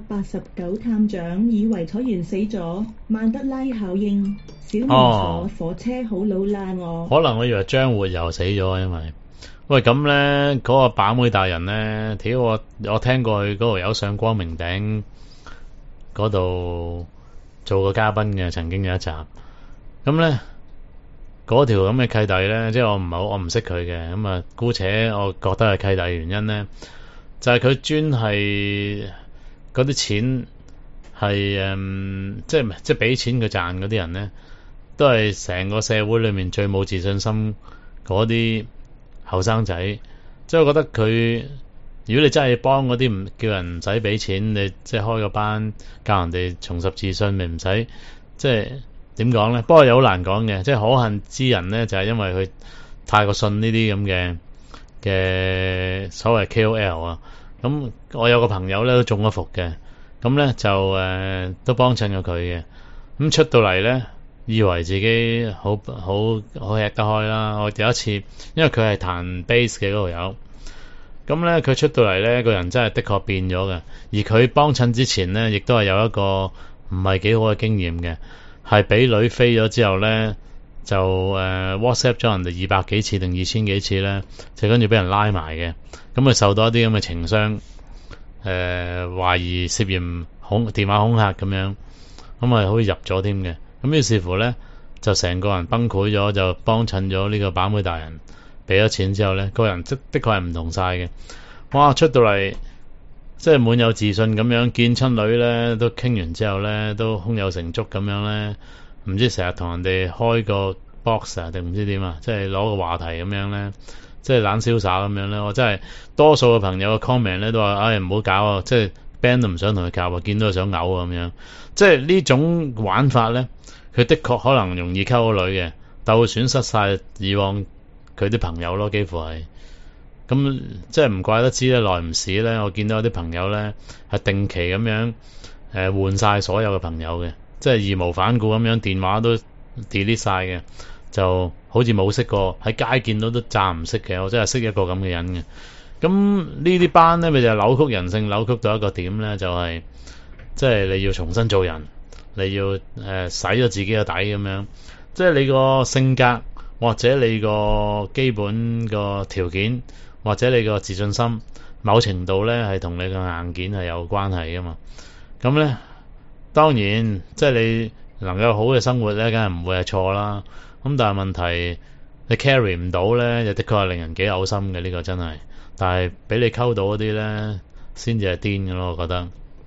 789探長以為楚原死咗，曼德拉效應。小明坐火車好老啦我。 可能我以為張活又死咗，因為喂咁咧嗰個把妹大人咧，屌我聽過佢嗰度有上光明頂嗰度做過嘉賓嘅，曾經有一集。咁咧嗰條咁嘅契弟咧，即係我唔識佢嘅，咁啊姑且我覺得係契弟原因咧，就係佢專係嗰啲錢係即係俾錢佢賺嗰啲人咧，都係成個社會裏面最冇自信心嗰啲後生仔。即係我覺得佢，如果你真係幫嗰啲唔叫人唔使俾錢，你即係開個班教人哋重拾自信，咪唔使即係點講咧？不過又好難講嘅，即係可恨之人咧，就係因為佢太過信呢啲咁嘅所謂 KOL 啊。咁我有個朋友咧都中咗伏嘅，咁咧就都幫襯過佢嘅。咁出到嚟咧，以為自己好吃得開啦。我有一次，因為佢係彈 bass 嘅嗰度有，咁咧佢出到嚟咧，個人真係的確變咗嘅。而佢幫襯之前咧，亦都係有一個唔係幾好嘅經驗嘅，係俾女飛咗之後咧，就WhatsApp 咗人哋200幾次定2000幾次咧，就跟住俾人拉埋嘅。咁佢受到一啲咁嘅情傷，懷疑涉嫌電話恐嚇咁樣，咁啊好似入咗添嘅。咁於是乎咧，就成個人崩潰咗，就幫襯咗呢個把妹大人，俾咗錢之後咧，個人的確係唔同晒嘅。哇！出到嚟即係滿有自信咁樣，見親女咧都傾完之後咧，都胸有成竹咁樣咧，唔知成日同人哋開個 box 啊定唔知點啊，即係攞個話題咁樣咧，即係懶瀟灑咁樣咧。我真係多數嘅朋友嘅 comment 咧都話：唉，唔好搞啊！即係 band 都唔想同佢搞啊，見到佢想嘔啊咁樣。即係呢種玩法咧，佢的確可能容易溝到女嘅，但會損失晒以往佢啲朋友咯，幾乎係。咁即係唔怪得知咧，耐唔時咧，我見到有啲朋友咧係定期咁樣換晒所有嘅朋友嘅，即係義無反顧咁樣電話都 delete 晒嘅，就好似冇識過，喺街見到都詐唔識嘅。我真係識一個咁嘅人嘅。咁呢啲班咧，咪就係扭曲人性，扭曲到一個點咧，就係即係你要重新做人，你要洗咗自己嘅底咁樣，即係你個性格或者你個基本個條件或者你個自信心，某程度咧係同你個硬件係有關係噶嘛。咁咧當然即係你能夠好嘅生活咧，梗係唔會係錯啦。咁但係問題你 carry 唔到咧，又的確係令人幾嘔心嘅，呢個真係。但係俾你溝到嗰啲咧，先至係癲嘅咯，我覺得。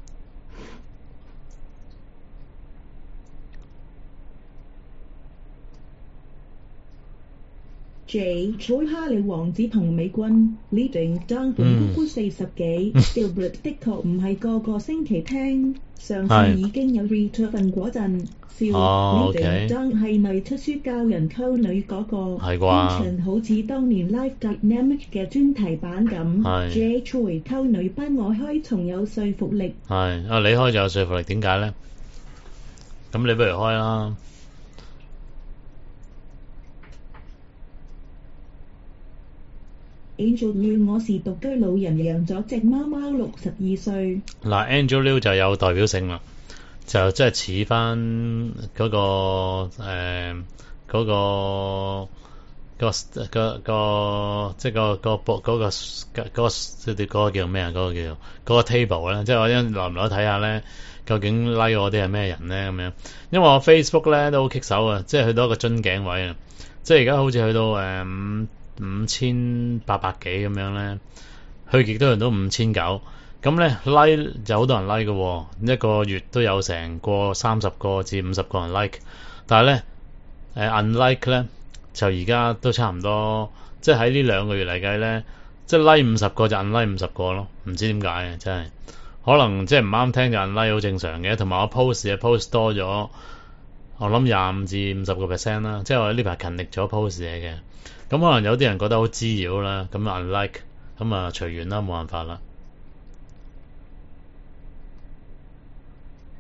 J. 彩哈利王子同美軍 leading down 本姑姑40幾 Dilbert 的確唔係個個星期聽，上次已經有 return 嗰陣笑 leading down 係咪出書教人溝女嗰個？ 係啩？ 完全好似當年 Life Dynamic 嘅專題版咁。J. Choi 溝女班我開從有說服力。 係啊，你開就有說服力，點解咧？咁你不如開啦。 Angel Liu 我是獨居老人，養咗隻貓貓62歲。 嗱 Angel Liu 就有代表性啦，就即係似翻嗰個即係嗰個叫咩啊？嗰個叫嗰個 table 咧，即係我一來唔來睇下咧，究竟 like 我啲係咩人咧咁樣？因為我 Facebook 咧都好棘手啊，即係去到一個樽頸位啊，即係而家好似去到5800幾咁樣咧，去極都人都5900，咁咧 like 就好多人 like 嘅，一個月都有成過30個至50個人 like， 但係咧unlike 咧就而家都差唔多，即係喺呢2個月嚟計咧，即係 like 50個就 unlike 50個咯，唔知點解嘅，真係可能即係唔啱聽就 unlike 好正常嘅，同埋我 post 多咗，我諗25至50% 啦，即係我呢排勤力咗 post 嘢嘅。咁可能有啲人覺得好滋擾啦，咁 unlike， 咁啊隨緣啦，冇辦法啦。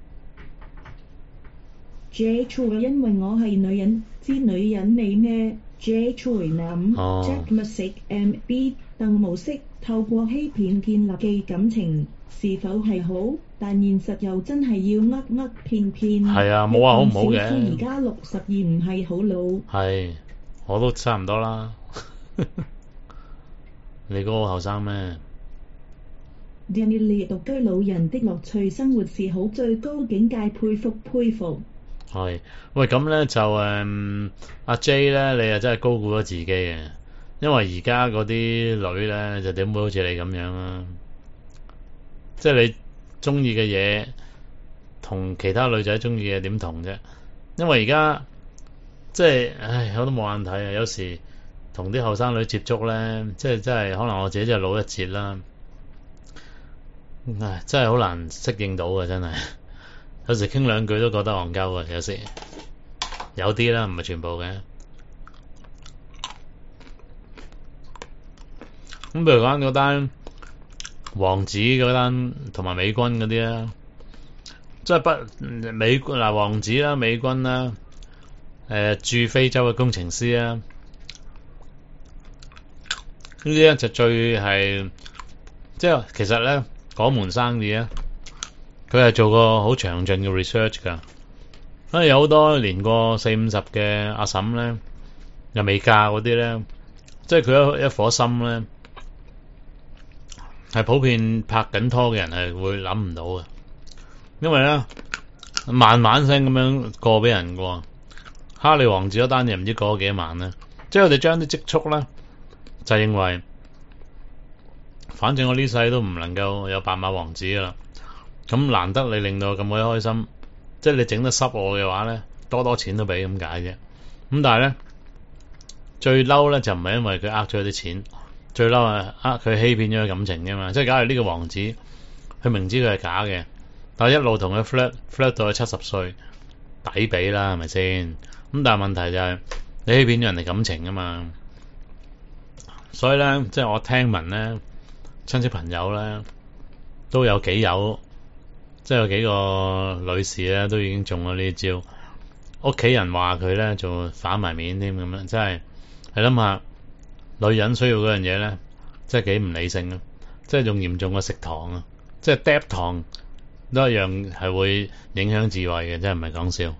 J. Choi 因為我係女人，知女人味咩？ J. Choi 諗 Jack 密食 MB 鄧模式透過欺騙建立嘅感情是否係好？但現實又真係要騙騙。 係啊，冇話好唔好嘅。 而家62唔係好老。 係，我都差唔多啦。你嗰個後生咩？ Daniel 獨居老人的樂趣生活是好最高境界，佩服。 係，喂咁咧就阿 J 咧，你又真係高估咗自己嘅，因為而家嗰啲女咧就點會好似你咁樣啊？即係你中意嘅嘢同其他女仔中意嘅點同啫？因為而家即係，我都冇眼睇啊！有時同啲後生女接觸咧，即係真係可能我自己真係老一截啦。真係好難適應到嘅，真係有時傾兩句都覺得戇鳩嘅，有時有啲啦，唔係全部嘅。咁譬如講嗰單王子嗰單同埋美軍嗰啲啦，即係王子啦、美軍啦、駐非洲嘅工程師啦，呢啲咧就最係即係其實咧。嗰門生意啊，佢係做過好詳盡嘅 research 㗎，因為有好多年過40-50嘅阿嬸咧，又未嫁嗰啲咧，即係佢一顆心咧，係普遍拍緊拖嘅人係會諗唔到嘅，因為咧慢慢聲咁樣過俾人喎。哈利王子嗰單嘢唔知過咗幾多萬咧，即係我哋將啲積蓄咧，就認為。反正我呢世都唔能夠有白馬王子噶啦，咁難得你令到我咁鬼開心，即係你整得濕我嘅話咧，多錢都俾咁解啫。咁但係咧最嬲咧就唔係因為佢呃咗啲錢，最嬲係佢欺騙咗佢感情啫嘛。即係假如呢個王子佢明知佢係假嘅，但係一路同佢 flirt 到佢70歲，抵俾啦，係咪先？咁但係問題就係你欺騙咗人哋感情啊嘛。所以咧，即係我聽聞咧。親戚朋友咧都有幾有，即係有幾個女士咧都已經中咗呢招，屋企人話佢咧就反埋面添咁樣，真係你諗下，女人需要嗰樣嘢咧，即係幾唔理性啊！即係仲嚴重過食糖啊！即係嗒糖都一樣係會影響智慧嘅，真係唔係講笑。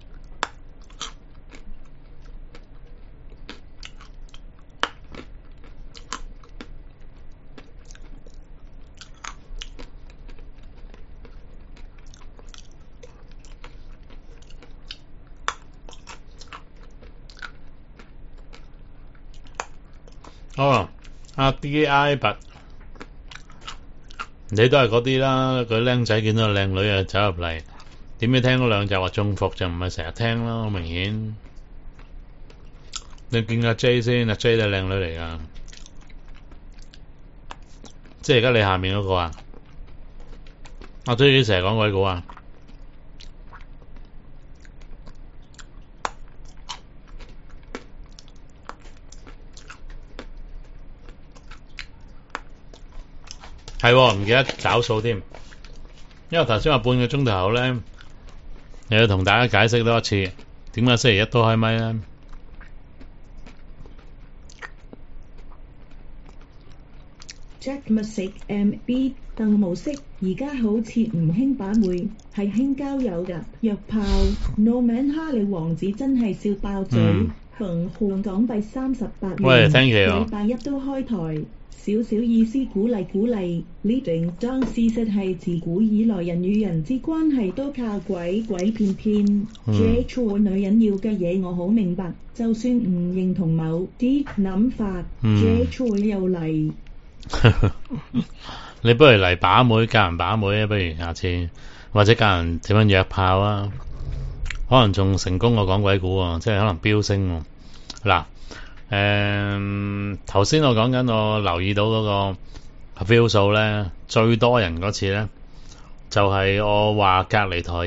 阿 D.I. 拔，你都係嗰啲啦。個僆仔見到個靚女啊走入嚟，點知聽嗰兩集話中伏就唔係成日聽咯，好明顯。你見阿 J 先，阿 J 都係靚女嚟噶，即係而家你下面嗰個啊。阿 J 成日講鬼故啊。係唔記得找數添，因為頭先話半個鐘頭後咧，又要同大家解釋多一次點解星期一都開咪咧。 Jack 密食 MB 鄧模式而家好似唔興把妹，係興交友㗎，約炮。No man 哈利王子真係笑爆嘴，用港幣38元。 喂 ，thank you。 禮拜一都開台。少少意思鼓勵，呢段當事實係自古以來人與人之關係都靠鬼騙。J 錯女人要嘅嘢我好明白，就算唔認同某啲諗法，J 錯又嚟。 你不如嚟把妹教人把妹啊，不如下次或者教人點樣約炮啊，可能仲成功過講鬼故啊，即係可能飆升嗱。頭先我講緊，我留意到嗰個 view 數咧，最多人嗰次咧，就係我話隔離台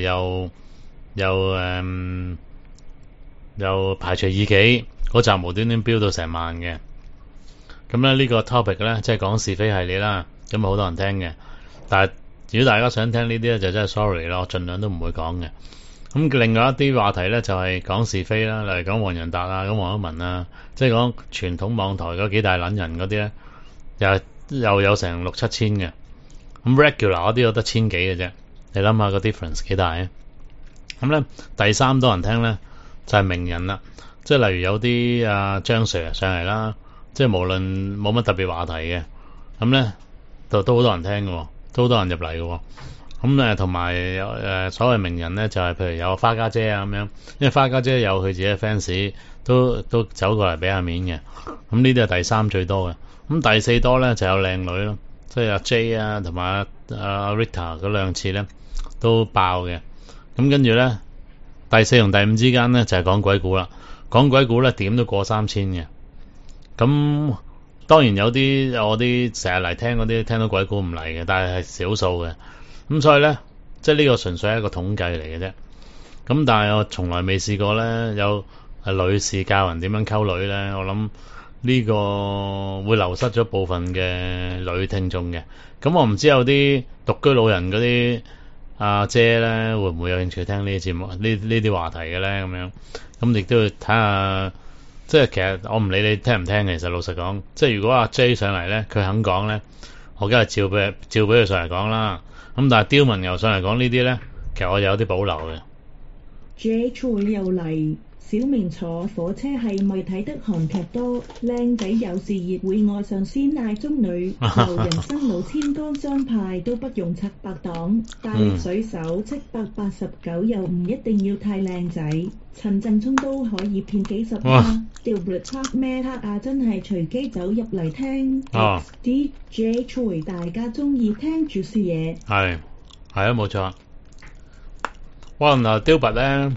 又排除異己嗰集無端端飆到成萬嘅。咁咧呢個 topic 咧，即係講是非系列啦，咁好多人聽嘅。但係如果大家想聽呢啲咧，就真係 sorry 咯，我盡量都唔會講嘅。 咁另外一啲話題咧就係講是非啦，例如講黃仁達啊、講黃一文啊，即係講傳統網台嗰幾大撚人嗰啲咧，又有成6-7千嘅。咁 regular 嗰啲有得1000幾嘅啫，你諗下個 difference 幾大啊？咁咧第3多人聽咧就係名人啦，即係例如有啲張 Sir 上嚟啦，即係無論冇乜特別話題嘅，咁咧都好多人聽嘅，都好多人入嚟嘅。咁同埋所謂名人咧就係譬如有花家姐啊咁樣，因為花家姐有佢自己嘅 fans 都走過嚟俾下面嘅。咁呢啲係第3最多嘅。咁第4多咧就有靚女咯，即係阿 J 啊同埋阿 Rita 嗰2次咧都爆嘅。咁跟住咧第4同第5之間咧就係講鬼故啦，講鬼故咧點都過3000嘅。咁當然有啲我啲成日嚟聽嗰啲聽到鬼故唔嚟嘅，但係少數嘅。咁所以咧，即係呢個純粹係一個統計嚟嘅啫。咁但係我從來未試過咧有女士教人點樣溝女咧。我諗呢個會流失咗部分嘅女聽眾嘅。咁我唔知有啲獨居老人嗰啲阿姐咧會唔會有興趣聽呢啲節目呢啲話題嘅咧？咁樣咁亦都要睇下。即係其實我唔理你聽唔聽，其實老實講，即係如果阿 J 上嚟咧，佢肯講咧，我梗係照俾佢上嚟講啦。咁但係刁文又上嚟講呢啲咧，其實我有啲保留嘅。 J 蔡又嚟，小明坐火車係咪睇得韓劇多？靚仔有事業會愛上師奶中女，由人生路千江雙派都不用拆白黨，大力水手789又唔一定要太靚仔，陳振聰都可以騙幾十啦。掉 blood 咩黑啊？真係隨機走入嚟聽。DJ 蔡大家中意聽住試嘢。 係啊，冇錯。哇！嗱，Dilbert 咧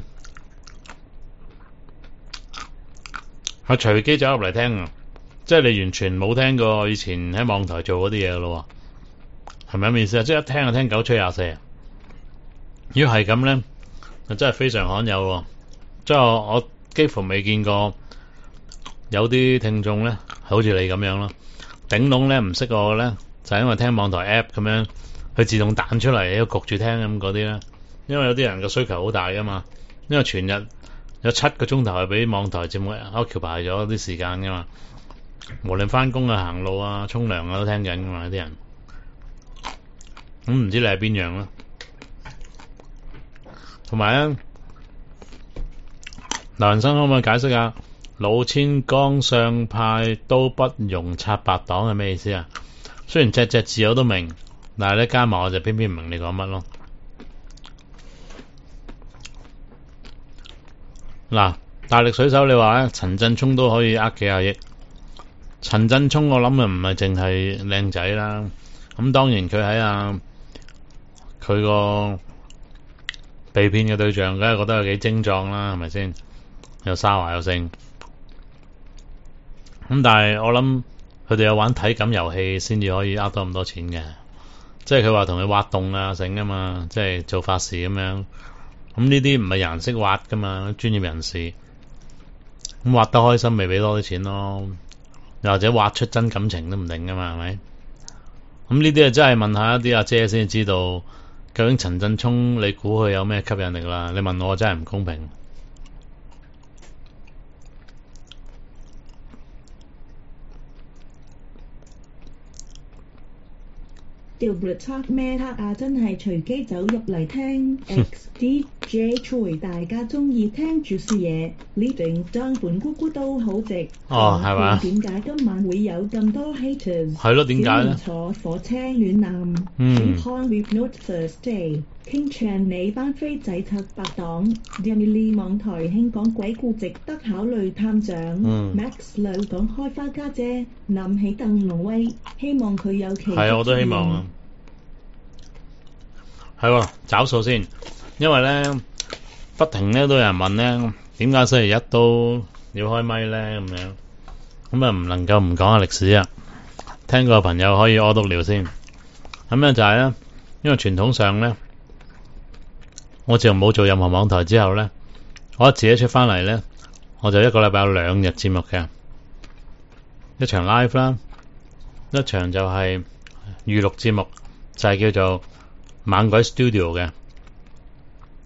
係隨機走入嚟聽啊，即係你完全冇聽過以前喺網台做嗰啲嘢咯，係咪咁意思啊？即係一聽就聽9吹24。如果係咁咧，就真係非常罕有喎。即係我幾乎未見過有啲聽眾咧，好似你咁樣咯。頂籠咧唔識我咧，就係因為聽網台 app 咁樣，佢自動彈出嚟要焗住聽咁嗰啲咧。因為有啲人嘅需求好大噶嘛，因為全日有7個鐘頭係俾網台節目 occupy 咗啲時間噶嘛，無論翻工啊、行路啊、沖涼啊都聽緊噶嘛，有啲人。咁唔知你係邊樣啦？同埋咧，劉仁生可唔可以解釋下老千江上派都不用拆白黨係咩意思啊？雖然隻字我都明，但係咧加埋我就偏偏唔明你講乜咯。嗱，大力水手你話咧，陳振聰都可以幾廿億。陳振聰我諗啊唔係淨係靚仔啦，咁當然佢喺佢個被騙嘅對象，梗係覺得有幾精壯啦，係咪先？又沙華又勝。咁但係我諗佢哋有玩體感遊戲先至可以得咁多錢嘅，即係佢話同佢挖洞啊成啊嘛，即係做法事咁樣。咁呢啲唔係人識挖噶嘛，專業人士咁挖得開心，咪俾多啲錢咯。又或者挖出真感情都唔定噶嘛，係咪？咁呢啲啊真係問下一啲阿姐先知道，究竟陳振聰你估佢有咩吸引力啦？你問我真係唔公平。 掉 blood 咩黑啊？真係隨機走入嚟聽。XDJ 蔡大家中意聽住試嘢，呢段爭本姑姑都好值。 哦，係嘛？ 點解今晚會有咁多 haters？ 係咯，點解咧？ 坐火車暖男。Upon with not Thursday。King Chan 你班飛仔拆白黨 Demi 網台興講鬼故值得考慮探長。Max 兩講開花家姐，諗起鄧龍威，希望佢有期。 係啊，我都希望啊。係喎，找數先，因為咧不停咧都有人問咧，點解星期一都要開咪咧咁樣？咁啊唔能夠唔講下歷史啊。聽過嘅朋友可以屙督尿先。咁咧就係咧，因為傳統上咧。我自從冇做任何網台之後咧，我自己出翻嚟咧，我就一個禮拜有2日節目嘅，一場 live 啦，一場就係預錄節目，就係叫做猛鬼 studio 嘅。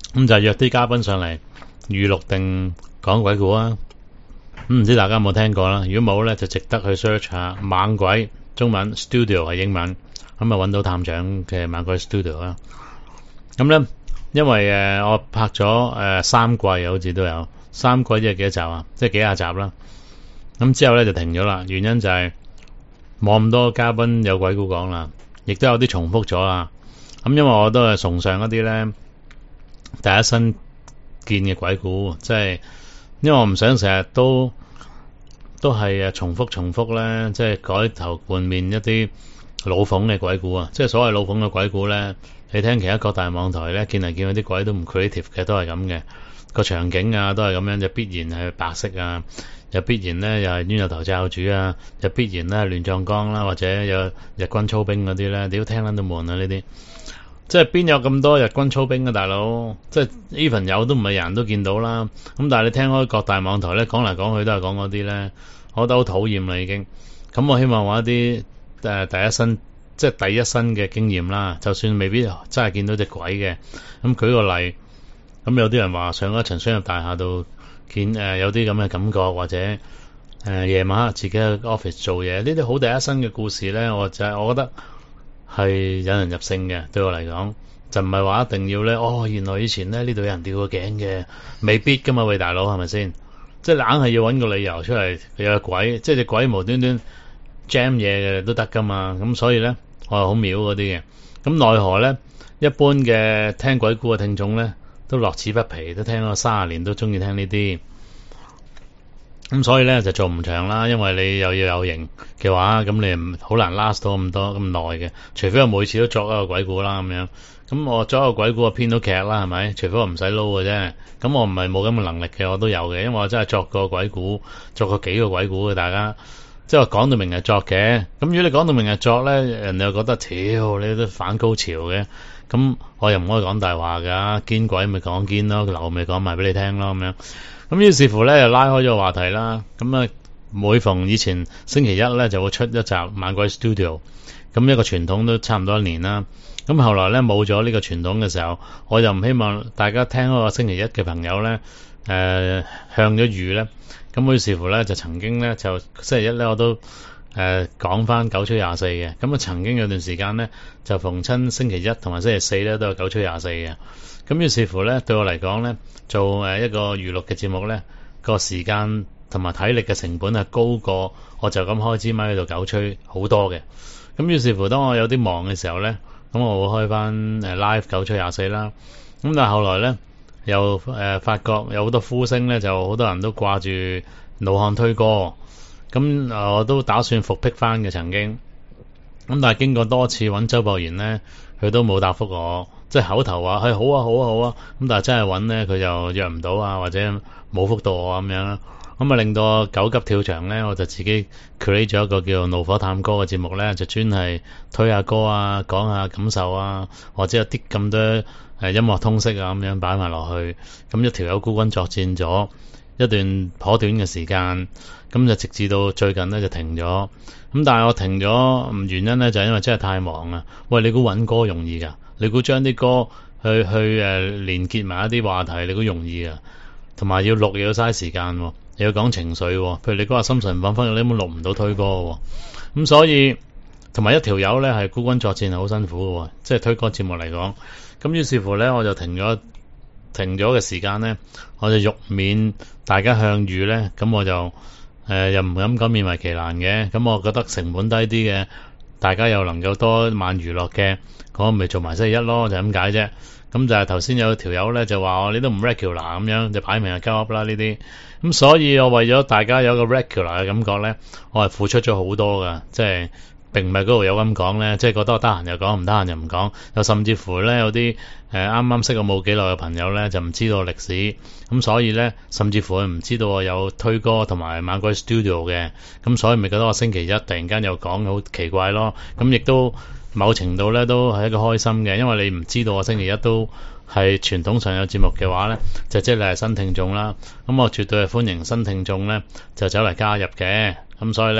咁就約啲嘉賓上嚟預錄定講鬼故啊。唔知大家有冇聽過啦？如果冇咧，就值得去 search 下猛鬼中文 studio 係英文，咁啊揾到探長嘅猛鬼 studio 啦。咁咧，因為我拍咗3季，好似都有3季，即係幾多集啊？即係幾廿集啦。咁之後咧就停咗啦，原因就係冇咁多嘉賓有鬼故講啦，亦都有啲重複咗啦。咁因為我都係崇尚一啲咧第一身見嘅鬼故，即係因為我唔想成日都係重複咧，即係改頭換面一啲老諷嘅鬼故啊！即係所謂老諷嘅鬼故咧，你聽其他各大網台咧，見嚟見去啲鬼都唔 creative 嘅，都係咁嘅，個場景啊都係咁樣，就必然係白色啊，又必然咧又係冤有頭罩主啊，又必然咧亂葬崗啦，或者有日軍操兵嗰啲咧，屌聽撚到悶啊呢啲！即係邊有咁多日軍操兵啊大佬？即係 even 有都唔係人人都見到啦。咁但係你聽開各大網台咧講嚟講去都係講嗰啲咧，我覺得好討厭啦已經。咁我希望話一啲第一身嘅經驗啦，就算未必真係見到隻鬼嘅。咁舉個例，咁有啲人話上一層商業大廈度見有啲咁嘅感覺，或者夜晚黑自己喺 office 做嘢，呢啲好第一身嘅故事咧，我覺得係引人入勝嘅。對我嚟講，就唔係話一定要咧，原來以前咧呢度有人吊過頸嘅，未必噶嘛，喂大佬係咪先？即係硬係要揾個理由出嚟，有個鬼，即係隻鬼無端端 jam 嘢嘅都得噶嘛。咁所以咧，我係好秒嗰啲嘅。咁奈何咧，一般嘅聽鬼故嘅聽眾咧，都樂此不疲，都聽咗30年都中意聽呢啲。咁所以咧就做唔長啦，因為你又要有型嘅話，咁你唔好難 last 到咁耐嘅。除非我每次都作一個鬼故啦咁樣，咁我作一個鬼故我編到劇啦係咪？除非我唔使撈嘅啫。咁我唔係冇咁嘅能力嘅，我都有嘅，因為我真係作過鬼故，作過幾個鬼故嘅，大家即係講到明係作嘅。咁如果你講到明係作咧，人哋又覺得你都反高潮嘅。咁我又唔可以講大話㗎，堅鬼咪講堅咯，流咪講埋俾你聽咯咁樣。咁於是乎咧，就拉開咗個話題啦。咁啊，每逢以前星期一咧，就會出一集猛鬼 Studio。咁一個傳統都差唔多1年啦。咁後來咧冇咗呢個傳統嘅時候，我就唔希望大家聽嗰個星期一嘅朋友咧，向咗魚咧。咁於是乎咧，就曾經咧就星期一咧我都講翻9吹24嘅。咁啊曾經有段時間咧，就逢親星期一同埋星期四咧都有9吹24嘅。咁於是乎咧，對我嚟講咧，做一個娛樂嘅節目咧，個時間同埋體力嘅成本係高過我就咁開支咪喺度9吹好多嘅。咁於是乎，當我有啲忙嘅時候咧，咁我會開翻live 9吹24啦。咁但係後來咧，又發覺有好多呼聲咧，就好多人都掛住怒漢推歌。咁我都打算復辟翻嘅曾經。咁但係經過多次揾周博賢咧，佢都冇答覆我。即係口頭話係好啊好啊好啊，咁但係真係揾咧佢就約唔到啊，或者冇覆到我咁樣啦。咁啊令到我狗急跳牆咧，我就自己 create 咗一個叫怒火探歌嘅節目咧，就專係推下歌啊，講下感受啊，或者有啲咁多音樂通識啊咁樣擺埋落去。咁一條友孤軍作戰咗一段頗短嘅時間，咁就直至到最近咧就停咗。咁但係我停咗原因咧就係因為真係太忙啊。喂，你估揾歌容易㗎？你估將啲歌去連結埋一啲話題，你估容易啊？同埋要錄又要嘥時間，又要講情緒。譬如你嗰個心神恍惚，你根本錄唔到推歌。咁所以同埋一條友咧係孤軍作戰係好辛苦嘅，即係推歌節目嚟講。咁於是乎咧，我就停咗嘅時間咧，我就欲免大家向隅咧，咁我就又唔敢講勉為其難嘅。咁我覺得成本低啲嘅，大家又能夠多晚娛樂嘅，我咪做埋星期一咯，就咁解啫。咁就係頭先有條友咧就話我你都唔 regular 咁樣，就擺明係交 up 啦呢啲。咁所以我為咗大家有個 regular 嘅感覺咧，我係付出咗好多噶，即係並唔係嗰度有咁講咧，即係覺得我得閒又講，唔得閒又唔講，又甚至乎咧有啲啱啱識我冇幾耐嘅朋友咧就唔知道歷史，咁所以咧甚至乎佢唔知道我有推歌同埋猛鬼 studio 嘅，咁所以咪覺得我星期一突然間又講好奇怪咯。咁亦都某程度咧都係一個開心嘅，因為你唔知道我星期一都係傳統上有節目嘅話咧，就即係你係新聽眾啦。咁我絕對係歡迎新聽眾咧就走嚟加入嘅。咁所以咧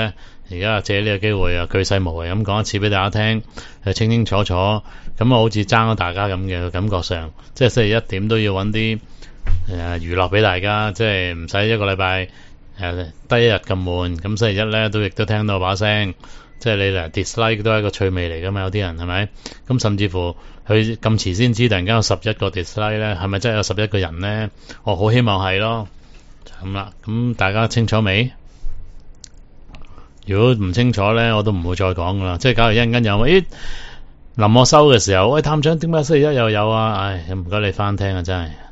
而家借呢個機會啊，巨細無遺咁講一次俾大家聽，清清楚楚，咁啊好似爭咗大家咁嘅感覺上，即係星期一點都要揾啲娛樂俾大家，即係唔使一個禮拜得一日咁悶，咁星期一咧都亦都聽到把聲，即係你嚟 dislike 都係一個趣味嚟噶嘛，有啲人係咪？咁甚至乎佢咁遲先知，突然間有11個 dislike 咧，係咪真係有11個人咧？我好希望係咯，就咁啦。咁大家清楚未？如果唔清楚咧，我都唔會再講噶啦。即係假如一陣間有，臨我收嘅時候，喂，探長點解星期一又有啊？唉，唔該你翻聽啊，真係。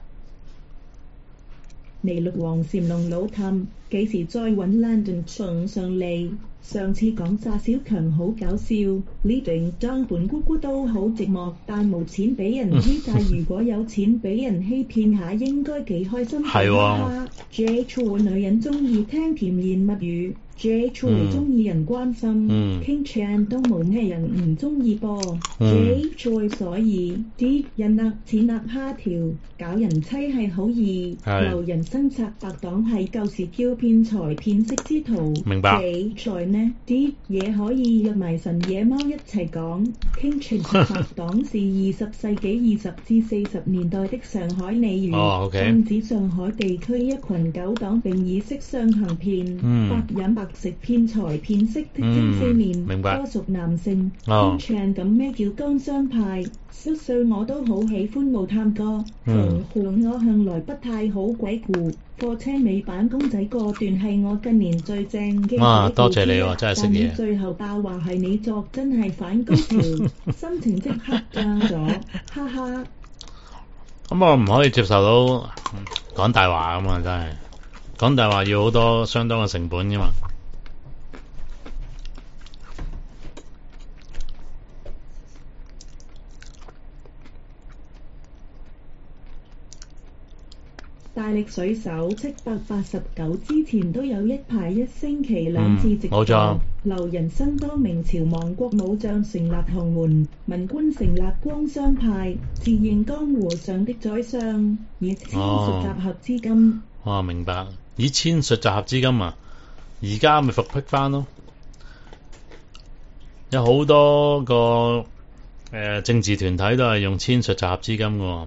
尼祿王禪龍老探，幾時再揾 Landon 送上嚟？上次講炸小強好搞笑，呢段當本姑姑都好寂寞，但冇錢俾人欺詐。如果有錢俾人欺騙下，應該幾開心。 係喎。 J 處女人中意聽甜言蜜語。J 處女中意人關心，King Chan 都冇咩人唔中意噃。J 處所以啲人呃錢呃蝦條，搞人妻係好易，留人生拆白黨係舊時叫騙財騙色之徒。 明白。 J 在呢啲嘢可以約埋神野貓一齊講。King Chan 拆白黨是20世紀20至40年代的上海鯉魚，禁止上海地區一群狗黨並以色相行騙，白飲白食騙財騙色的精四面，多屬男性。King Chan 咁咩叫江商派？叔叔我都好喜歡奧探哥，同我向來不太好鬼故。貨車尾板公仔個段係我近年最正嘅。 哇，多謝你喎，真係識嘢。但你最後爆話係你作，真係反高潮，心情即刻降咗，哈哈。咁我唔可以接受到講大話咁啊！真係講大話要好多相當嘅成本噶嘛。 大力水手789之前都有一排1星期2次直播，留人生多明朝亡國武將成立洪門，文官成立光商派，自認江湖上的宰相，以千術集合資金。 明白，以千術集合資金啊！而家咪復辟翻咯，有好多個政治團體都係用千術集合資金嘅。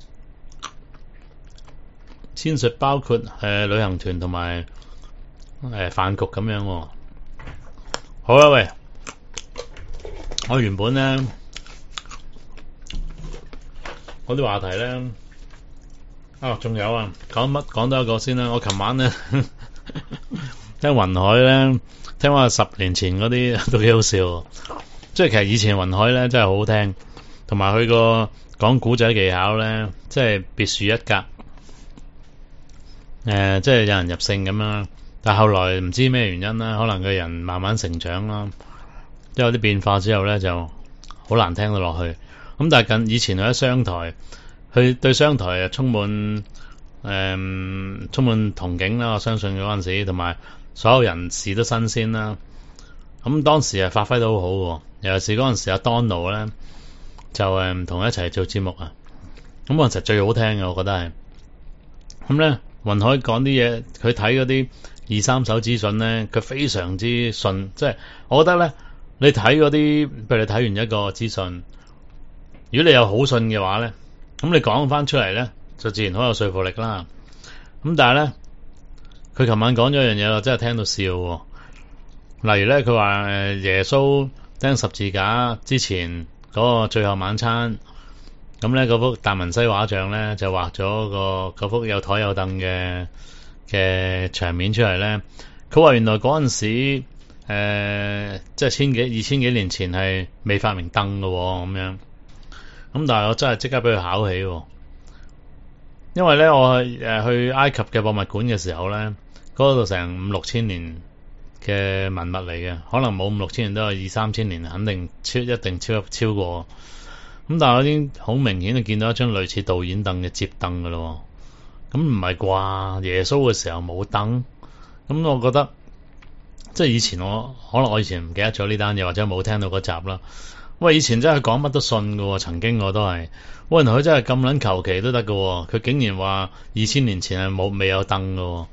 千術包括旅行團同埋飯局咁樣喎。好啦，喂，我原本咧嗰啲話題咧，仲有啊，講多一個先啦。我琴晚咧聽雲海咧，聽話10年前嗰啲都幾好笑，即係其實以前雲海咧真係好好聽，同埋佢個講古仔技巧咧，即係別樹一格。即係有人入勝咁樣，但係後來唔知咩原因啦，可能個人慢慢成長啦，都有啲變化之後咧，就好難聽到落去。咁但係以前佢喺商台，佢對商台充滿憧憬啦，我相信嗰陣時，同埋所有人事都新鮮啦。咁當時係發揮得好好喎，尤其是嗰陣時阿 Donald 咧，就唔同一齊做節目啊。咁嗰陣時最好聽嘅，我覺得係。咁咧。雲海講啲嘢，佢睇嗰啲2、3手資訊咧，佢非常之順，即係我覺得咧，你睇嗰啲，譬如你睇完一個資訊，如果你有好信嘅話咧，咁你講翻出嚟咧，就自然好有說服力啦。咁但係咧，佢琴晚講咗一樣嘢，我真係聽到笑喎。例如咧，佢話耶穌釘十字架之前嗰個最後晚餐。咁咧，嗰幅達文西畫像咧就畫咗嗰幅有台有凳嘅場面出嚟咧。佢話原來嗰陣時即係2000幾年前係未發明凳嘅咁樣。咁但係我真係即刻俾佢考起喎，因為咧我去埃及嘅博物館嘅時候咧，嗰度成5、6千年嘅文物嚟嘅，可能冇5、6千年都有2、3千年，肯定一定超過。咁但係我已經好明顯就見到一張類似導演凳嘅摺凳噶咯，咁唔係啩？耶穌嘅時候冇凳，咁我覺得即係以前可能我以前唔記得咗呢單嘢，或者冇聽到嗰集啦。喂，以前真係講乜都信噶，曾經我都係，喂，原來佢真係咁撚求其都得噶，佢竟然話2000年前係未有凳噶，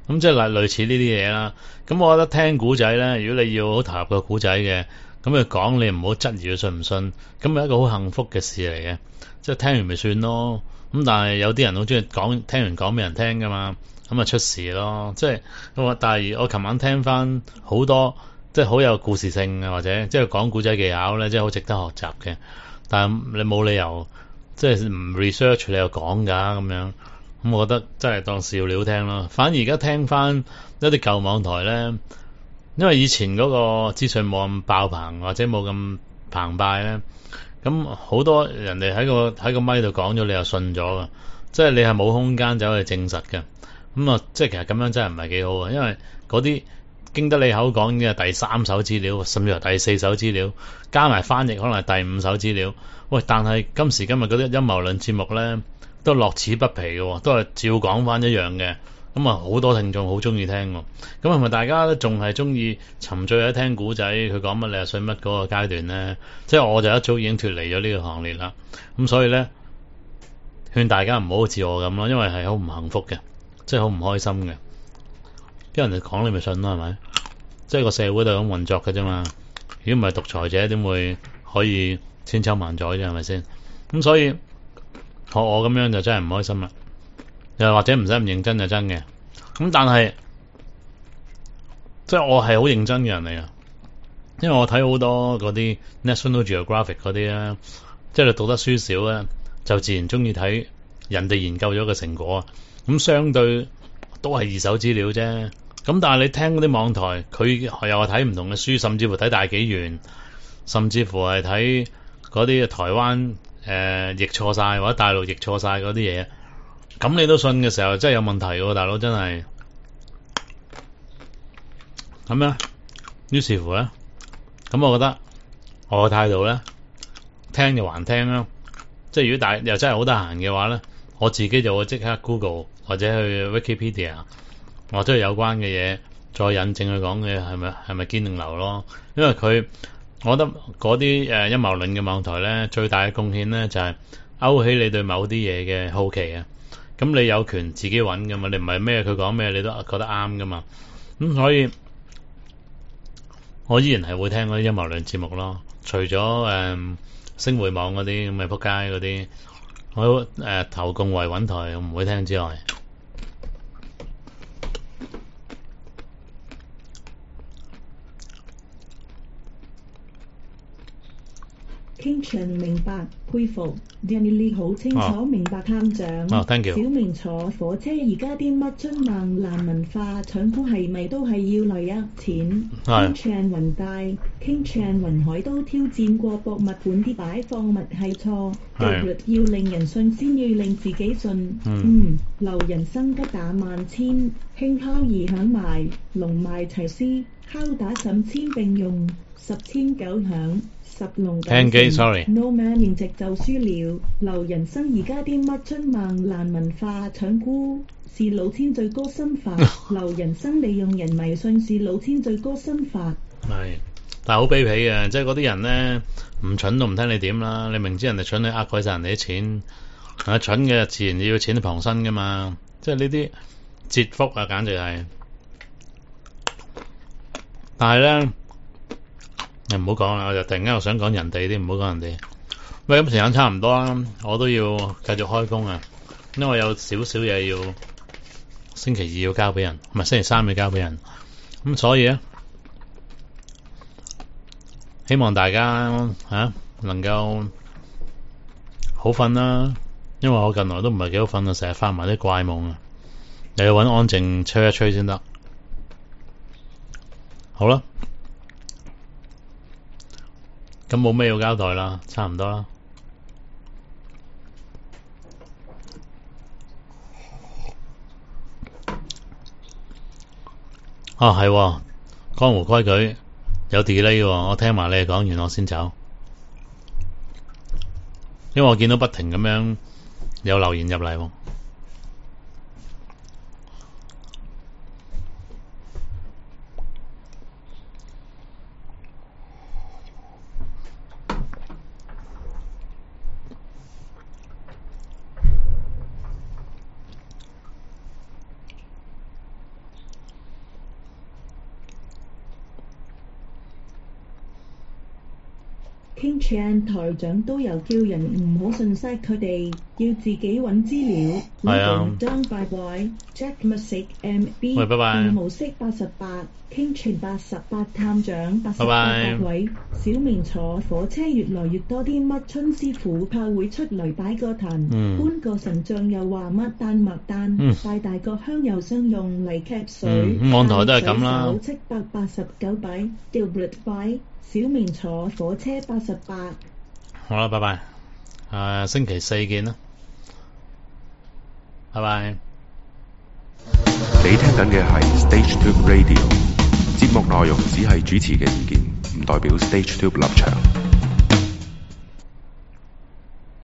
咁即係類似呢啲嘢啦。咁我覺得聽古仔咧，如果你要好投入個古仔嘅，咁佢講你唔好質疑佢信唔信，咁係一個好幸福嘅事嚟嘅。即係聽完咪算咯。咁但係有啲人好中意講，聽完講俾人聽噶嘛，咁啊出事咯。即係但係我琴晚聽翻好多，即係好有故事性嘅，或者即係講古仔技巧咧，即係好值得學習嘅。但係你冇理由即係唔 research 你又講噶咁樣。咁我覺得真係當笑料聽咯。反而而家聽翻一啲舊網台咧，因為以前嗰個資訊冇咁爆棚或者冇咁澎湃咧，咁好多人哋喺個咪度講咗，你又信咗噶，即係你係冇空間走去證實嘅。咁啊，即係其實咁樣真係唔係幾好啊，因為嗰啲經得你口講嘅第三手資料，甚至係第四手資料，加埋翻譯可能係第五手資料。喂，但係今時今日嗰啲陰謀論節目咧，都樂此不疲嘅，都係照講翻一樣嘅。咁啊，好多聽眾好中意聽喎。咁係咪大家都仲係中意沉醉喺聽古仔？佢講乜你係信乜嗰個階段咧？即係我就一早已經脫離咗呢個行列啦。咁所以咧，勸大家唔好似我咁咯，因為係好唔幸福嘅，即係好唔開心嘅。因為人哋講你咪信咯，係咪？即係個社會都係咁運作嘅啫嘛。如果唔係獨裁者，點會可以千秋萬載啫？係咪先？咁所以學我咁樣就真係唔開心啦。又或者唔使咁認真就真嘅。咁但係即係我係好認真嘅人嚟啊。因為我睇好多嗰啲 National Geographic 嗰啲咧，即係你讀得書少咧，就自然中意睇人哋研究咗嘅成果。咁相對都係二手資料啫。咁但係你聽嗰啲網台，佢又係睇唔同嘅書，甚至乎睇大紀元，甚至乎係睇嗰啲台灣譯錯晒或者大陸譯錯晒嗰啲嘢。咁你都信嘅時候，真係有問題喎，大佬真係。咁咧，於是乎咧，咁我覺得我嘅態度咧，聽就還聽啦。即係如果又真係好得閒嘅話咧，我自己就會即刻 Google 或者去 Wikipedia，或者係有關嘅嘢再引證佢講嘅係咪堅定流咯。因為我覺得嗰啲陰謀論嘅網台咧，最大嘅貢獻咧就係勾起你對某啲嘢嘅好奇啊。咁你有權自己揾噶嘛？你唔係咩佢講咩你都覺得啱噶嘛？咁所以我依然係會聽嗰啲陰謀論節目咯。除咗星匯網嗰啲咁嘅仆街嗰啲，我投共維穩台我唔會聽之外。 King Chan 明白佩服 Danny 好清楚明白探長。 thank you。 小明坐火車而家啲乜春盲爛文化搶股係咪都係要嚟呃錢？King Chan 雲大 King Chan 雲海都挑戰過博物館啲擺放物係錯，要令人信先要令自己信。留人生吉打萬千，輕敲而響埋，龍邁齊師敲打十千並用10千九響。 聽機 sorry。 No man 認直就輸了，留人生而家啲乜春盲爛文化搶沽是老千最高心法，留人生利用人迷信是老千最高心法。 係，但係好卑鄙嘅，即係嗰啲人咧唔蠢都唔聽你點啦。你明知人哋蠢，你呃鬼晒人哋啲錢，蠢嘅自然要錢旁身噶嘛。即係呢啲折福啊，簡直係。但係咧。你唔好講啦，我就突然間又想講人哋啲，唔好講人哋。喂，咁時間差唔多啦，我都要繼續開工啊，因為有少少嘢要星期二要交俾人，唔係星期三要交俾人。咁所以咧，希望大家能夠好瞓啦，因為我近來都唔係幾好瞓啊，成日發埋啲怪夢啊，又要搵安靜吹一吹先得。好啦。咁冇咩要交代啦，差唔多啦。係江湖規矩有 delay 喎，我聽埋你哋講完我先走，因為我見到不停咁樣有留言入嚟喎。 King Chan 台長都有叫人唔好信息佢哋，要自己揾資料。 係啊。 張拜拜 Jack Music MB 喂，拜拜。 模式88 King Chan 88探長88 拜拜各位。小明坐火車越來越多啲乜春師傅炮會出嚟擺個壇，搬個神像又話乜丹麥丹，大個香油相用嚟劇水。 網台都係咁啦。 789擺 Dilbert 擺。小明坐火車88。 好啦，拜拜。星期四見啦。拜拜。 你聽緊嘅係 StageTube Radio，節目內容只係主持嘅意見，唔代表 StageTube 立場。